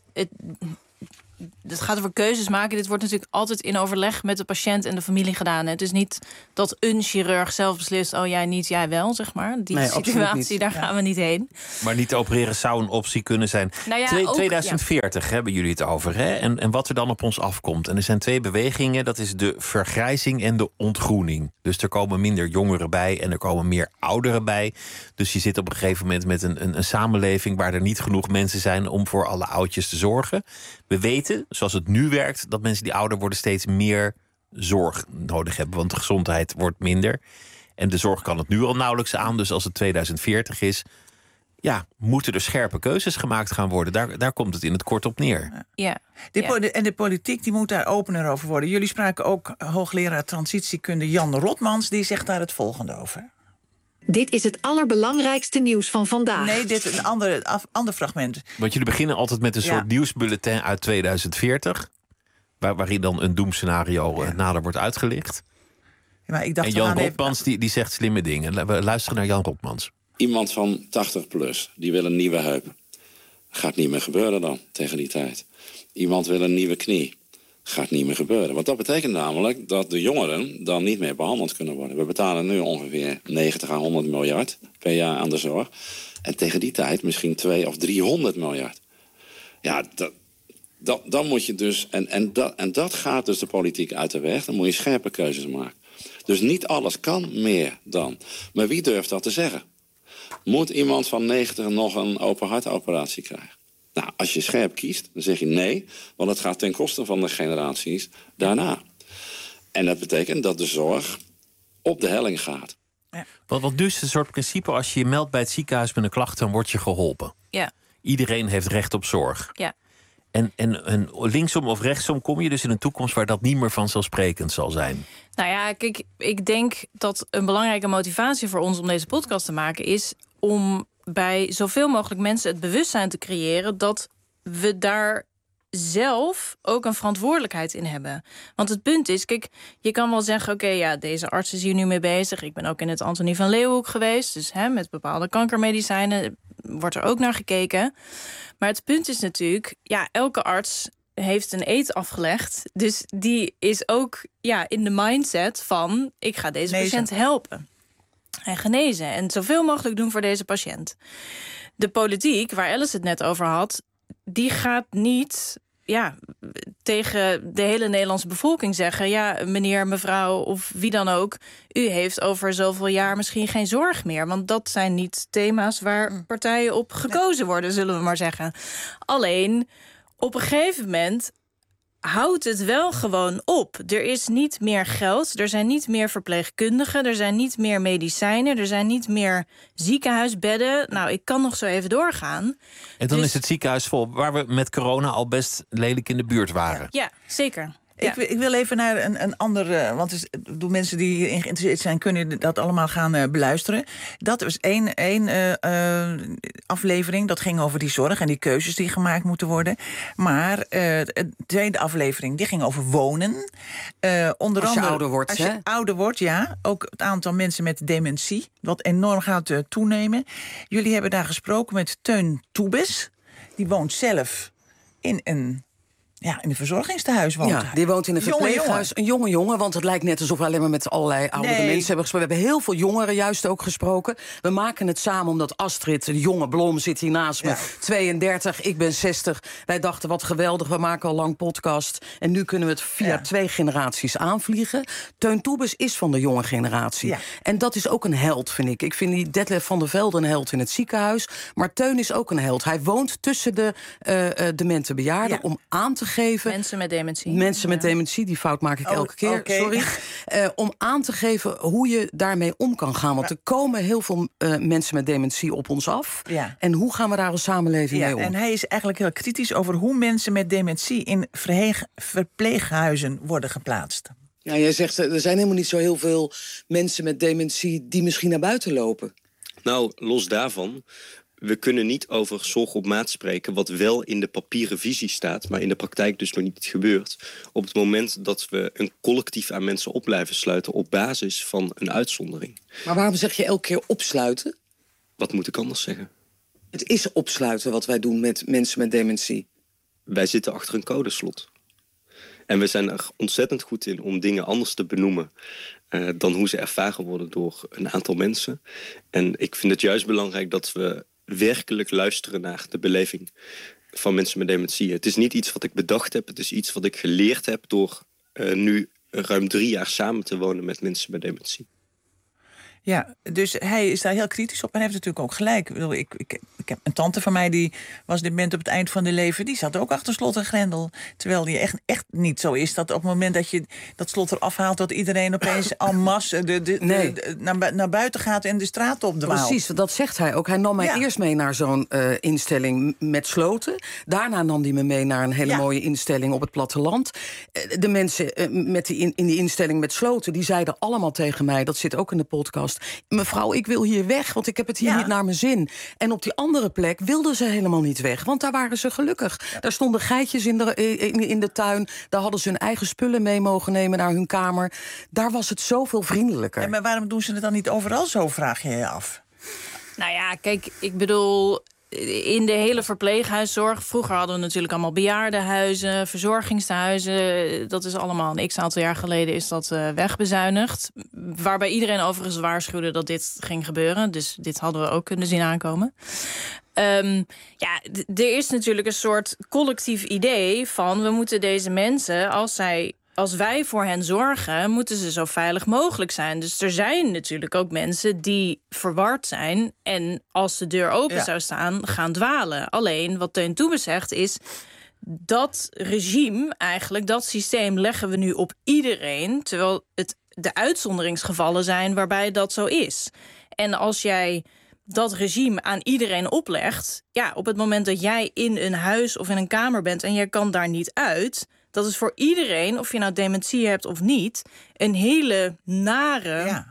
het gaat over keuzes maken. Dit wordt natuurlijk altijd in overleg met de patiënt en de familie gedaan. Het is niet dat een chirurg zelf beslist, oh jij niet, jij wel, zeg maar. Die situatie, daar gaan we niet heen. Maar niet opereren zou een optie kunnen zijn. Nou ja, 2040 hebben jullie het over, hè? En wat er dan op ons afkomt. En er zijn 2 bewegingen, dat is de vergrijzing en de ontgroening. Dus er komen minder jongeren bij en er komen meer ouderen bij. Dus je zit op een gegeven moment met een samenleving waar er niet genoeg mensen zijn om voor alle oudjes te zorgen. We weten, zoals het nu werkt, dat mensen die ouder worden steeds meer zorg nodig hebben. Want de gezondheid wordt minder. En de zorg kan het nu al nauwelijks aan. Dus als het 2040 is, ja, moeten er scherpe keuzes gemaakt gaan worden. Daar komt het in het kort op neer. Ja. En de politiek die moet daar opener over worden. Jullie spraken ook hoogleraar transitiekunde Jan Rotmans. Die zegt daar het volgende over. Dit is het allerbelangrijkste nieuws van vandaag. Nee, dit is een ander fragment. Want jullie beginnen altijd met een soort nieuwsbulletin uit 2040... waarin dan een doemscenario nader wordt uitgelicht. Ja, maar ik dacht en Jan Rotmans die zegt slimme dingen. We luisteren naar Jan Rotmans. Iemand van 80 plus, die wil een nieuwe heup. Gaat niet meer gebeuren dan, tegen die tijd. Iemand wil een nieuwe knie. Gaat niet meer gebeuren. Want dat betekent namelijk dat de jongeren dan niet meer behandeld kunnen worden. We betalen nu ongeveer 90 à 100 miljard per jaar aan de zorg. En tegen die tijd misschien 200 of 300 miljard. Ja, dan moet je dus... En dat gaat dus de politiek uit de weg. Dan moet je scherpe keuzes maken. Dus niet alles kan meer dan. Maar wie durft dat te zeggen? Moet iemand van 90 nog een open hartoperatie krijgen? Nou, als je scherp kiest, dan zeg je nee, want het gaat ten koste van de generaties daarna. En dat betekent dat de zorg op de helling gaat. Ja. Want nu is het een soort principe, als je je meldt bij het ziekenhuis met een klacht, dan word je geholpen. Ja. Iedereen heeft recht op zorg. Ja. En linksom of rechtsom kom je dus in een toekomst waar dat niet meer vanzelfsprekend zal zijn. Nou ja, kijk, ik denk dat een belangrijke motivatie voor ons om deze podcast te maken is om bij zoveel mogelijk mensen het bewustzijn te creëren dat we daar zelf ook een verantwoordelijkheid in hebben. Want het punt is, kijk, je kan wel zeggen, oké, deze arts is hier nu mee bezig. Ik ben ook in het Antonie van Leeuwenhoek geweest. Dus met bepaalde kankermedicijnen wordt er ook naar gekeken. Maar het punt is natuurlijk, elke arts heeft een eed afgelegd. Dus die is ook in de mindset van, ik ga deze patiënt helpen. En genezen. En zoveel mogelijk doen voor deze patiënt. De politiek, waar Alice het net over had, die gaat niet tegen de hele Nederlandse bevolking zeggen, meneer, mevrouw of wie dan ook, u heeft over zoveel jaar misschien geen zorg meer. Want dat zijn niet thema's waar partijen op gekozen worden, zullen we maar zeggen. Alleen, op een gegeven moment houdt het wel gewoon op. Er is niet meer geld, er zijn niet meer verpleegkundigen, er zijn niet meer medicijnen, er zijn niet meer ziekenhuisbedden. Nou, ik kan nog zo even doorgaan. En dan is het ziekenhuis vol, waar we met corona al best lelijk in de buurt waren. Ja, zeker. Ik wil even naar een andere, want de mensen die hierin geïnteresseerd zijn, kunnen dat allemaal gaan beluisteren. Dat was één aflevering, dat ging over die zorg en die keuzes die gemaakt moeten worden. Maar de tweede aflevering, die ging over wonen. Onder als je andere, ouder wordt, als je ouder wordt, ook het aantal mensen met dementie, wat enorm gaat toenemen. Jullie hebben daar gesproken met Teun Toebes. Die woont zelf in een verzorgingstehuis woont. Ja, die woont in een verpleeghuis. Een jonge jongen, want het lijkt net alsof we alleen maar met allerlei oudere mensen hebben gesproken. We hebben heel veel jongeren juist ook gesproken. We maken het samen omdat Astrid, de jonge Blom, zit hier naast me. 32, ik ben 60. Wij dachten, wat geweldig, we maken al lang podcast. En nu kunnen we het via 2 generaties aanvliegen. Teun Toebes is van de jonge generatie. Ja. En dat is ook een held, vind ik. Ik vind die Detlef van der Velde een held in het ziekenhuis. Maar Teun is ook een held. Hij woont tussen de demente bejaarden om aan te geven. Mensen met dementie. Mensen met dementie, die fout maak ik elke keer, sorry. Om aan te geven hoe je daarmee om kan gaan. Want er komen heel veel mensen met dementie op ons af. Ja. En hoe gaan we daar als samenleving mee om? En hij is eigenlijk heel kritisch over hoe mensen met dementie in verpleeghuizen worden geplaatst. Ja, jij zegt, er zijn helemaal niet zo heel veel mensen met dementie die misschien naar buiten lopen. Nou, los daarvan, we kunnen niet over zorg op maat spreken, wat wel in de papieren visie staat, maar in de praktijk dus nog niet gebeurt. Op het moment dat we een collectief aan mensen op blijven sluiten op basis van een uitzondering. Maar waarom zeg je elke keer opsluiten? Wat moet ik anders zeggen? Het is opsluiten wat wij doen met mensen met dementie. Wij zitten achter een codeslot. En we zijn er ontzettend goed in om dingen anders te benoemen dan hoe ze ervaren worden door een aantal mensen. En ik vind het juist belangrijk dat we werkelijk luisteren naar de beleving van mensen met dementie. Het is niet iets wat ik bedacht heb, het is iets wat ik geleerd heb door nu ruim 3 jaar samen te wonen met mensen met dementie. Ja, dus hij is daar heel kritisch op en heeft natuurlijk ook gelijk. Ik heb een tante van mij, die was dement op het eind van haar leven, die zat ook achter slot en grendel. Terwijl die echt niet zo is dat op het moment dat je dat slot eraf haalt, dat iedereen opeens en masse naar buiten gaat en de straat opdwaalt. Precies, dat zegt hij ook. Hij nam mij eerst mee naar zo'n instelling met sloten. Daarna nam hij me mee naar een hele mooie instelling op het platteland. De mensen in die instelling met sloten, die zeiden allemaal tegen mij, dat zit ook in de podcast, mevrouw, ik wil hier weg, want ik heb het hier niet naar mijn zin. En op die andere plek wilden ze helemaal niet weg, want daar waren ze gelukkig. Ja. Daar stonden geitjes in de tuin. Daar hadden ze hun eigen spullen mee mogen nemen naar hun kamer. Daar was het zoveel vriendelijker. Maar waarom doen ze het dan niet overal zo, vraag je je af? Nou ja, kijk, ik bedoel, in de hele verpleeghuiszorg, vroeger hadden we natuurlijk allemaal bejaardenhuizen, verzorgingstehuizen. Dat is allemaal een x-aantal jaar geleden is dat wegbezuinigd. Waarbij iedereen overigens waarschuwde dat dit ging gebeuren. Dus dit hadden we ook kunnen zien aankomen. Er is natuurlijk een soort collectief idee van, we moeten deze mensen, als wij voor hen zorgen, moeten ze zo veilig mogelijk zijn. Dus er zijn natuurlijk ook mensen die verward zijn en als de deur open zou staan, gaan dwalen. Alleen, wat Teun Toebes zegt is, dat regime eigenlijk, dat systeem leggen we nu op iedereen, terwijl het de uitzonderingsgevallen zijn waarbij dat zo is. En als jij dat regime aan iedereen oplegt, op het moment dat jij in een huis of in een kamer bent en jij kan daar niet uit, dat is voor iedereen, of je nou dementie hebt of niet, een hele nare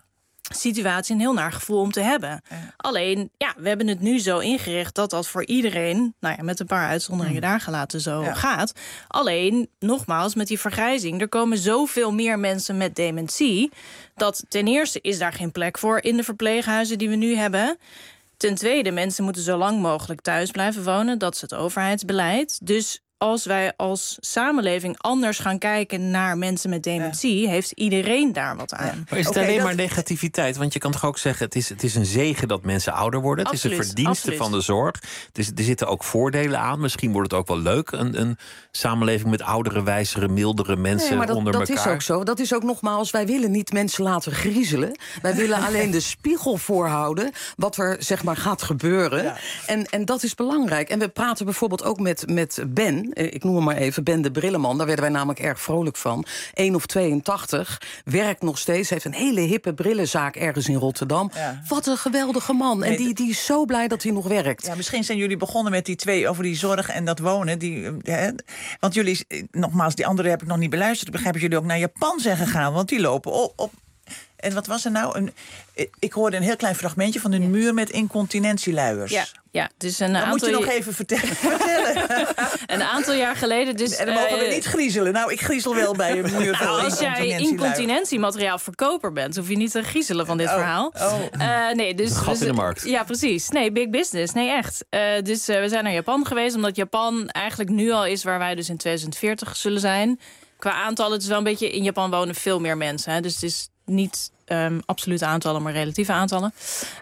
situatie een heel naar gevoel om te hebben. Ja. Alleen, we hebben het nu zo ingericht dat voor iedereen, met een paar uitzonderingen daar gelaten zo gaat. Alleen, nogmaals, met die vergrijzing, er komen zoveel meer mensen met dementie, dat ten eerste is daar geen plek voor in de verpleeghuizen die we nu hebben. Ten tweede, mensen moeten zo lang mogelijk thuis blijven wonen. Dat is het overheidsbeleid. Dus als wij als samenleving anders gaan kijken naar mensen met dementie, heeft iedereen daar wat aan. Maar is het alleen maar negativiteit? Want je kan toch ook zeggen, het is een zegen dat mensen ouder worden. Het is een verdienste van de zorg. Dus er zitten ook voordelen aan. Misschien wordt het ook wel leuk, een samenleving met oudere, wijzere, mildere mensen onder elkaar. Dat is ook zo. Dat is ook nogmaals, wij willen niet mensen laten griezelen. Wij willen alleen de spiegel voorhouden wat er gaat gebeuren. Ja. En dat is belangrijk. En we praten bijvoorbeeld ook met Ben. Ik noem hem maar even, Ben de Brilleman. Daar werden wij namelijk erg vrolijk van. 1 of 82, werkt nog steeds. Heeft een hele hippe brillenzaak ergens in Rotterdam. Ja. Wat een geweldige man. Nee, en die is zo blij dat hij nog werkt. Ja, misschien zijn jullie begonnen met die 2 over die zorg en dat wonen. Want jullie, nogmaals, die andere heb ik nog niet beluisterd. Ik begrijp dat jullie ook naar Japan zijn gegaan. Want die lopen op. En wat was er nou? Ik hoorde een heel klein fragmentje van een muur met incontinentieluiers. Ja, dus een moet je nog even vertellen. Een aantal jaar geleden. Dus, en dan mogen we niet griezelen. Nou, ik griezel wel bij een muur van als jij incontinentiemateriaal verkoper bent, hoef je niet te griezelen van dit verhaal. Nee, dus gat in de markt. Ja, precies. Nee, big business. Nee, echt. Dus we zijn naar Japan geweest, omdat Japan eigenlijk nu al is waar wij dus in 2040 zullen zijn. Qua aantallen, het is wel een beetje, in Japan wonen veel meer mensen. Hè, dus het is niet absolute aantallen, maar relatieve aantallen.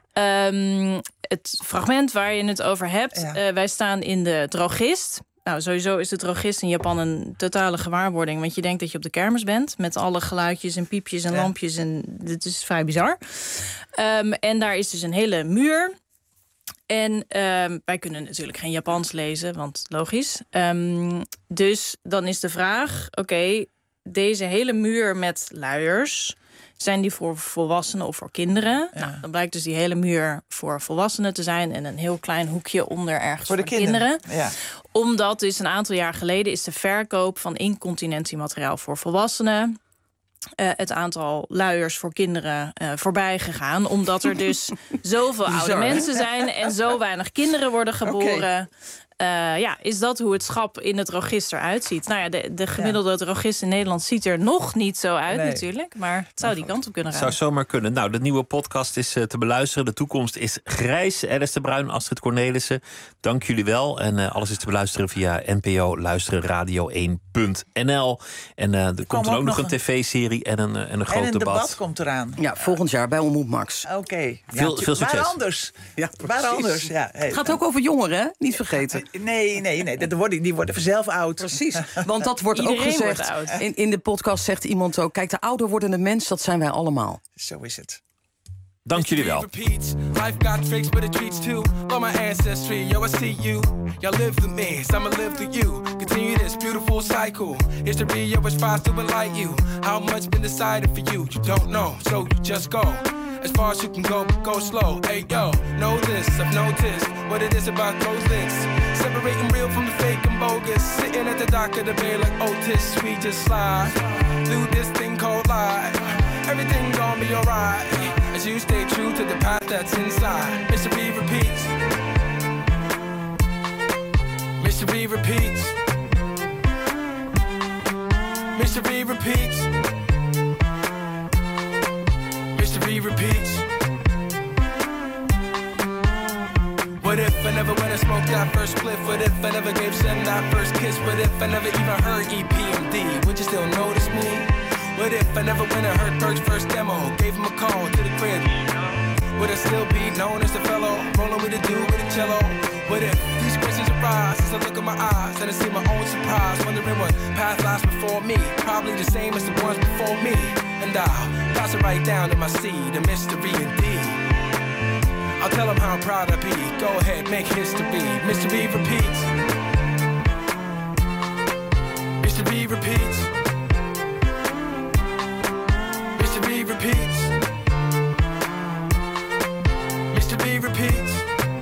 Het fragment waar je het over hebt, wij staan in de drogist. Nou, sowieso is de drogist in Japan een totale gewaarwording. Want je denkt dat je op de kermis bent, met alle geluidjes en piepjes en lampjes. En dit is vrij bizar. En daar is dus een hele muur. En wij kunnen natuurlijk geen Japans lezen, want logisch. Dus dan is de vraag, oké, deze hele muur met luiers, zijn die voor volwassenen of voor kinderen? Ja. Nou, dan blijkt dus die hele muur voor volwassenen te zijn en een heel klein hoekje onder ergens voor de kinderen. Ja. Omdat dus een aantal jaar geleden is de verkoop van incontinentiemateriaal voor volwassenen, het aantal luiers voor kinderen voorbij gegaan. Omdat er dus zoveel oude mensen zijn en zo weinig kinderen worden geboren. Is dat hoe het schap in het drogist eruit ziet? Nou ja, de gemiddelde drogist in Nederland ziet er nog niet zo uit natuurlijk. Maar het zou die kant op kunnen gaan. Zou zomaar kunnen. Nou, de nieuwe podcast is te beluisteren. De toekomst is grijs. Alice de Bruin, Astrid Cornelissen. Dank jullie wel. En alles is te beluisteren via NPO Luisteren Radio1.nl. En er komt dan ook nog een tv-serie en een groot debat. En een debat komt eraan. Ja, volgend jaar bij Omroep Max. Oké. Veel succes. Waar anders? Ja, waar anders? Ja, het gaat ook over jongeren, hè? Niet vergeten. Nee. Die worden vanzelf oud. Precies, want dat wordt ook gezegd. In de podcast zegt iemand ook, kijk, de ouder wordende mens, dat zijn wij allemaal. Zo is het. Dank jullie wel. Life got tricks, but it treats too. Love my ancestry, yo, I see you. Y'all live through me, so I'ma live through you. Continue this beautiful cycle. History, yo, it tries to enlighten you. How much been decided for you? You don't know, so you just go. As far as you can go slow. Hey, yo, know this, I've noticed what it is about those links. Separating real from the fake and bogus. Sitting at the dock of the bay like Otis. We just slide through this thing called life. Everything gonna be alright. As you stay true to the path that's inside. Mystery repeats. Mystery repeats. Mystery repeats. Mystery repeats. What if I never went and smoked that first spliff? What if I never gave Sam that first kiss? What if I never even heard EPMD? Would you still notice me? What if I never went and heard Berg's first demo? Gave him a call to the crib. Would I still be known as the fellow? Rolling with a dude with a cello? What if these questions arise as I look in my eyes and I see my own surprise? Wondering what path lies before me. Probably the same as the ones before me. And I'll pass it right down to my seed, a mystery indeed. I'll tell them how proud I be. Go ahead, make history. Mystery repeats. Mystery repeats. Mystery repeats. Mystery repeats.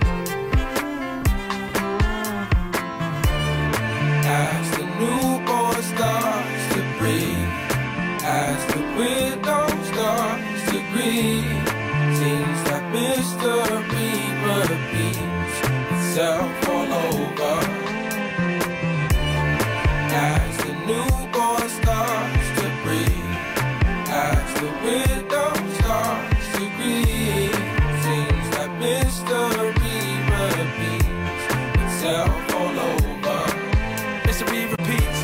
As the newborn starts to breathe, as the window starts to green, itself all over. As the newborn starts to breathe, as the widow starts to grieve, seems that mystery repeats itself all over. Mystery repeats.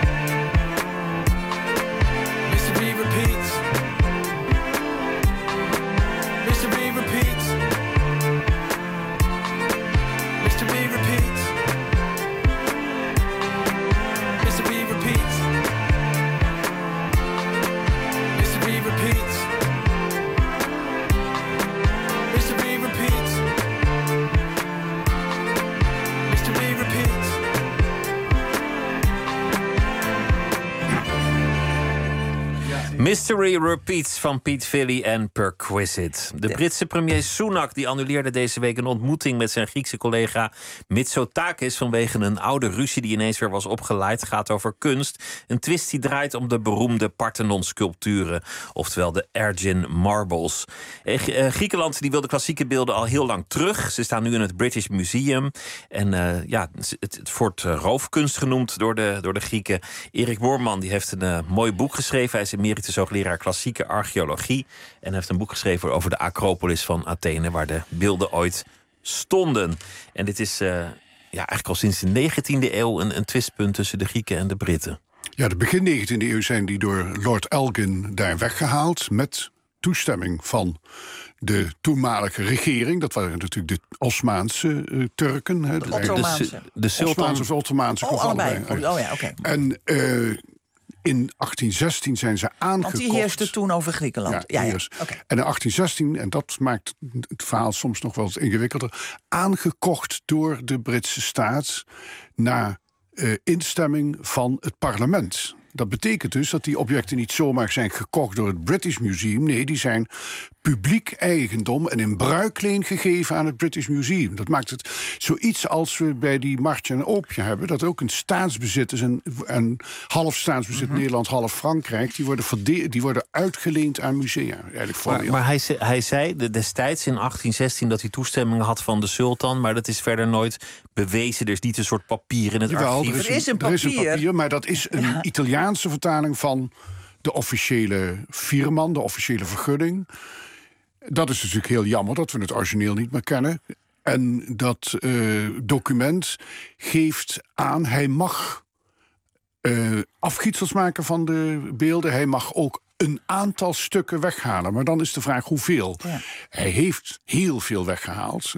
Mystery repeats. Mystery repeats. Mystery repeats. Mystery repeats. Mystery repeats. Mystery repeats. Mystery repeats. Mystery Repeats van Pete Villey en Perquisite. De Britse premier Sunak die annuleerde deze week een ontmoeting met zijn Griekse collega Mitsotakis vanwege een oude ruzie die ineens weer was opgeleid. Gaat over kunst. Een twist die draait om de beroemde Parthenon-sculpturen, oftewel de Aegean Marbles. Griekenland die wil de klassieke beelden al heel lang terug. Ze staan nu in het British Museum. En het wordt roofkunst genoemd door de Grieken. Erik Boorman die heeft een mooi boek geschreven. Hij is emeritus hoogleraar klassieke archeologie en heeft een boek geschreven over de Acropolis van Athene, waar de beelden ooit stonden. En dit is eigenlijk al sinds de 19e eeuw een twistpunt tussen de Grieken en de Britten. Ja, de begin 19e eeuw zijn die door Lord Elgin daar weggehaald met toestemming van de toenmalige regering. Dat waren natuurlijk de Osmaanse Turken. Hè, de Osmaanse of Ottomaanse. Allebei. Oké. En in 1816 zijn ze aangekocht. Want die heerste toen over Griekenland. Ja. Okay. En in 1816, en dat maakt het verhaal soms nog wel wat ingewikkelder, aangekocht door de Britse staat na instemming van het parlement. Dat betekent dus dat die objecten niet zomaar zijn gekocht door het British Museum. Nee, die zijn publiek eigendom en in bruikleen gegeven aan het British Museum. Dat maakt het zoiets als we bij die Martje en Oopje hebben, dat ook een staatsbezit is, een half staatsbezit Nederland, half Frankrijk. Die worden uitgeleend aan musea. Maar hij zei destijds in 1816 dat hij toestemming had van de sultan, maar dat is verder nooit bewezen. Er is niet een soort papier in het archief. Er is een papier, maar dat is een Italiaanse vertaling van de officiële firman, de officiële vergunning. Dat is natuurlijk heel jammer dat we het origineel niet meer kennen. En dat document geeft aan, hij mag afgietsels maken van de beelden. Hij mag ook een aantal stukken weghalen. Maar dan is de vraag hoeveel. Ja. Hij heeft heel veel weggehaald.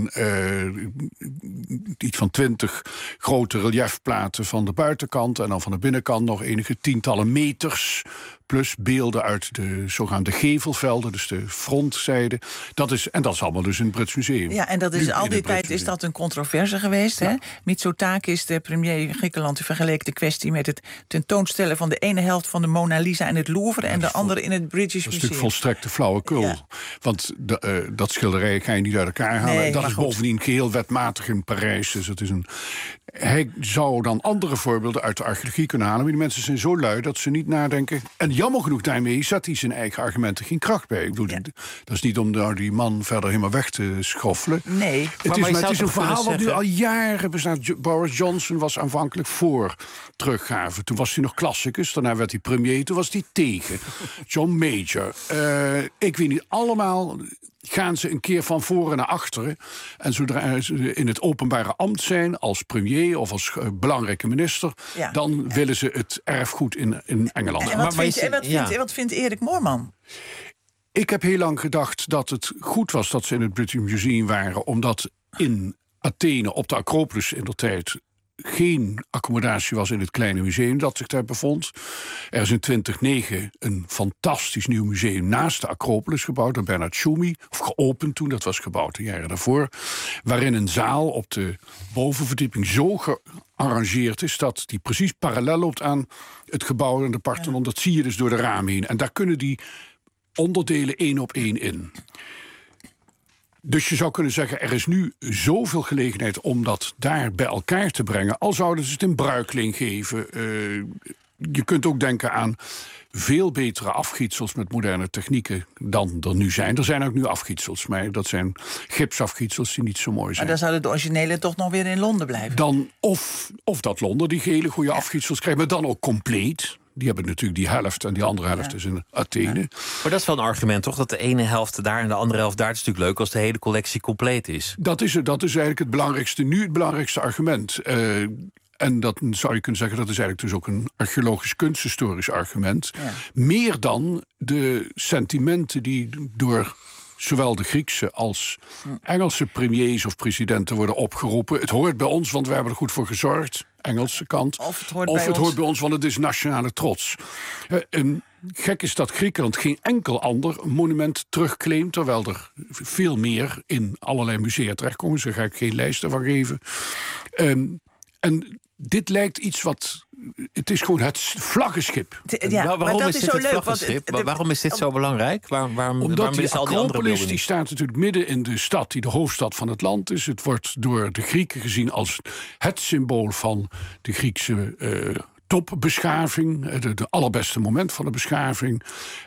Iets van 20 grote reliefplaten van de buitenkant en dan van de binnenkant nog enige tientallen meters. Plus beelden uit de zogenaamde gevelvelden, dus de frontzijde. Dat is allemaal dus in het Brits Museum. Ja, en dat is al die tijd is dat een controverse geweest. Ja. Hè? Mitsotakis, de premier Griekenland, vergeleek de kwestie met het tentoonstellen van de ene helft van de Mona Lisa in het Louvre en de andere in het British Museum. Dat is natuurlijk volstrekte flauwekul. Ja. Want dat schilderij ga je niet uit elkaar halen. Nee, dat is bovendien geheel wetmatig in Parijs. Dus het is hij zou dan andere voorbeelden uit de archeologie kunnen halen. Maar die mensen zijn zo lui dat ze niet nadenken. En jammer genoeg daarmee zet hij zijn eigen argumenten geen kracht bij. Ik bedoel, dat is niet om daar die man verder helemaal weg te schoffelen. Nee. Het is een verhaal wat nu al jaren bestaat. Boris Johnson was aanvankelijk voor teruggave. Toen was hij nog klassicus. Daarna werd hij premier. Toen was hij tegen. John Major. Ik weet niet, allemaal gaan ze een keer van voren naar achteren. En zodra ze in het openbare ambt zijn, als premier of als belangrijke minister, dan willen ze het erfgoed in Engeland. En wat vindt Erik Moorman? Ik heb heel lang gedacht dat het goed was dat ze in het British Museum waren, omdat in Athene op de Acropolis in de tijd geen accommodatie was in het kleine museum dat zich daar bevond. Er is in 2009 een fantastisch nieuw museum naast de Acropolis gebouwd door Bernard Tschumi, of geopend toen, dat was gebouwd de jaren daarvoor, waarin een zaal op de bovenverdieping zo gearrangeerd is dat die precies parallel loopt aan het gebouw en de Parthenon. Ja. Dat zie je dus door de ramen heen. En daar kunnen die onderdelen één op één in. Dus je zou kunnen zeggen, er is nu zoveel gelegenheid om dat daar bij elkaar te brengen. Al zouden ze het in bruikleen geven. je kunt ook denken aan veel betere afgietsels met moderne technieken dan er nu zijn. Er zijn ook nu afgietsels, maar dat zijn gipsafgietsels die niet zo mooi zijn. Maar dan zouden de originele toch nog weer in Londen blijven? Dan of dat Londen die hele goede afgietsels krijgt, maar dan ook compleet. Die hebben natuurlijk die helft en die andere helft is in Athene. Ja. Maar dat is wel een argument, toch? Dat de ene helft daar en de andere helft daar. Het is natuurlijk leuk als de hele collectie compleet is. Dat is eigenlijk het belangrijkste argument. En dat zou je kunnen zeggen, dat is eigenlijk dus ook een archeologisch kunsthistorisch argument. Ja. Meer dan de sentimenten die door zowel de Griekse als Engelse premiers of presidenten worden opgeroepen. Het hoort bij ons, want we hebben er goed voor gezorgd. Engelse kant. Of het hoort bij ons, want het is nationale trots. Gek is dat Griekenland geen enkel ander monument terugclaimt, terwijl er veel meer in allerlei musea terechtkomen. Daar ga ik geen lijst van geven. En dit lijkt iets wat... Het is gewoon het vlaggenschip. Ja, waarom is dit het vlaggenschip? Waarom is dit zo belangrijk? Omdat die Acropolis die staat natuurlijk midden in de stad die de hoofdstad van het land is. Het wordt door de Grieken gezien als het symbool van de Griekse topbeschaving. Het allerbeste moment van de beschaving.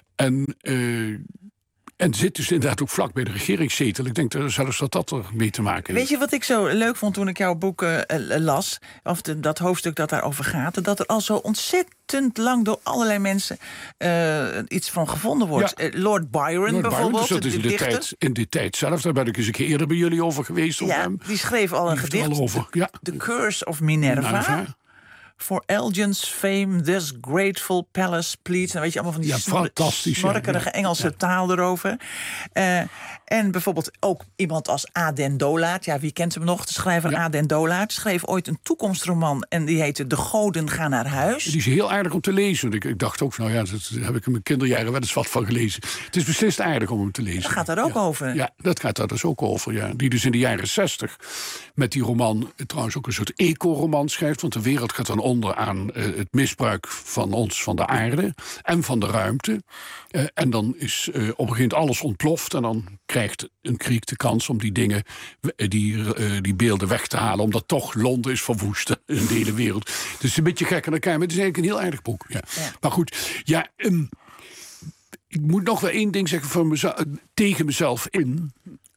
En zit dus inderdaad ook vlak bij de regeringszetel. Ik denk zelfs dat er mee te maken heeft. Weet je wat ik zo leuk vond toen ik jouw boek las? Of dat hoofdstuk dat daarover gaat. Dat er al zo ontzettend lang door allerlei mensen iets van gevonden wordt. Ja. Lord Byron bijvoorbeeld. Dus dat is in de tijd zelf. Daar ben ik eens een keer eerder bij jullie over geweest. Die schreef al een gedicht. The Curse of Minerva. For Elgin's fame, this grateful palace pleads. Dan weet je allemaal van die snorkerige Engelse taal erover. En bijvoorbeeld ook iemand als Aden Dolaert. Ja, wie kent hem nog? De schrijver Aden Dolaert schreef ooit een toekomstroman. En die heette De Goden gaan naar huis. Die is heel aardig om te lezen. Ik dacht ook, daar heb ik in mijn kinderjaren wel eens wat van gelezen. Het is beslist aardig om hem te lezen. Dat gaat daar ook over? Ja, dat gaat daar dus ook over, ja. Die dus in de jaren 60 met die roman trouwens ook een soort eco-roman schrijft. Want de wereld gaat dan onder aan het misbruik van ons, van de aarde en van de ruimte. En dan is op een gegeven moment alles ontploft. En dan krijgt een Griek de kans om die dingen, die beelden weg te halen. Omdat toch Londen is verwoest in de hele wereld. Het is een beetje gek aan elkaar, maar het is eigenlijk een heel aardig boek. Ja. Ja. Maar goed, ik moet nog wel één ding zeggen tegen mezelf in.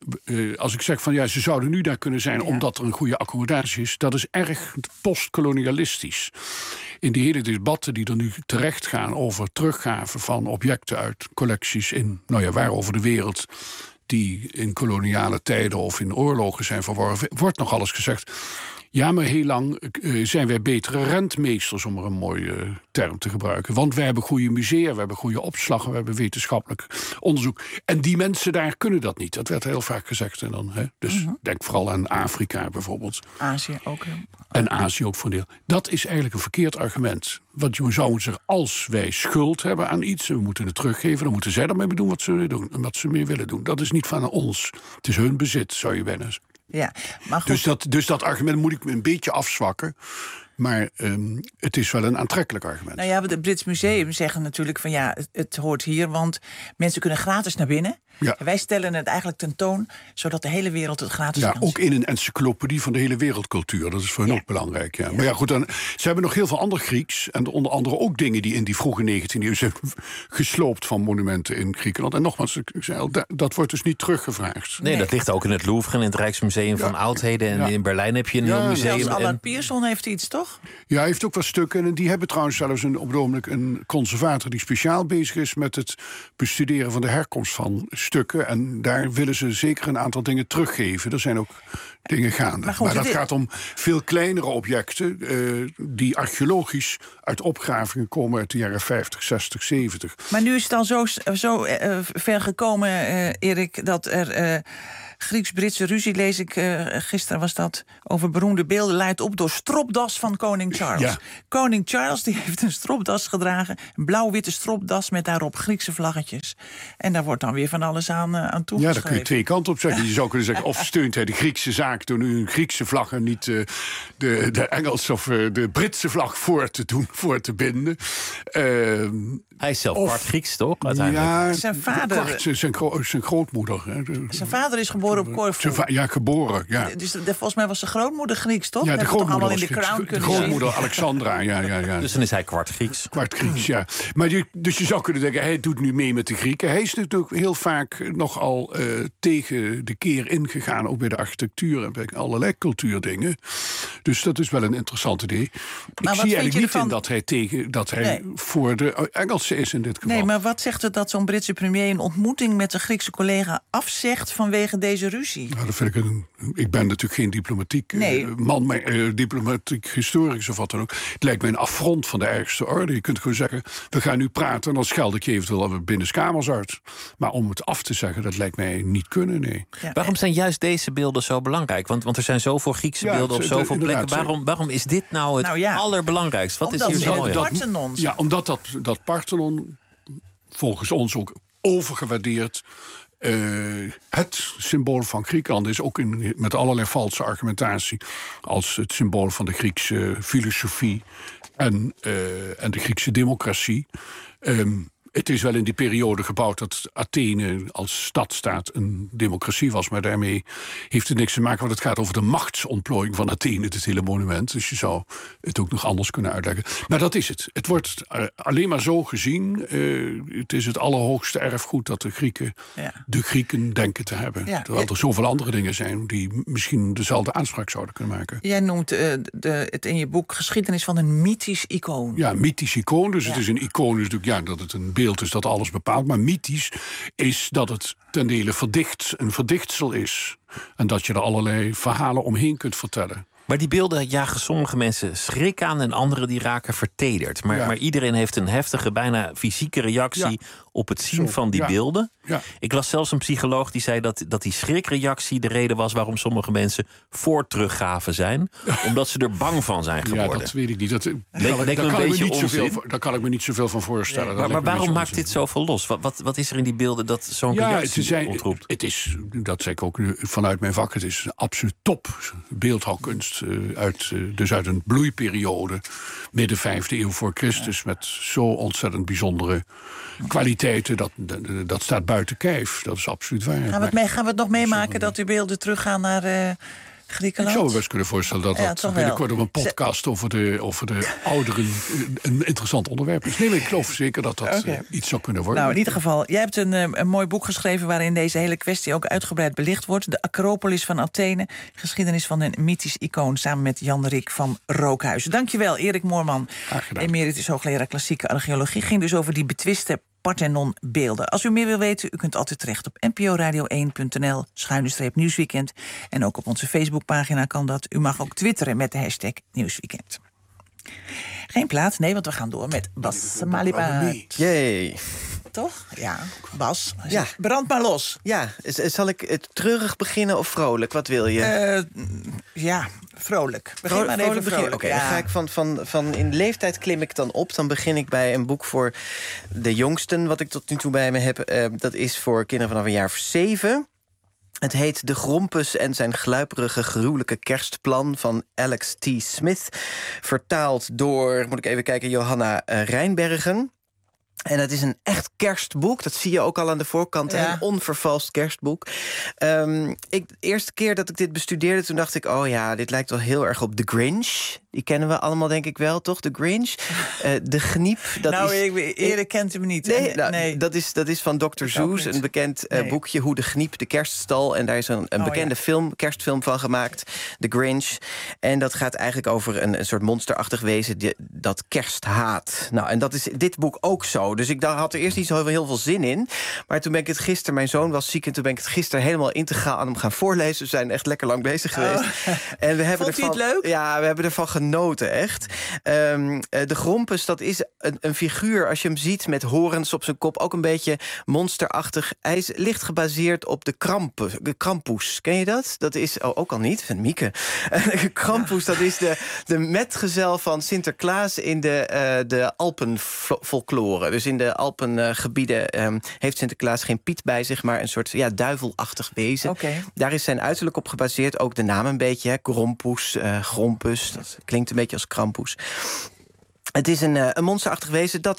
Als ik zeg van ze zouden nu daar kunnen zijn omdat er een goede accommodatie is, dat is erg postkolonialistisch. In die hele debatten die er nu terecht gaan over teruggave van objecten uit collecties in, waar over de wereld die in koloniale tijden of in oorlogen zijn verworven, wordt nog alles gezegd. Ja, maar heel lang zijn wij betere rentmeesters, om er een mooie term te gebruiken. Want wij hebben goede musea, we hebben goede opslag, we hebben wetenschappelijk onderzoek. En die mensen daar kunnen dat niet. Dat werd heel vaak gezegd. En dan, dus denk vooral aan Afrika bijvoorbeeld. Azië ook. En Azië ook voor een deel. Dat is eigenlijk een verkeerd argument. Want je zou moeten zeggen, als wij schuld hebben aan iets en we moeten het teruggeven, dan moeten zij ermee doen wat ze willen doen en wat ze mee willen doen. Dat is niet van ons. Het is hun bezit, zou je bijna zeggen. Ja, maar goed. Dus dat argument moet ik een beetje afzwakken. Maar het is wel een aantrekkelijk argument. Nou ja, het Brits Museum zeggen natuurlijk van het hoort hier, want mensen kunnen gratis naar binnen. Ja. En wij stellen het eigenlijk tentoon, zodat de hele wereld het gratis kan zien. Ook in een encyclopedie van de hele wereldcultuur. Dat is voor hen ook belangrijk. Ja. Maar ja, goed, ze hebben nog heel veel ander Grieks. En onder andere ook dingen die in die vroege 19e eeuw zijn gesloopt van monumenten in Griekenland. En nogmaals, ik zei al, dat wordt dus niet teruggevraagd. Nee, dat ligt ook in het Louvre en in het Rijksmuseum van Oudheden. En in Berlijn heb je een heel museum. Zelfs Allard Pierson heeft iets, toch? Ja, hij heeft ook wel stukken. En die hebben trouwens zelfs op het ogenblik een conservator die speciaal bezig is met het bestuderen van de herkomst van stukken. En daar willen ze zeker een aantal dingen teruggeven. Er zijn ook dingen gaande. Maar dat gaat om veel kleinere objecten die archeologisch uit opgravingen komen uit de jaren 50, 60, 70. Maar nu is het al zo ver gekomen, Erik, dat er Grieks-Britse ruzie, lees ik, gisteren was dat, over beroemde beelden, leidt op door stropdas van koning Charles. Ja. Koning Charles die heeft een stropdas gedragen, een blauw-witte stropdas met daarop Griekse vlaggetjes. En daar wordt dan weer van alles aan toegeschreven. Ja, daar kun je twee kanten op zeggen. Je zou kunnen zeggen, of steunt hij de Griekse zaak door nu een Griekse vlag en niet de Engelse of de Britse vlag voor te binden. Hij is zelf kwart Grieks, toch? Uiteindelijk. Ja, Zijn vader... Zijn grootmoeder. Hè. Zijn vader is geboren op Corfu. Geboren, ja. Dus volgens mij was zijn grootmoeder Grieks, toch? Ja, de grootmoeder allemaal in de Crown de grootmoeder Alexandra, ja. Dus dan is hij kwart Grieks. Kwart Grieks, ja. Maar dus je zou kunnen denken, hij doet nu mee met de Grieken. Hij is natuurlijk heel vaak nogal tegen de keer ingegaan, ook bij de architectuur en bij allerlei cultuurdingen. Dus dat is wel een interessant idee. Ik zie eigenlijk niet in dat hij voor de Engelsen is in dit geval. Nee, maar wat zegt het dat zo'n Britse premier een ontmoeting met een Griekse collega afzegt vanwege deze ruzie? Nou, dat vind ik ben natuurlijk geen diplomatiek man, maar diplomatiek historicus of wat dan ook. Het lijkt mij een affront van de ergste orde. Je kunt gewoon zeggen, we gaan nu praten en dan scheld ik je eventueel binnenskamers uit. Maar om het af te zeggen, dat lijkt mij niet kunnen, nee. Ja, waarom zijn juist deze beelden zo belangrijk? Want er zijn zoveel Griekse beelden op zoveel plekken. Waarom is dit nou het allerbelangrijkste? Wat is hier zo mooi? Ja, omdat dat Parthenon volgens ons ook overgewaardeerd het symbool van Griekenland is, ook met allerlei valse argumentatie, als het symbool van de Griekse filosofie en de Griekse democratie. Het is wel in die periode gebouwd dat Athene als stadstaat een democratie was, maar daarmee heeft het niks te maken, want het gaat over de machtsontplooiing van Athene, dit hele monument. Dus je zou het ook nog anders kunnen uitleggen. Maar dat is het. Het wordt alleen maar zo gezien. Het is het allerhoogste erfgoed dat de Grieken denken te hebben. Ja. Terwijl er zoveel andere dingen zijn die misschien dezelfde aanspraak zouden kunnen maken. Jij noemt het in je boek geschiedenis van een mythisch icoon. Ja, mythisch icoon. Dus het is een icoon natuurlijk, dat het een beeld is dat alles bepaalt. Maar mythisch is dat het ten dele een verdichtsel is. En dat je er allerlei verhalen omheen kunt vertellen. Maar die beelden jagen sommige mensen schrik aan en anderen die raken vertederd. Maar iedereen heeft een heftige, bijna fysieke reactie op het zien van die beelden. Ja. Ik las zelfs een psycholoog die zei dat die schrikreactie de reden was waarom sommige mensen voor teruggaven zijn. Omdat ze er bang van zijn geworden. Ja, dat weet ik niet. Daar kan ik me niet zoveel van voorstellen. Nee. Maar waarom maakt dit zoveel los? Wat is er in die beelden dat zo'n reactie ontroept? Het is, dat zeg ik ook vanuit mijn vak, het is absoluut top beeldhouwkunst. Uit een bloeiperiode, midden 5e eeuw voor Christus, met zo ontzettend bijzondere kwaliteiten. Dat staat buiten kijf. Dat is absoluut waar. Gaan we het nog meemaken dat die beelden teruggaan naar Griekenland? Ik zou me best kunnen voorstellen dat binnenkort op een podcast over de ouderen een interessant onderwerp is. Nee, ik geloof zeker dat iets zou kunnen worden. Nou, in ieder geval, jij hebt een mooi boek geschreven waarin deze hele kwestie ook uitgebreid belicht wordt. De Acropolis van Athene, geschiedenis van een mythisch icoon, samen met Jan-Rik van Rookhuizen. Dankjewel, Erik Moorman, emeritus hoogleraar klassieke archeologie. Ging dus over die betwiste Parthenon-beelden. Als u meer wil weten, u kunt altijd terecht op nporadio1.nl/nieuwsweekend. En ook op onze Facebookpagina kan dat. U mag ook twitteren met de hashtag Nieuwsweekend. Geen plaat, nee, want we gaan door met Bas Malibaat. Jee. Toch? Ja, Bas. Brand maar los. Ja, zal ik het treurig beginnen of vrolijk? Wat wil je? Vrolijk. Begin maar even vrolijk. Oké, dan ga ik van in leeftijd klim ik dan op. Dan begin ik bij een boek voor de jongsten, wat ik tot nu toe bij me heb. Dat is voor kinderen vanaf een jaar of 7. Het heet De Grompus en zijn gluiperige, gruwelijke kerstplan van Alex T. Smith. Vertaald door, moet ik even kijken, Johanna Rijnbergen. En het is een echt kerstboek. Dat zie je ook al aan de voorkant. Ja. Een onvervalst kerstboek. De eerste keer dat ik dit bestudeerde, toen dacht ik, dit lijkt wel heel erg op The Grinch. Die kennen we allemaal, denk ik wel, toch? The Grinch. De Gniep. Erik kent hem niet. Nee. Dat is van Dr. Seuss. Een bekend boekje, Hoe de Gniep de kerst stal. En daar is een bekende kerstfilm van gemaakt. The Grinch. En dat gaat eigenlijk over een soort monsterachtig wezen dat kerst haat. Nou, en dat is dit boek ook zo. Dus ik had er eerst niet zo heel veel zin in. Maar toen ben ik het gisteren, mijn zoon was ziek, en toen ben ik het gisteren helemaal integraal aan hem gaan voorlezen. We zijn echt lekker lang bezig geweest. En we hebben Vond je het leuk? Ja, we hebben ervan genoten, echt. De Grompus, dat is een figuur, als je hem ziet met horens op zijn kop, ook een beetje monsterachtig. Hij is licht gebaseerd op de Krampus. Ken je dat? Dat is, ook al niet, van Mieke. Krampus, dat is de metgezel van Sinterklaas in de Alpenfolklore. Dus in de Alpengebieden heeft Sinterklaas geen Piet bij zich, maar een soort duivelachtig wezen. Okay. Daar is zijn uiterlijk op gebaseerd. Ook de naam een beetje, Grompus, Grompus. Dat klinkt een beetje als Krampus. Het is een monsterachtig wezen dat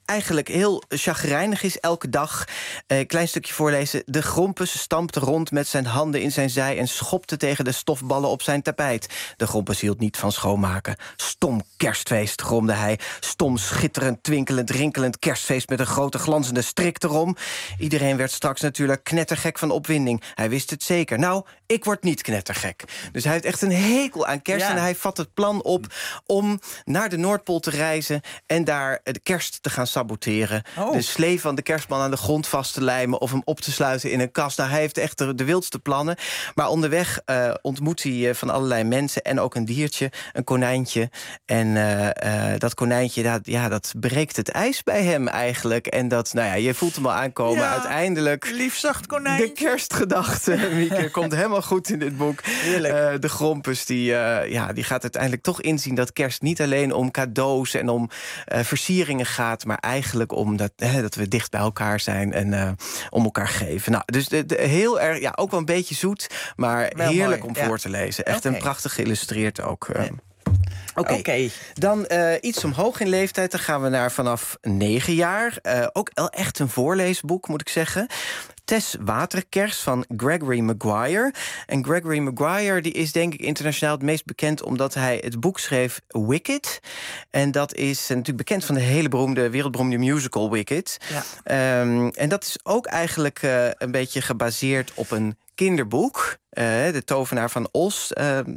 eigenlijk heel chagrijnig is elke dag. Klein stukje voorlezen. De Grompus stampte rond met zijn handen in zijn zij en schopte tegen de stofballen op zijn tapijt. De Grompus hield niet van schoonmaken. Stom kerstfeest, gromde hij. Stom, schitterend, twinkelend, rinkelend kerstfeest met een grote glanzende strik erom. Iedereen werd straks natuurlijk knettergek van opwinding. Hij wist het zeker. Nou, ik word niet knettergek. Dus hij heeft echt een hekel aan kerst. En hij vat het plan op om naar de Noordpool te reizen en daar de kerst te gaan saboteren. De slee van de kerstman aan de grond vast te lijmen of hem op te sluiten in een kast. Nou, hij heeft echt de wildste plannen. Maar onderweg ontmoet hij van allerlei mensen en ook een diertje, een konijntje. En dat konijntje, dat breekt het ijs bij hem eigenlijk. En dat, nou ja, je voelt hem al aankomen. Uiteindelijk, lief zacht konijntje. De kerstgedachte, Mieke, komt helemaal goed in dit boek. De Grompus, die gaat uiteindelijk toch inzien dat kerst niet alleen om cadeaus en om versieringen gaat, maar eigenlijk om dat we dicht bij elkaar zijn en om elkaar geven. Nou, dus heel erg, ook wel een beetje zoet, maar wel heerlijk mooi, om voor te lezen. Echt een prachtig geïllustreerd ook. Oké. Dan iets omhoog in leeftijd. Dan gaan we naar vanaf 9 jaar. Ook echt een voorleesboek, moet ik zeggen. Tess Waterkers van Gregory Maguire. En Gregory Maguire die is denk ik internationaal het meest bekend omdat hij het boek schreef Wicked. En dat is natuurlijk bekend van de hele wereldberoemde musical Wicked. Ja. En dat is ook eigenlijk een beetje gebaseerd op een kinderboek. De Tovenaar van Oz.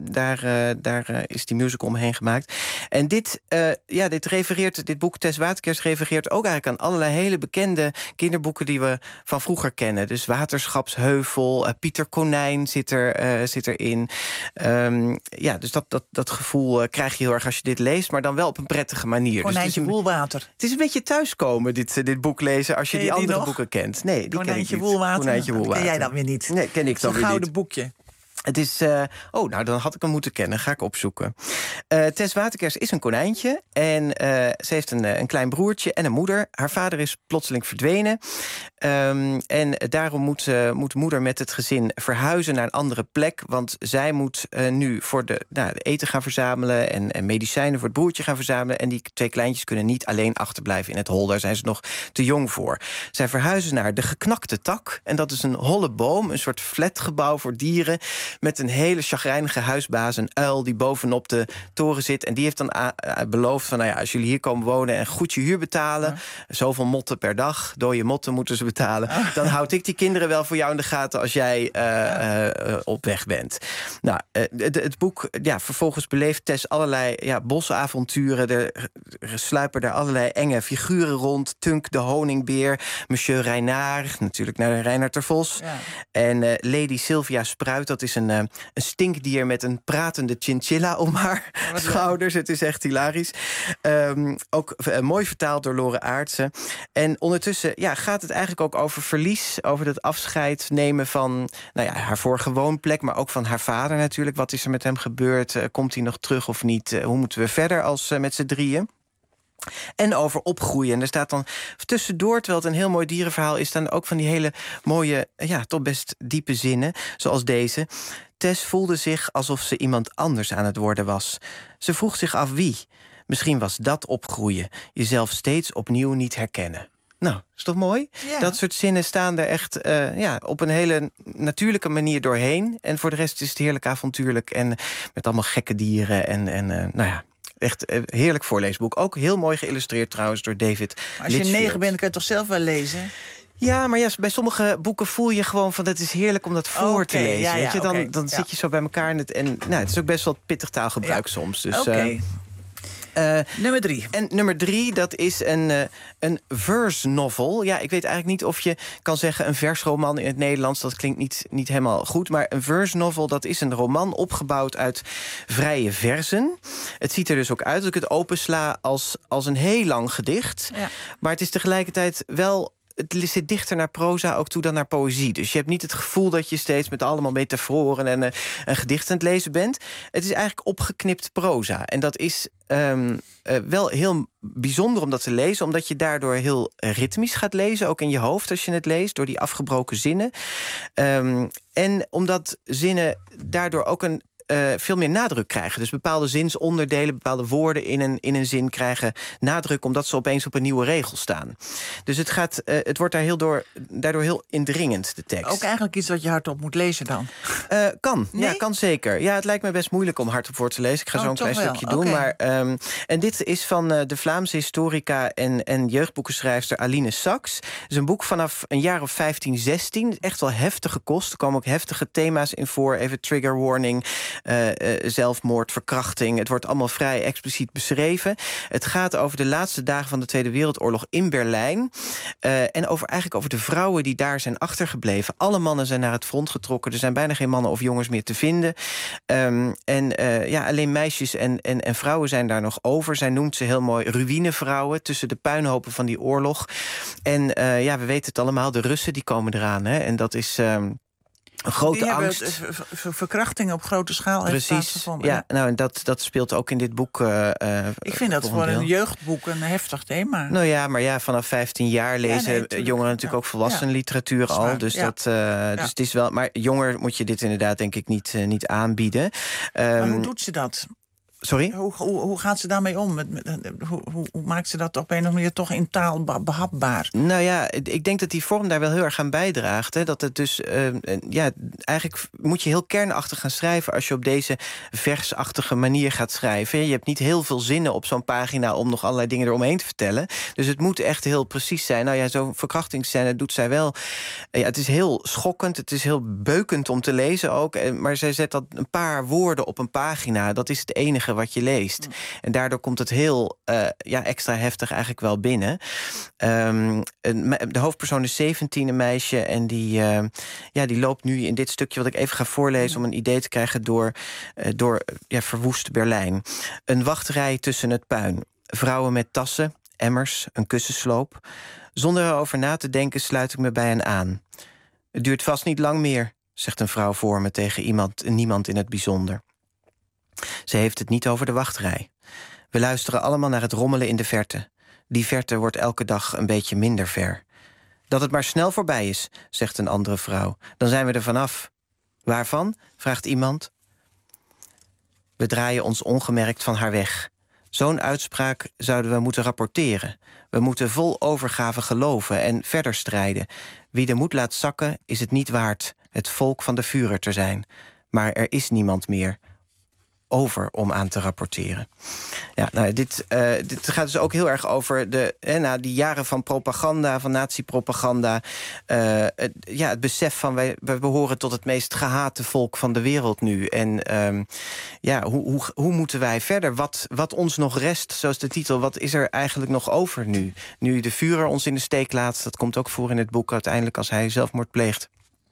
Daar is die musical omheen gemaakt. En dit boek Tess Waterkers refereert ook eigenlijk aan allerlei hele bekende kinderboeken die we van vroeger kennen. Dus Waterschapsheuvel, Pieter Konijn zit erin. Dus dat gevoel krijg je heel erg als je dit leest, maar dan wel op een prettige manier. Konijntje Woelwater. Het is een beetje thuiskomen, dit boek lezen, als je die andere boeken kent. Nee, die Konijntje Woelwater. Konijntje Woelwater. Ken jij dat weer niet? Nee, ken ik dan weer niet. Een gouden boekje. Het is... dan had ik hem moeten kennen. Ga ik opzoeken. Tess Waterkers is een konijntje. En ze heeft een klein broertje en een moeder. Haar vader is plotseling verdwenen. En daarom moet moeder met het gezin verhuizen naar een andere plek. Want zij moet nu voor de eten gaan verzamelen en medicijnen voor het broertje gaan verzamelen. En die 2 kleintjes kunnen niet alleen achterblijven in het hol. Daar zijn ze nog te jong voor. Zij verhuizen naar de Geknakte Tak. En dat is een holle boom, een soort flatgebouw voor dieren, met een hele chagrijnige huisbaas, een uil die bovenop de toren zit. En die heeft dan beloofd van, als jullie hier komen wonen en goed je huur betalen, zoveel motten per dag, dode motten moeten ze betalen, dan houd ik die kinderen wel voor jou in de gaten als jij op weg bent. Nou, het boek, vervolgens beleeft Tess allerlei bosavonturen. Er sluipen daar allerlei enge figuren rond. Tunk de honingbeer, Monsieur Reinaard, natuurlijk naar Reinhard ter Vos. Ja. En Lady Sylvia Spruit, dat is een stinkdier met een pratende chinchilla om haar schouders. Het is echt hilarisch. Ook mooi vertaald door Lore Aartsen. En ondertussen gaat het eigenlijk ook over verlies, over het afscheid nemen van haar vorige woonplek, maar ook van haar vader natuurlijk. Wat is er met hem gebeurd? Komt hij nog terug of niet? Hoe moeten we verder als met z'n drieën? En over opgroeien. En er staat dan tussendoor, terwijl het een heel mooi dierenverhaal is, dan ook van die hele mooie, toch best diepe zinnen, zoals deze. Tess voelde zich alsof ze iemand anders aan het worden was. Ze vroeg zich af wie. Misschien was dat opgroeien. Jezelf steeds opnieuw niet herkennen. Nou, is toch mooi? Ja. Dat soort zinnen staan er echt op een hele natuurlijke manier doorheen. En voor de rest is het heerlijk avontuurlijk en met allemaal gekke dieren en echt heerlijk voorleesboek. Ook heel mooi geïllustreerd trouwens door David Maar als je 9 bent, kan je toch zelf wel lezen? Ja, maar bij sommige boeken voel je gewoon van, het is heerlijk om dat voor te lezen. Weet je? Dan zit je zo bij elkaar en het is ook best wel pittig taalgebruik soms. Dus, nummer 3. En nummer 3, dat is een verse novel. Ja, ik weet eigenlijk niet of je kan zeggen een versroman in het Nederlands. Dat klinkt niet helemaal goed. Maar een verse novel, dat is een roman opgebouwd uit vrije verzen. Het ziet er dus ook uit, als ik het opensla, als een heel lang gedicht. Ja. Maar het is tegelijkertijd wel, het zit dichter naar proza ook toe dan naar poëzie. Dus je hebt niet het gevoel dat je steeds met allemaal metaforen en een gedicht aan het lezen bent. Het is eigenlijk opgeknipt proza. En dat is wel heel bijzonder om dat te lezen, omdat je daardoor heel ritmisch gaat lezen, ook in je hoofd als je het leest, door die afgebroken zinnen. En omdat zinnen daardoor ook een veel meer nadruk krijgen. Dus bepaalde zinsonderdelen, bepaalde woorden in een zin krijgen nadruk, omdat ze opeens op een nieuwe regel staan. Dus het wordt daardoor heel indringend, de tekst. Ook eigenlijk iets wat je hardop moet lezen dan? Kan zeker. Ja, het lijkt me best moeilijk om hardop voor te lezen. Ik ga zo een klein stukje doen. Maar, en dit is van de Vlaamse historica en jeugdboekenschrijfster Aline Sachs. Het is een boek vanaf een jaar of 15, 16. Echt wel heftige kost. Er komen ook heftige thema's in voor. Even trigger warning, zelfmoord, verkrachting. Het wordt allemaal vrij expliciet beschreven. Het gaat over de laatste dagen van de Tweede Wereldoorlog in Berlijn. En eigenlijk over de vrouwen die daar zijn achtergebleven. Alle mannen zijn naar het front getrokken. Er zijn bijna geen mannen of jongens meer te vinden. Alleen meisjes en vrouwen zijn daar nog over. Zij noemt ze heel mooi ruïnevrouwen tussen de puinhopen van die oorlog. En we weten het allemaal, de Russen die komen eraan. Hè? En dat is een grote angst. Verkrachting op grote schaal. Precies, ja. Nou, en dat speelt ook in dit boek. Ik vind dat voor een jeugdboek een heftig thema. Nou ja, maar vanaf 15 jaar lezen jongeren natuurlijk ook volwassenenliteratuur al. Dus dus het is wel. Maar jonger moet je dit inderdaad denk ik niet aanbieden. Maar hoe doet ze dat? Sorry? Hoe gaat ze daarmee om? Hoe maakt ze dat op een of andere manier toch in taal behapbaar? Nou ja, ik denk dat die vorm daar wel heel erg aan bijdraagt. Hè. Dat het dus, eigenlijk moet je heel kernachtig gaan schrijven als je op deze versachtige manier gaat schrijven. Je hebt niet heel veel zinnen op zo'n pagina om nog allerlei dingen eromheen te vertellen. Dus het moet echt heel precies zijn. Nou ja, zo'n verkrachtingsscène doet zij wel. Het is heel schokkend, het is heel beukend om te lezen ook. Maar zij zet dat een paar woorden op een pagina. Dat is het enige wat je leest. En daardoor komt het heel extra heftig eigenlijk wel binnen. De hoofdpersoon is 17, een meisje. En die loopt nu in dit stukje wat ik even ga voorlezen om een idee te krijgen door verwoest Berlijn. Een wachtrij tussen het puin. Vrouwen met tassen, emmers, een kussensloop. Zonder erover na te denken sluit ik me bij hen aan. Het duurt vast niet lang meer, zegt een vrouw voor me tegen niemand in het bijzonder. Ze heeft het niet over de wachtrij. We luisteren allemaal naar het rommelen in de verte. Die verte wordt elke dag een beetje minder ver. Dat het maar snel voorbij is, zegt een andere vrouw. Dan zijn we er vanaf. Waarvan? Vraagt iemand. We draaien ons ongemerkt van haar weg. Zo'n uitspraak zouden we moeten rapporteren. We moeten vol overgave geloven en verder strijden. Wie de moed laat zakken, is het niet waard het volk van de Führer te zijn. Maar er is niemand meer over om aan te rapporteren. Ja, nou, dit gaat dus ook heel erg over die jaren van propaganda, van nazi-propaganda. Het besef van wij behoren tot het meest gehate volk van de wereld nu. En hoe moeten wij verder? Wat ons nog rest, zoals de titel, wat is er eigenlijk nog over nu? Nu de Führer ons in de steek laat, dat komt ook voor in het boek uiteindelijk als hij zelfmoord pleegt.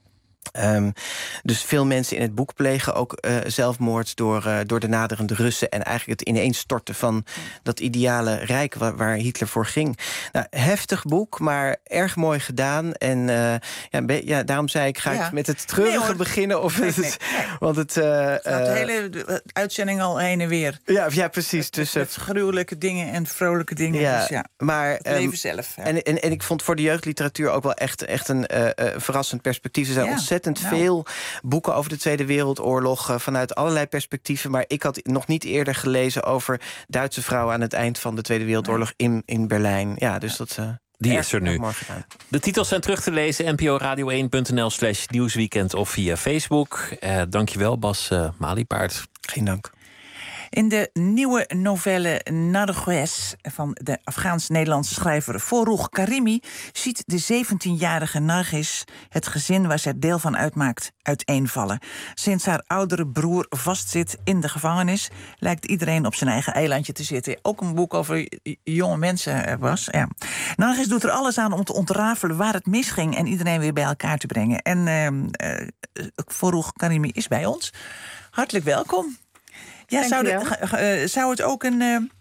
Dus veel mensen in het boek plegen ook zelfmoord door de naderende Russen en eigenlijk het ineenstorten van dat ideale rijk waar Hitler voor ging. Nou, heftig boek, maar erg mooi gedaan. En daarom zei ik, ga ik met het treurige beginnen? Want het gaat de hele uitzending al heen en weer. Ja, precies. Met gruwelijke dingen en vrolijke dingen. Ja, dus maar het leven zelf. Ja. En ik vond voor de jeugdliteratuur ook wel echt een verrassend perspectief. Er zijn ontzettend veel boeken over de Tweede Wereldoorlog vanuit allerlei perspectieven. Maar ik had nog niet eerder gelezen over Duitse vrouwen aan het eind van de Tweede Wereldoorlog in Berlijn. Ja, dus dat. Die is er nu. De titels zijn terug te lezen. nporadio1.nl/nieuwsweekend of via Facebook. Dankjewel, Bas Maliepaard. Geen dank. In de nieuwe novelle Narges van de Afghaans-Nederlandse schrijver Forough Karimi ziet de 17-jarige Narges het gezin waar zij deel van uitmaakt uiteenvallen. Sinds haar oudere broer vastzit in de gevangenis lijkt iedereen op zijn eigen eilandje te zitten. Ook een boek over jonge mensen was. Ja. Narges doet er alles aan om te ontrafelen waar het misging en iedereen weer bij elkaar te brengen. En Forough Karimi is bij ons. Hartelijk welkom. Ja, zou het ook een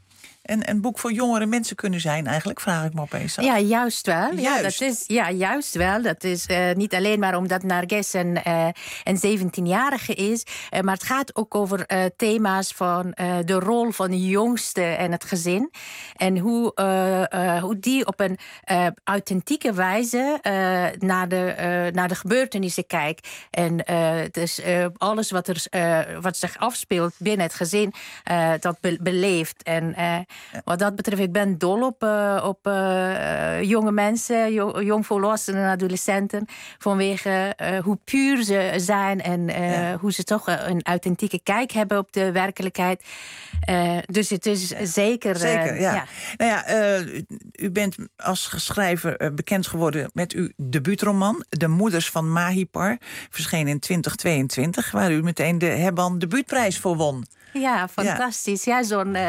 een boek voor jongere mensen kunnen zijn eigenlijk, vraag ik me opeens af. Ja, juist wel. Juist. Juist wel. Dat is niet alleen maar omdat Narges een 17-jarige is, maar het gaat ook over thema's van de rol van de jongste en het gezin. En hoe die op een authentieke wijze naar de gebeurtenissen kijkt. En dus alles wat zich afspeelt binnen het gezin, dat beleeft. En wat dat betreft, ik ben dol op jonge mensen, jongvolwassenen en adolescenten, vanwege hoe puur ze zijn en hoe ze toch een authentieke kijk hebben op de werkelijkheid. Dus het is zeker... Zeker, ja. Nou ja, u bent als schrijver bekend geworden met uw debuutroman De Moeders van Mahipar, verschenen in 2022, waar u meteen de Hebban debuutprijs voor won. Ja, fantastisch. Ja,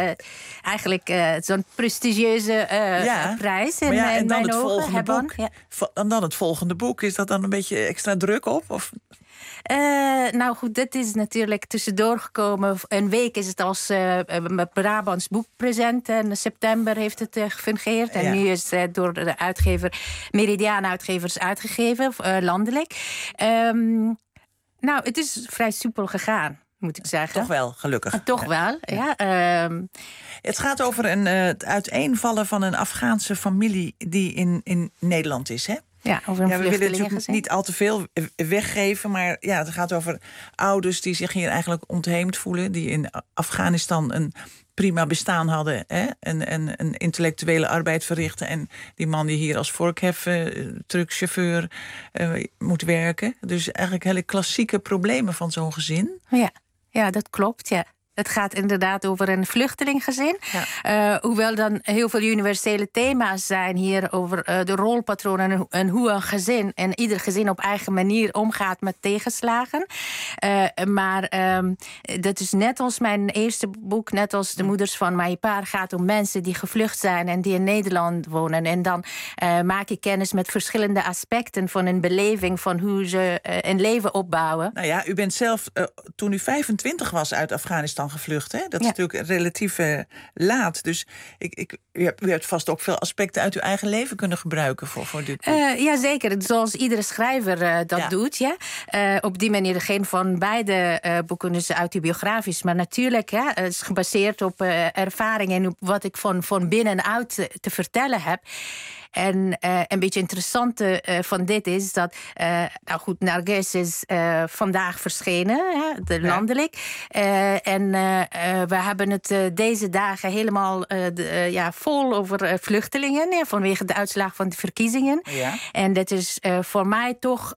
zo'n prestigieuze prijs in en dan mijn het ogen. Volgende boek. Ja. En dan het volgende boek. Is dat dan een beetje extra druk op? Of? Nou goed, dit is natuurlijk tussendoor gekomen. Een week is het als Brabants boekpresent. En september heeft het gefungeerd. En nu is het door de uitgever Meridiaan Uitgevers uitgegeven, landelijk. Nou, het is vrij soepel gegaan, moet ik zeggen. Toch wel, gelukkig. Toch wel, ja. Het gaat over het uiteenvallen van een Afghaanse familie die in Nederland is, hè? Ja, over een we willen natuurlijk niet al te veel weggeven, maar ja, het gaat over ouders die zich hier eigenlijk ontheemd voelen, die in Afghanistan een prima bestaan hadden, hè? Een intellectuele arbeid verrichten, en die man die hier als truckchauffeur moet werken. Dus eigenlijk hele klassieke problemen van zo'n gezin. Ja, dat klopt, ja. Het gaat inderdaad over een vluchtelingengezin. Ja. Hoewel dan heel veel universele thema's zijn hier over de rolpatronen en hoe een gezin en ieder gezin op eigen manier omgaat met tegenslagen. Maar dat is net als mijn eerste boek, net als De Moeders van Mahipar, gaat om mensen die gevlucht zijn en die in Nederland wonen. En dan maak ik kennis met verschillende aspecten van een beleving van hoe ze een leven opbouwen. Nou ja, u bent zelf toen u 25 was uit Afghanistan gevlucht, hè? Dat is natuurlijk relatief laat. Dus u hebt vast ook veel aspecten uit uw eigen leven kunnen gebruiken voor dit boek. Ja, zeker. Zoals iedere schrijver dat doet. Ja. Op die manier, geen van beide boeken is autobiografisch. Maar natuurlijk, het is gebaseerd op ervaringen en op wat ik van binnenuit te vertellen heb. En een beetje interessante van dit is dat, nou goed, Narges is vandaag verschenen, landelijk. En we hebben het deze dagen helemaal vol over vluchtelingen, vanwege de uitslag van de verkiezingen. Ja. En dat is voor mij toch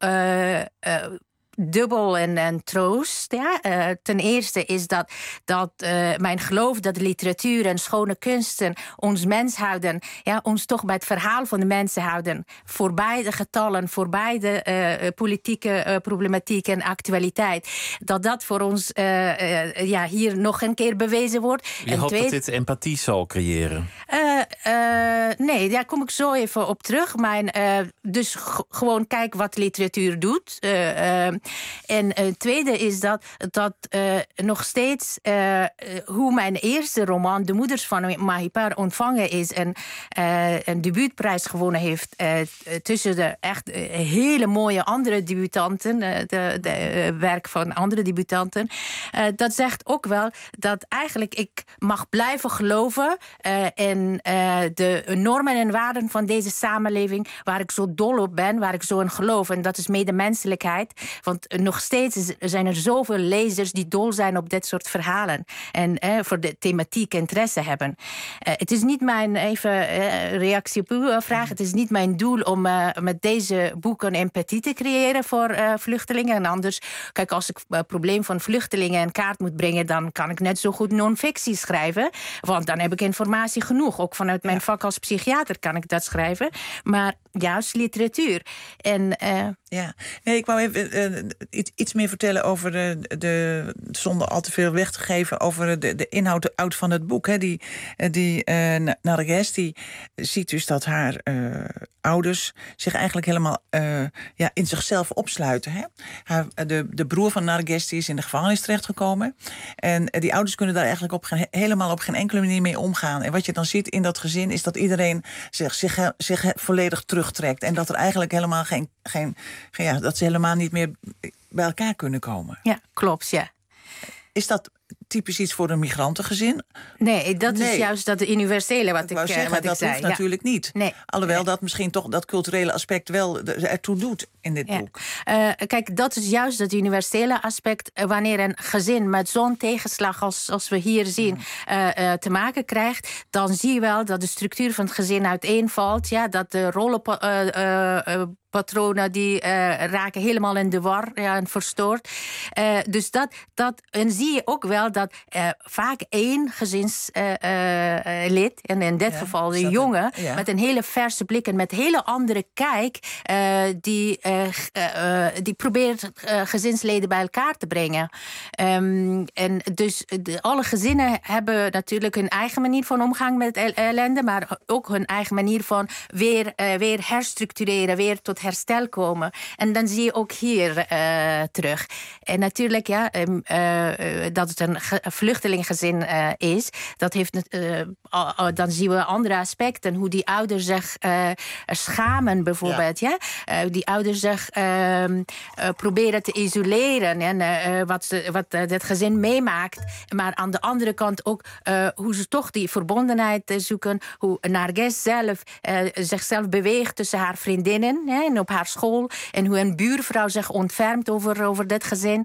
dubbel en troost. Ja. Ten eerste is dat mijn geloof dat de literatuur en schone kunsten ons mens houden, ons toch bij het verhaal van de mensen houden, voorbij de getallen, voorbij de politieke problematiek en actualiteit, dat voor ons hier nog een keer bewezen wordt. Je hoopt dat dit empathie zal creëren? Nee, daar kom ik zo even op terug. Dus gewoon kijk wat literatuur doet. En het tweede is dat nog steeds hoe mijn eerste roman, De Moeders van Mahipar, ontvangen is en een debuutprijs gewonnen heeft tussen de echt hele mooie andere debutanten, de werk van andere debutanten. Dat zegt ook wel dat eigenlijk ik mag blijven geloven in de normen en waarden van deze samenleving, waar ik zo dol op ben, waar ik zo in geloof. En dat is medemenselijkheid. Want nog steeds zijn er zoveel lezers die dol zijn op dit soort verhalen. En voor de thematiek interesse hebben. Het is niet mijn, reactie op uw vraag, het is niet mijn doel om met deze boeken empathie te creëren voor vluchtelingen. En anders, kijk, als ik het probleem van vluchtelingen in kaart moet brengen, dan kan ik net zo goed non-fictie schrijven. Want dan heb ik informatie genoeg, ook vanuit Uit mijn vak als psychiater kan ik dat schrijven. Maar juist literatuur. En, ik wou even iets meer vertellen over zonder al te veel weg te geven, over de inhoud van het boek. Hè. Die Narges, die ziet dus dat haar ouders zich eigenlijk helemaal in zichzelf opsluiten. Hè. De broer van Narges die is in de gevangenis terechtgekomen. En die ouders kunnen daar eigenlijk helemaal op geen enkele manier mee omgaan. En wat je dan ziet in dat gezin is dat iedereen zich volledig terugtrekt. En dat er eigenlijk helemaal dat ze helemaal niet meer bij elkaar kunnen komen. Ja, klopt, ja. Is dat typisch iets voor een migrantengezin? Nee, dat is juist dat universele wat ik zei. Dat hoeft natuurlijk niet. Nee. Alhoewel dat misschien toch dat culturele aspect wel ertoe doet in dit boek. Kijk, dat is juist het universele aspect. Wanneer een gezin met zo'n tegenslag als we hier zien te maken krijgt, dan zie je wel dat de structuur van het gezin uiteenvalt. Ja, dat de rollenpatronen die raken helemaal in de war en verstoord. Dus en zie je ook wel dat vaak één gezinslid, en in dit geval de jongen, met een hele verse blik en met hele andere kijk, die probeert gezinsleden bij elkaar te brengen. En dus alle gezinnen hebben natuurlijk hun eigen manier van omgang met ellende, maar ook hun eigen manier van weer herstructureren, weer tot herstel komen. En dan zie je ook hier terug. En natuurlijk, dat het een vluchtelingengezin is, dat heeft, dan zien we andere aspecten. Hoe die ouders zich schamen, bijvoorbeeld. Ja. Die ouders zich proberen te isoleren. En wat het gezin meemaakt. Maar aan de andere kant ook hoe ze toch die verbondenheid zoeken. Hoe Narges zelf zichzelf beweegt tussen haar vriendinnen en op haar school. En hoe een buurvrouw zich ontfermt over dit gezin.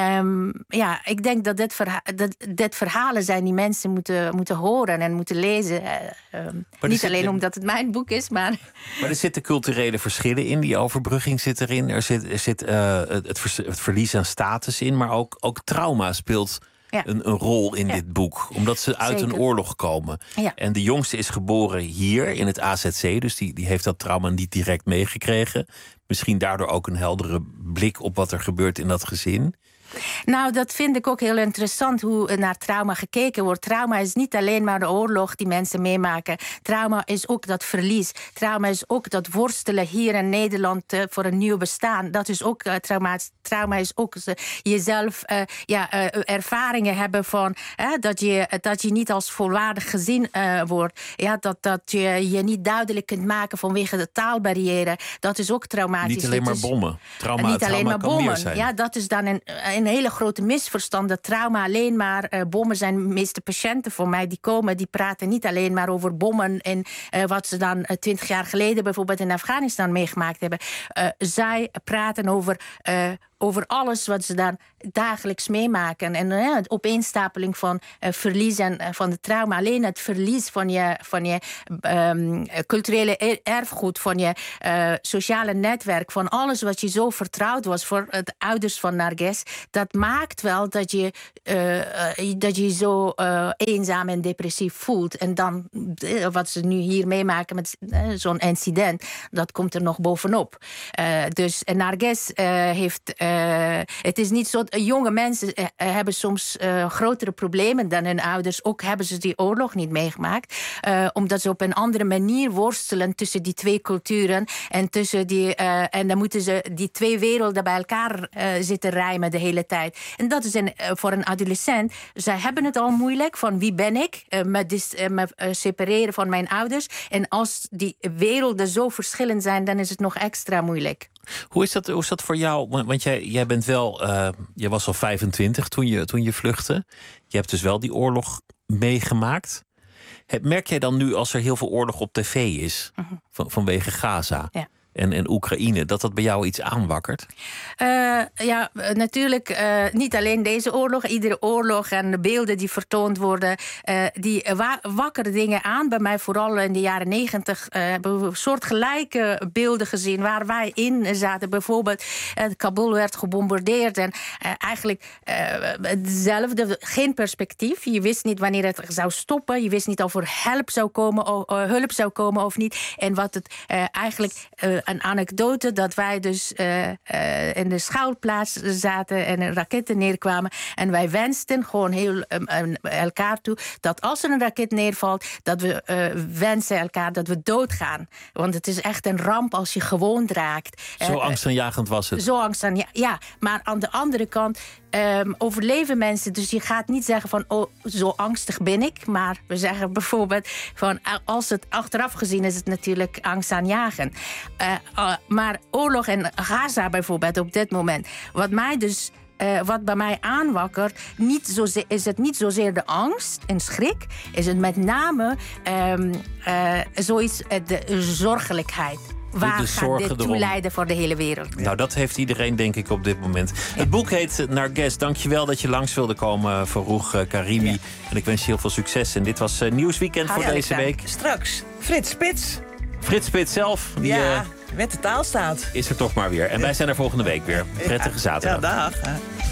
Ik denk dat dit verhalen zijn die mensen moeten horen en moeten lezen. Niet alleen omdat het mijn boek is, maar... Maar er zitten culturele verschillen in. Die overbrugging zit erin. Er zit het verlies aan status in. Maar ook trauma speelt een rol in dit boek. Omdat ze uit een oorlog komen. Ja. En de jongste is geboren hier in het AZC. Dus die heeft dat trauma niet direct meegekregen. Misschien daardoor ook een heldere blik op wat er gebeurt in dat gezin. Nou, dat vind ik ook heel interessant, hoe naar trauma gekeken wordt. Trauma is niet alleen maar de oorlog die mensen meemaken. Trauma is ook dat verlies. Trauma is ook dat worstelen hier in Nederland voor een nieuw bestaan. Dat is ook traumatisch. Trauma is ook jezelf ervaringen hebben van dat je niet als volwaardig gezien wordt. Ja, dat je je niet duidelijk kunt maken vanwege de taalbarrière. Dat is ook traumatisch. Niet alleen maar bommen. Niet alleen maar bommen. Zijn. Ja, dat is dan een hele grote misverstand. Dat trauma alleen maar bommen zijn. De meeste patiënten voor mij die komen, die praten niet alleen maar over bommen en wat ze dan 20 jaar geleden bijvoorbeeld in Afghanistan meegemaakt hebben. Zij praten over alles wat ze dan dagelijks meemaken. En de opeenstapeling van verlies en van de trauma. Alleen het verlies van je culturele erfgoed, van je sociale netwerk, van alles wat je zo vertrouwd was voor de ouders van Narges, dat maakt wel dat je zo eenzaam en depressief voelt. En dan, wat ze nu hier meemaken met zo'n incident, dat komt er nog bovenop. Dus Narges heeft... het is niet zo... Jonge mensen hebben soms grotere problemen dan hun ouders. Ook hebben ze die oorlog niet meegemaakt. Omdat ze op een andere manier worstelen tussen die twee culturen. En en dan moeten ze die twee werelden bij elkaar zitten rijmen de hele tijd. En dat is voor een adolescent. Zij hebben het al moeilijk van wie ben ik? Me separeren van mijn ouders. En als die werelden zo verschillend zijn, dan is het nog extra moeilijk. Hoe is dat voor jou? Want jij bent wel... jij was al 25 toen je vluchtte. Je hebt dus wel die oorlog meegemaakt. Merk jij dan nu, als er heel veel oorlog op tv is, vanwege Gaza... Ja. en Oekraïne, dat bij jou iets aanwakkert? Natuurlijk niet alleen deze oorlog. Iedere oorlog en de beelden die vertoond worden, die wakkeren dingen aan. Bij mij vooral in de jaren 90 hebben we soortgelijke beelden gezien waar wij in zaten. Bijvoorbeeld Kabul werd gebombardeerd en eigenlijk hetzelfde, geen perspectief. Je wist niet wanneer het zou stoppen. Je wist niet of er hulp zou komen of niet. En wat het eigenlijk een anekdote dat wij dus in de schuilplaats zaten en raketten neerkwamen. En wij wensten gewoon heel elkaar toe dat als er een raket neervalt, dat we wensen elkaar dat we doodgaan. Want het is echt een ramp als je gewond raakt. Zo angstaanjagend was het. Zo angstaanjagend, ja. Maar aan de andere kant overleven mensen. Dus je gaat niet zeggen van, oh, zo angstig ben ik. Maar we zeggen bijvoorbeeld van, als het achteraf gezien is het natuurlijk angstaanjagend. Maar oorlog in Gaza bijvoorbeeld op dit moment. Wat bij mij aanwakkert, is het niet zozeer de angst en schrik. Is het met name zoiets, de zorgelijkheid. Waar gaat dit toe leiden voor de hele wereld? Nou, dat heeft iedereen, denk ik, op dit moment. Het boek heet Narges. Dankjewel dat je langs wilde komen, Farouk Karimi. Ja. En ik wens je heel veel succes. En dit was Nieuwsweekend voor deze week. Straks Frits Spits. Frits Spits zelf. Die, met de taalstaat. Is er toch maar weer. En wij zijn er volgende week weer. Prettige zaterdag. Ja, dag.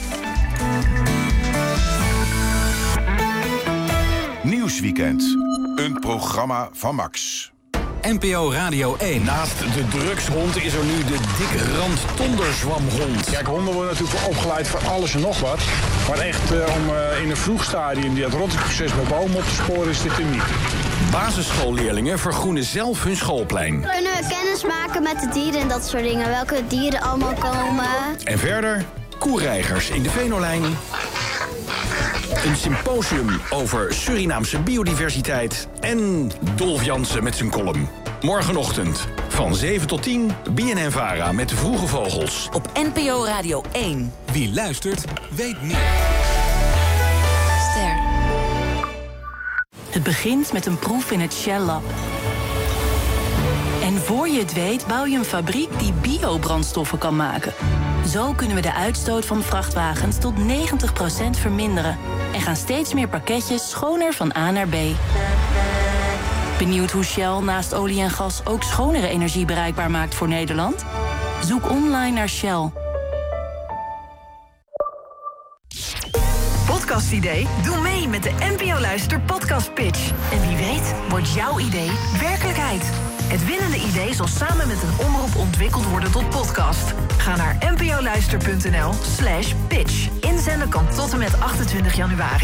Nieuwsweekend. Een programma van Max. NPO Radio 1. Naast de drugshond is er nu de dikrand tonderzwamhond. Kijk, honden worden natuurlijk opgeleid voor alles en nog wat. Maar echt om in een vroeg stadium dat rottingsproces bij bomen op te sporen is dit er niet. Basisschoolleerlingen vergroenen zelf hun schoolplein. Kunnen we kennis maken met de dieren en dat soort dingen. Welke dieren allemaal komen. En verder koereigers in de Venolijn. Een symposium over Surinaamse biodiversiteit. En Dolf Jansen met zijn column. Morgenochtend van 7 tot 10, BNN-VARA met de Vroege Vogels. Op NPO Radio 1. Wie luistert, weet meer. Ster. Het begint met een proef in het Shell Lab. En voor je het weet bouw je een fabriek die biobrandstoffen kan maken. Zo kunnen we de uitstoot van vrachtwagens tot 90% verminderen. En gaan steeds meer pakketjes schoner van A naar B. Benieuwd hoe Shell naast olie en gas ook schonere energie bereikbaar maakt voor Nederland? Zoek online naar Shell. Podcastidee? Doe mee met de NPO Luister Podcast Pitch. En wie weet wordt jouw idee werkelijkheid. Het winnende idee zal samen met een omroep ontwikkeld worden tot podcast. Ga naar npoluister.nl/pitch. Inzenden kan tot en met 28 januari.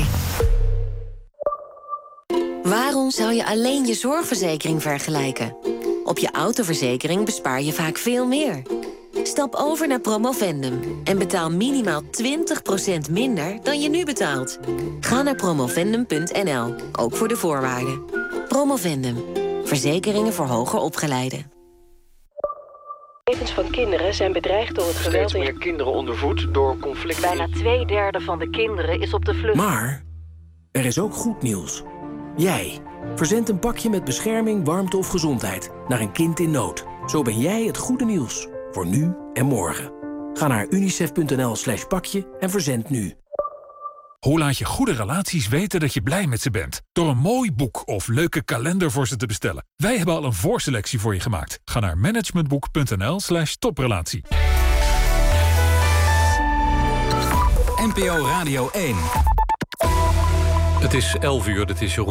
Waarom zou je alleen je zorgverzekering vergelijken? Op je autoverzekering bespaar je vaak veel meer. Stap over naar Promovendum en betaal minimaal 20% minder dan je nu betaalt. Ga naar promovendum.nl, ook voor de voorwaarden. Promovendum. Verzekeringen voor hoger opgeleiden. Levens van kinderen zijn bedreigd door het geweld. Steeds meer kinderen ondervoed door conflicten. Bijna 2/3 van de kinderen is op de vlucht. Maar er is ook goed nieuws. Jij verzendt een pakje met bescherming, warmte of gezondheid naar een kind in nood. Zo ben jij het goede nieuws voor nu en morgen. Ga naar unicef.nl/pakje en verzend nu. Hoe laat je goede relaties weten dat je blij met ze bent? Door een mooi boek of leuke kalender voor ze te bestellen. Wij hebben al een voorselectie voor je gemaakt. Ga naar managementboek.nl/toprelatie. NPO Radio 1. Het is 11 uur, dit is Jeroen.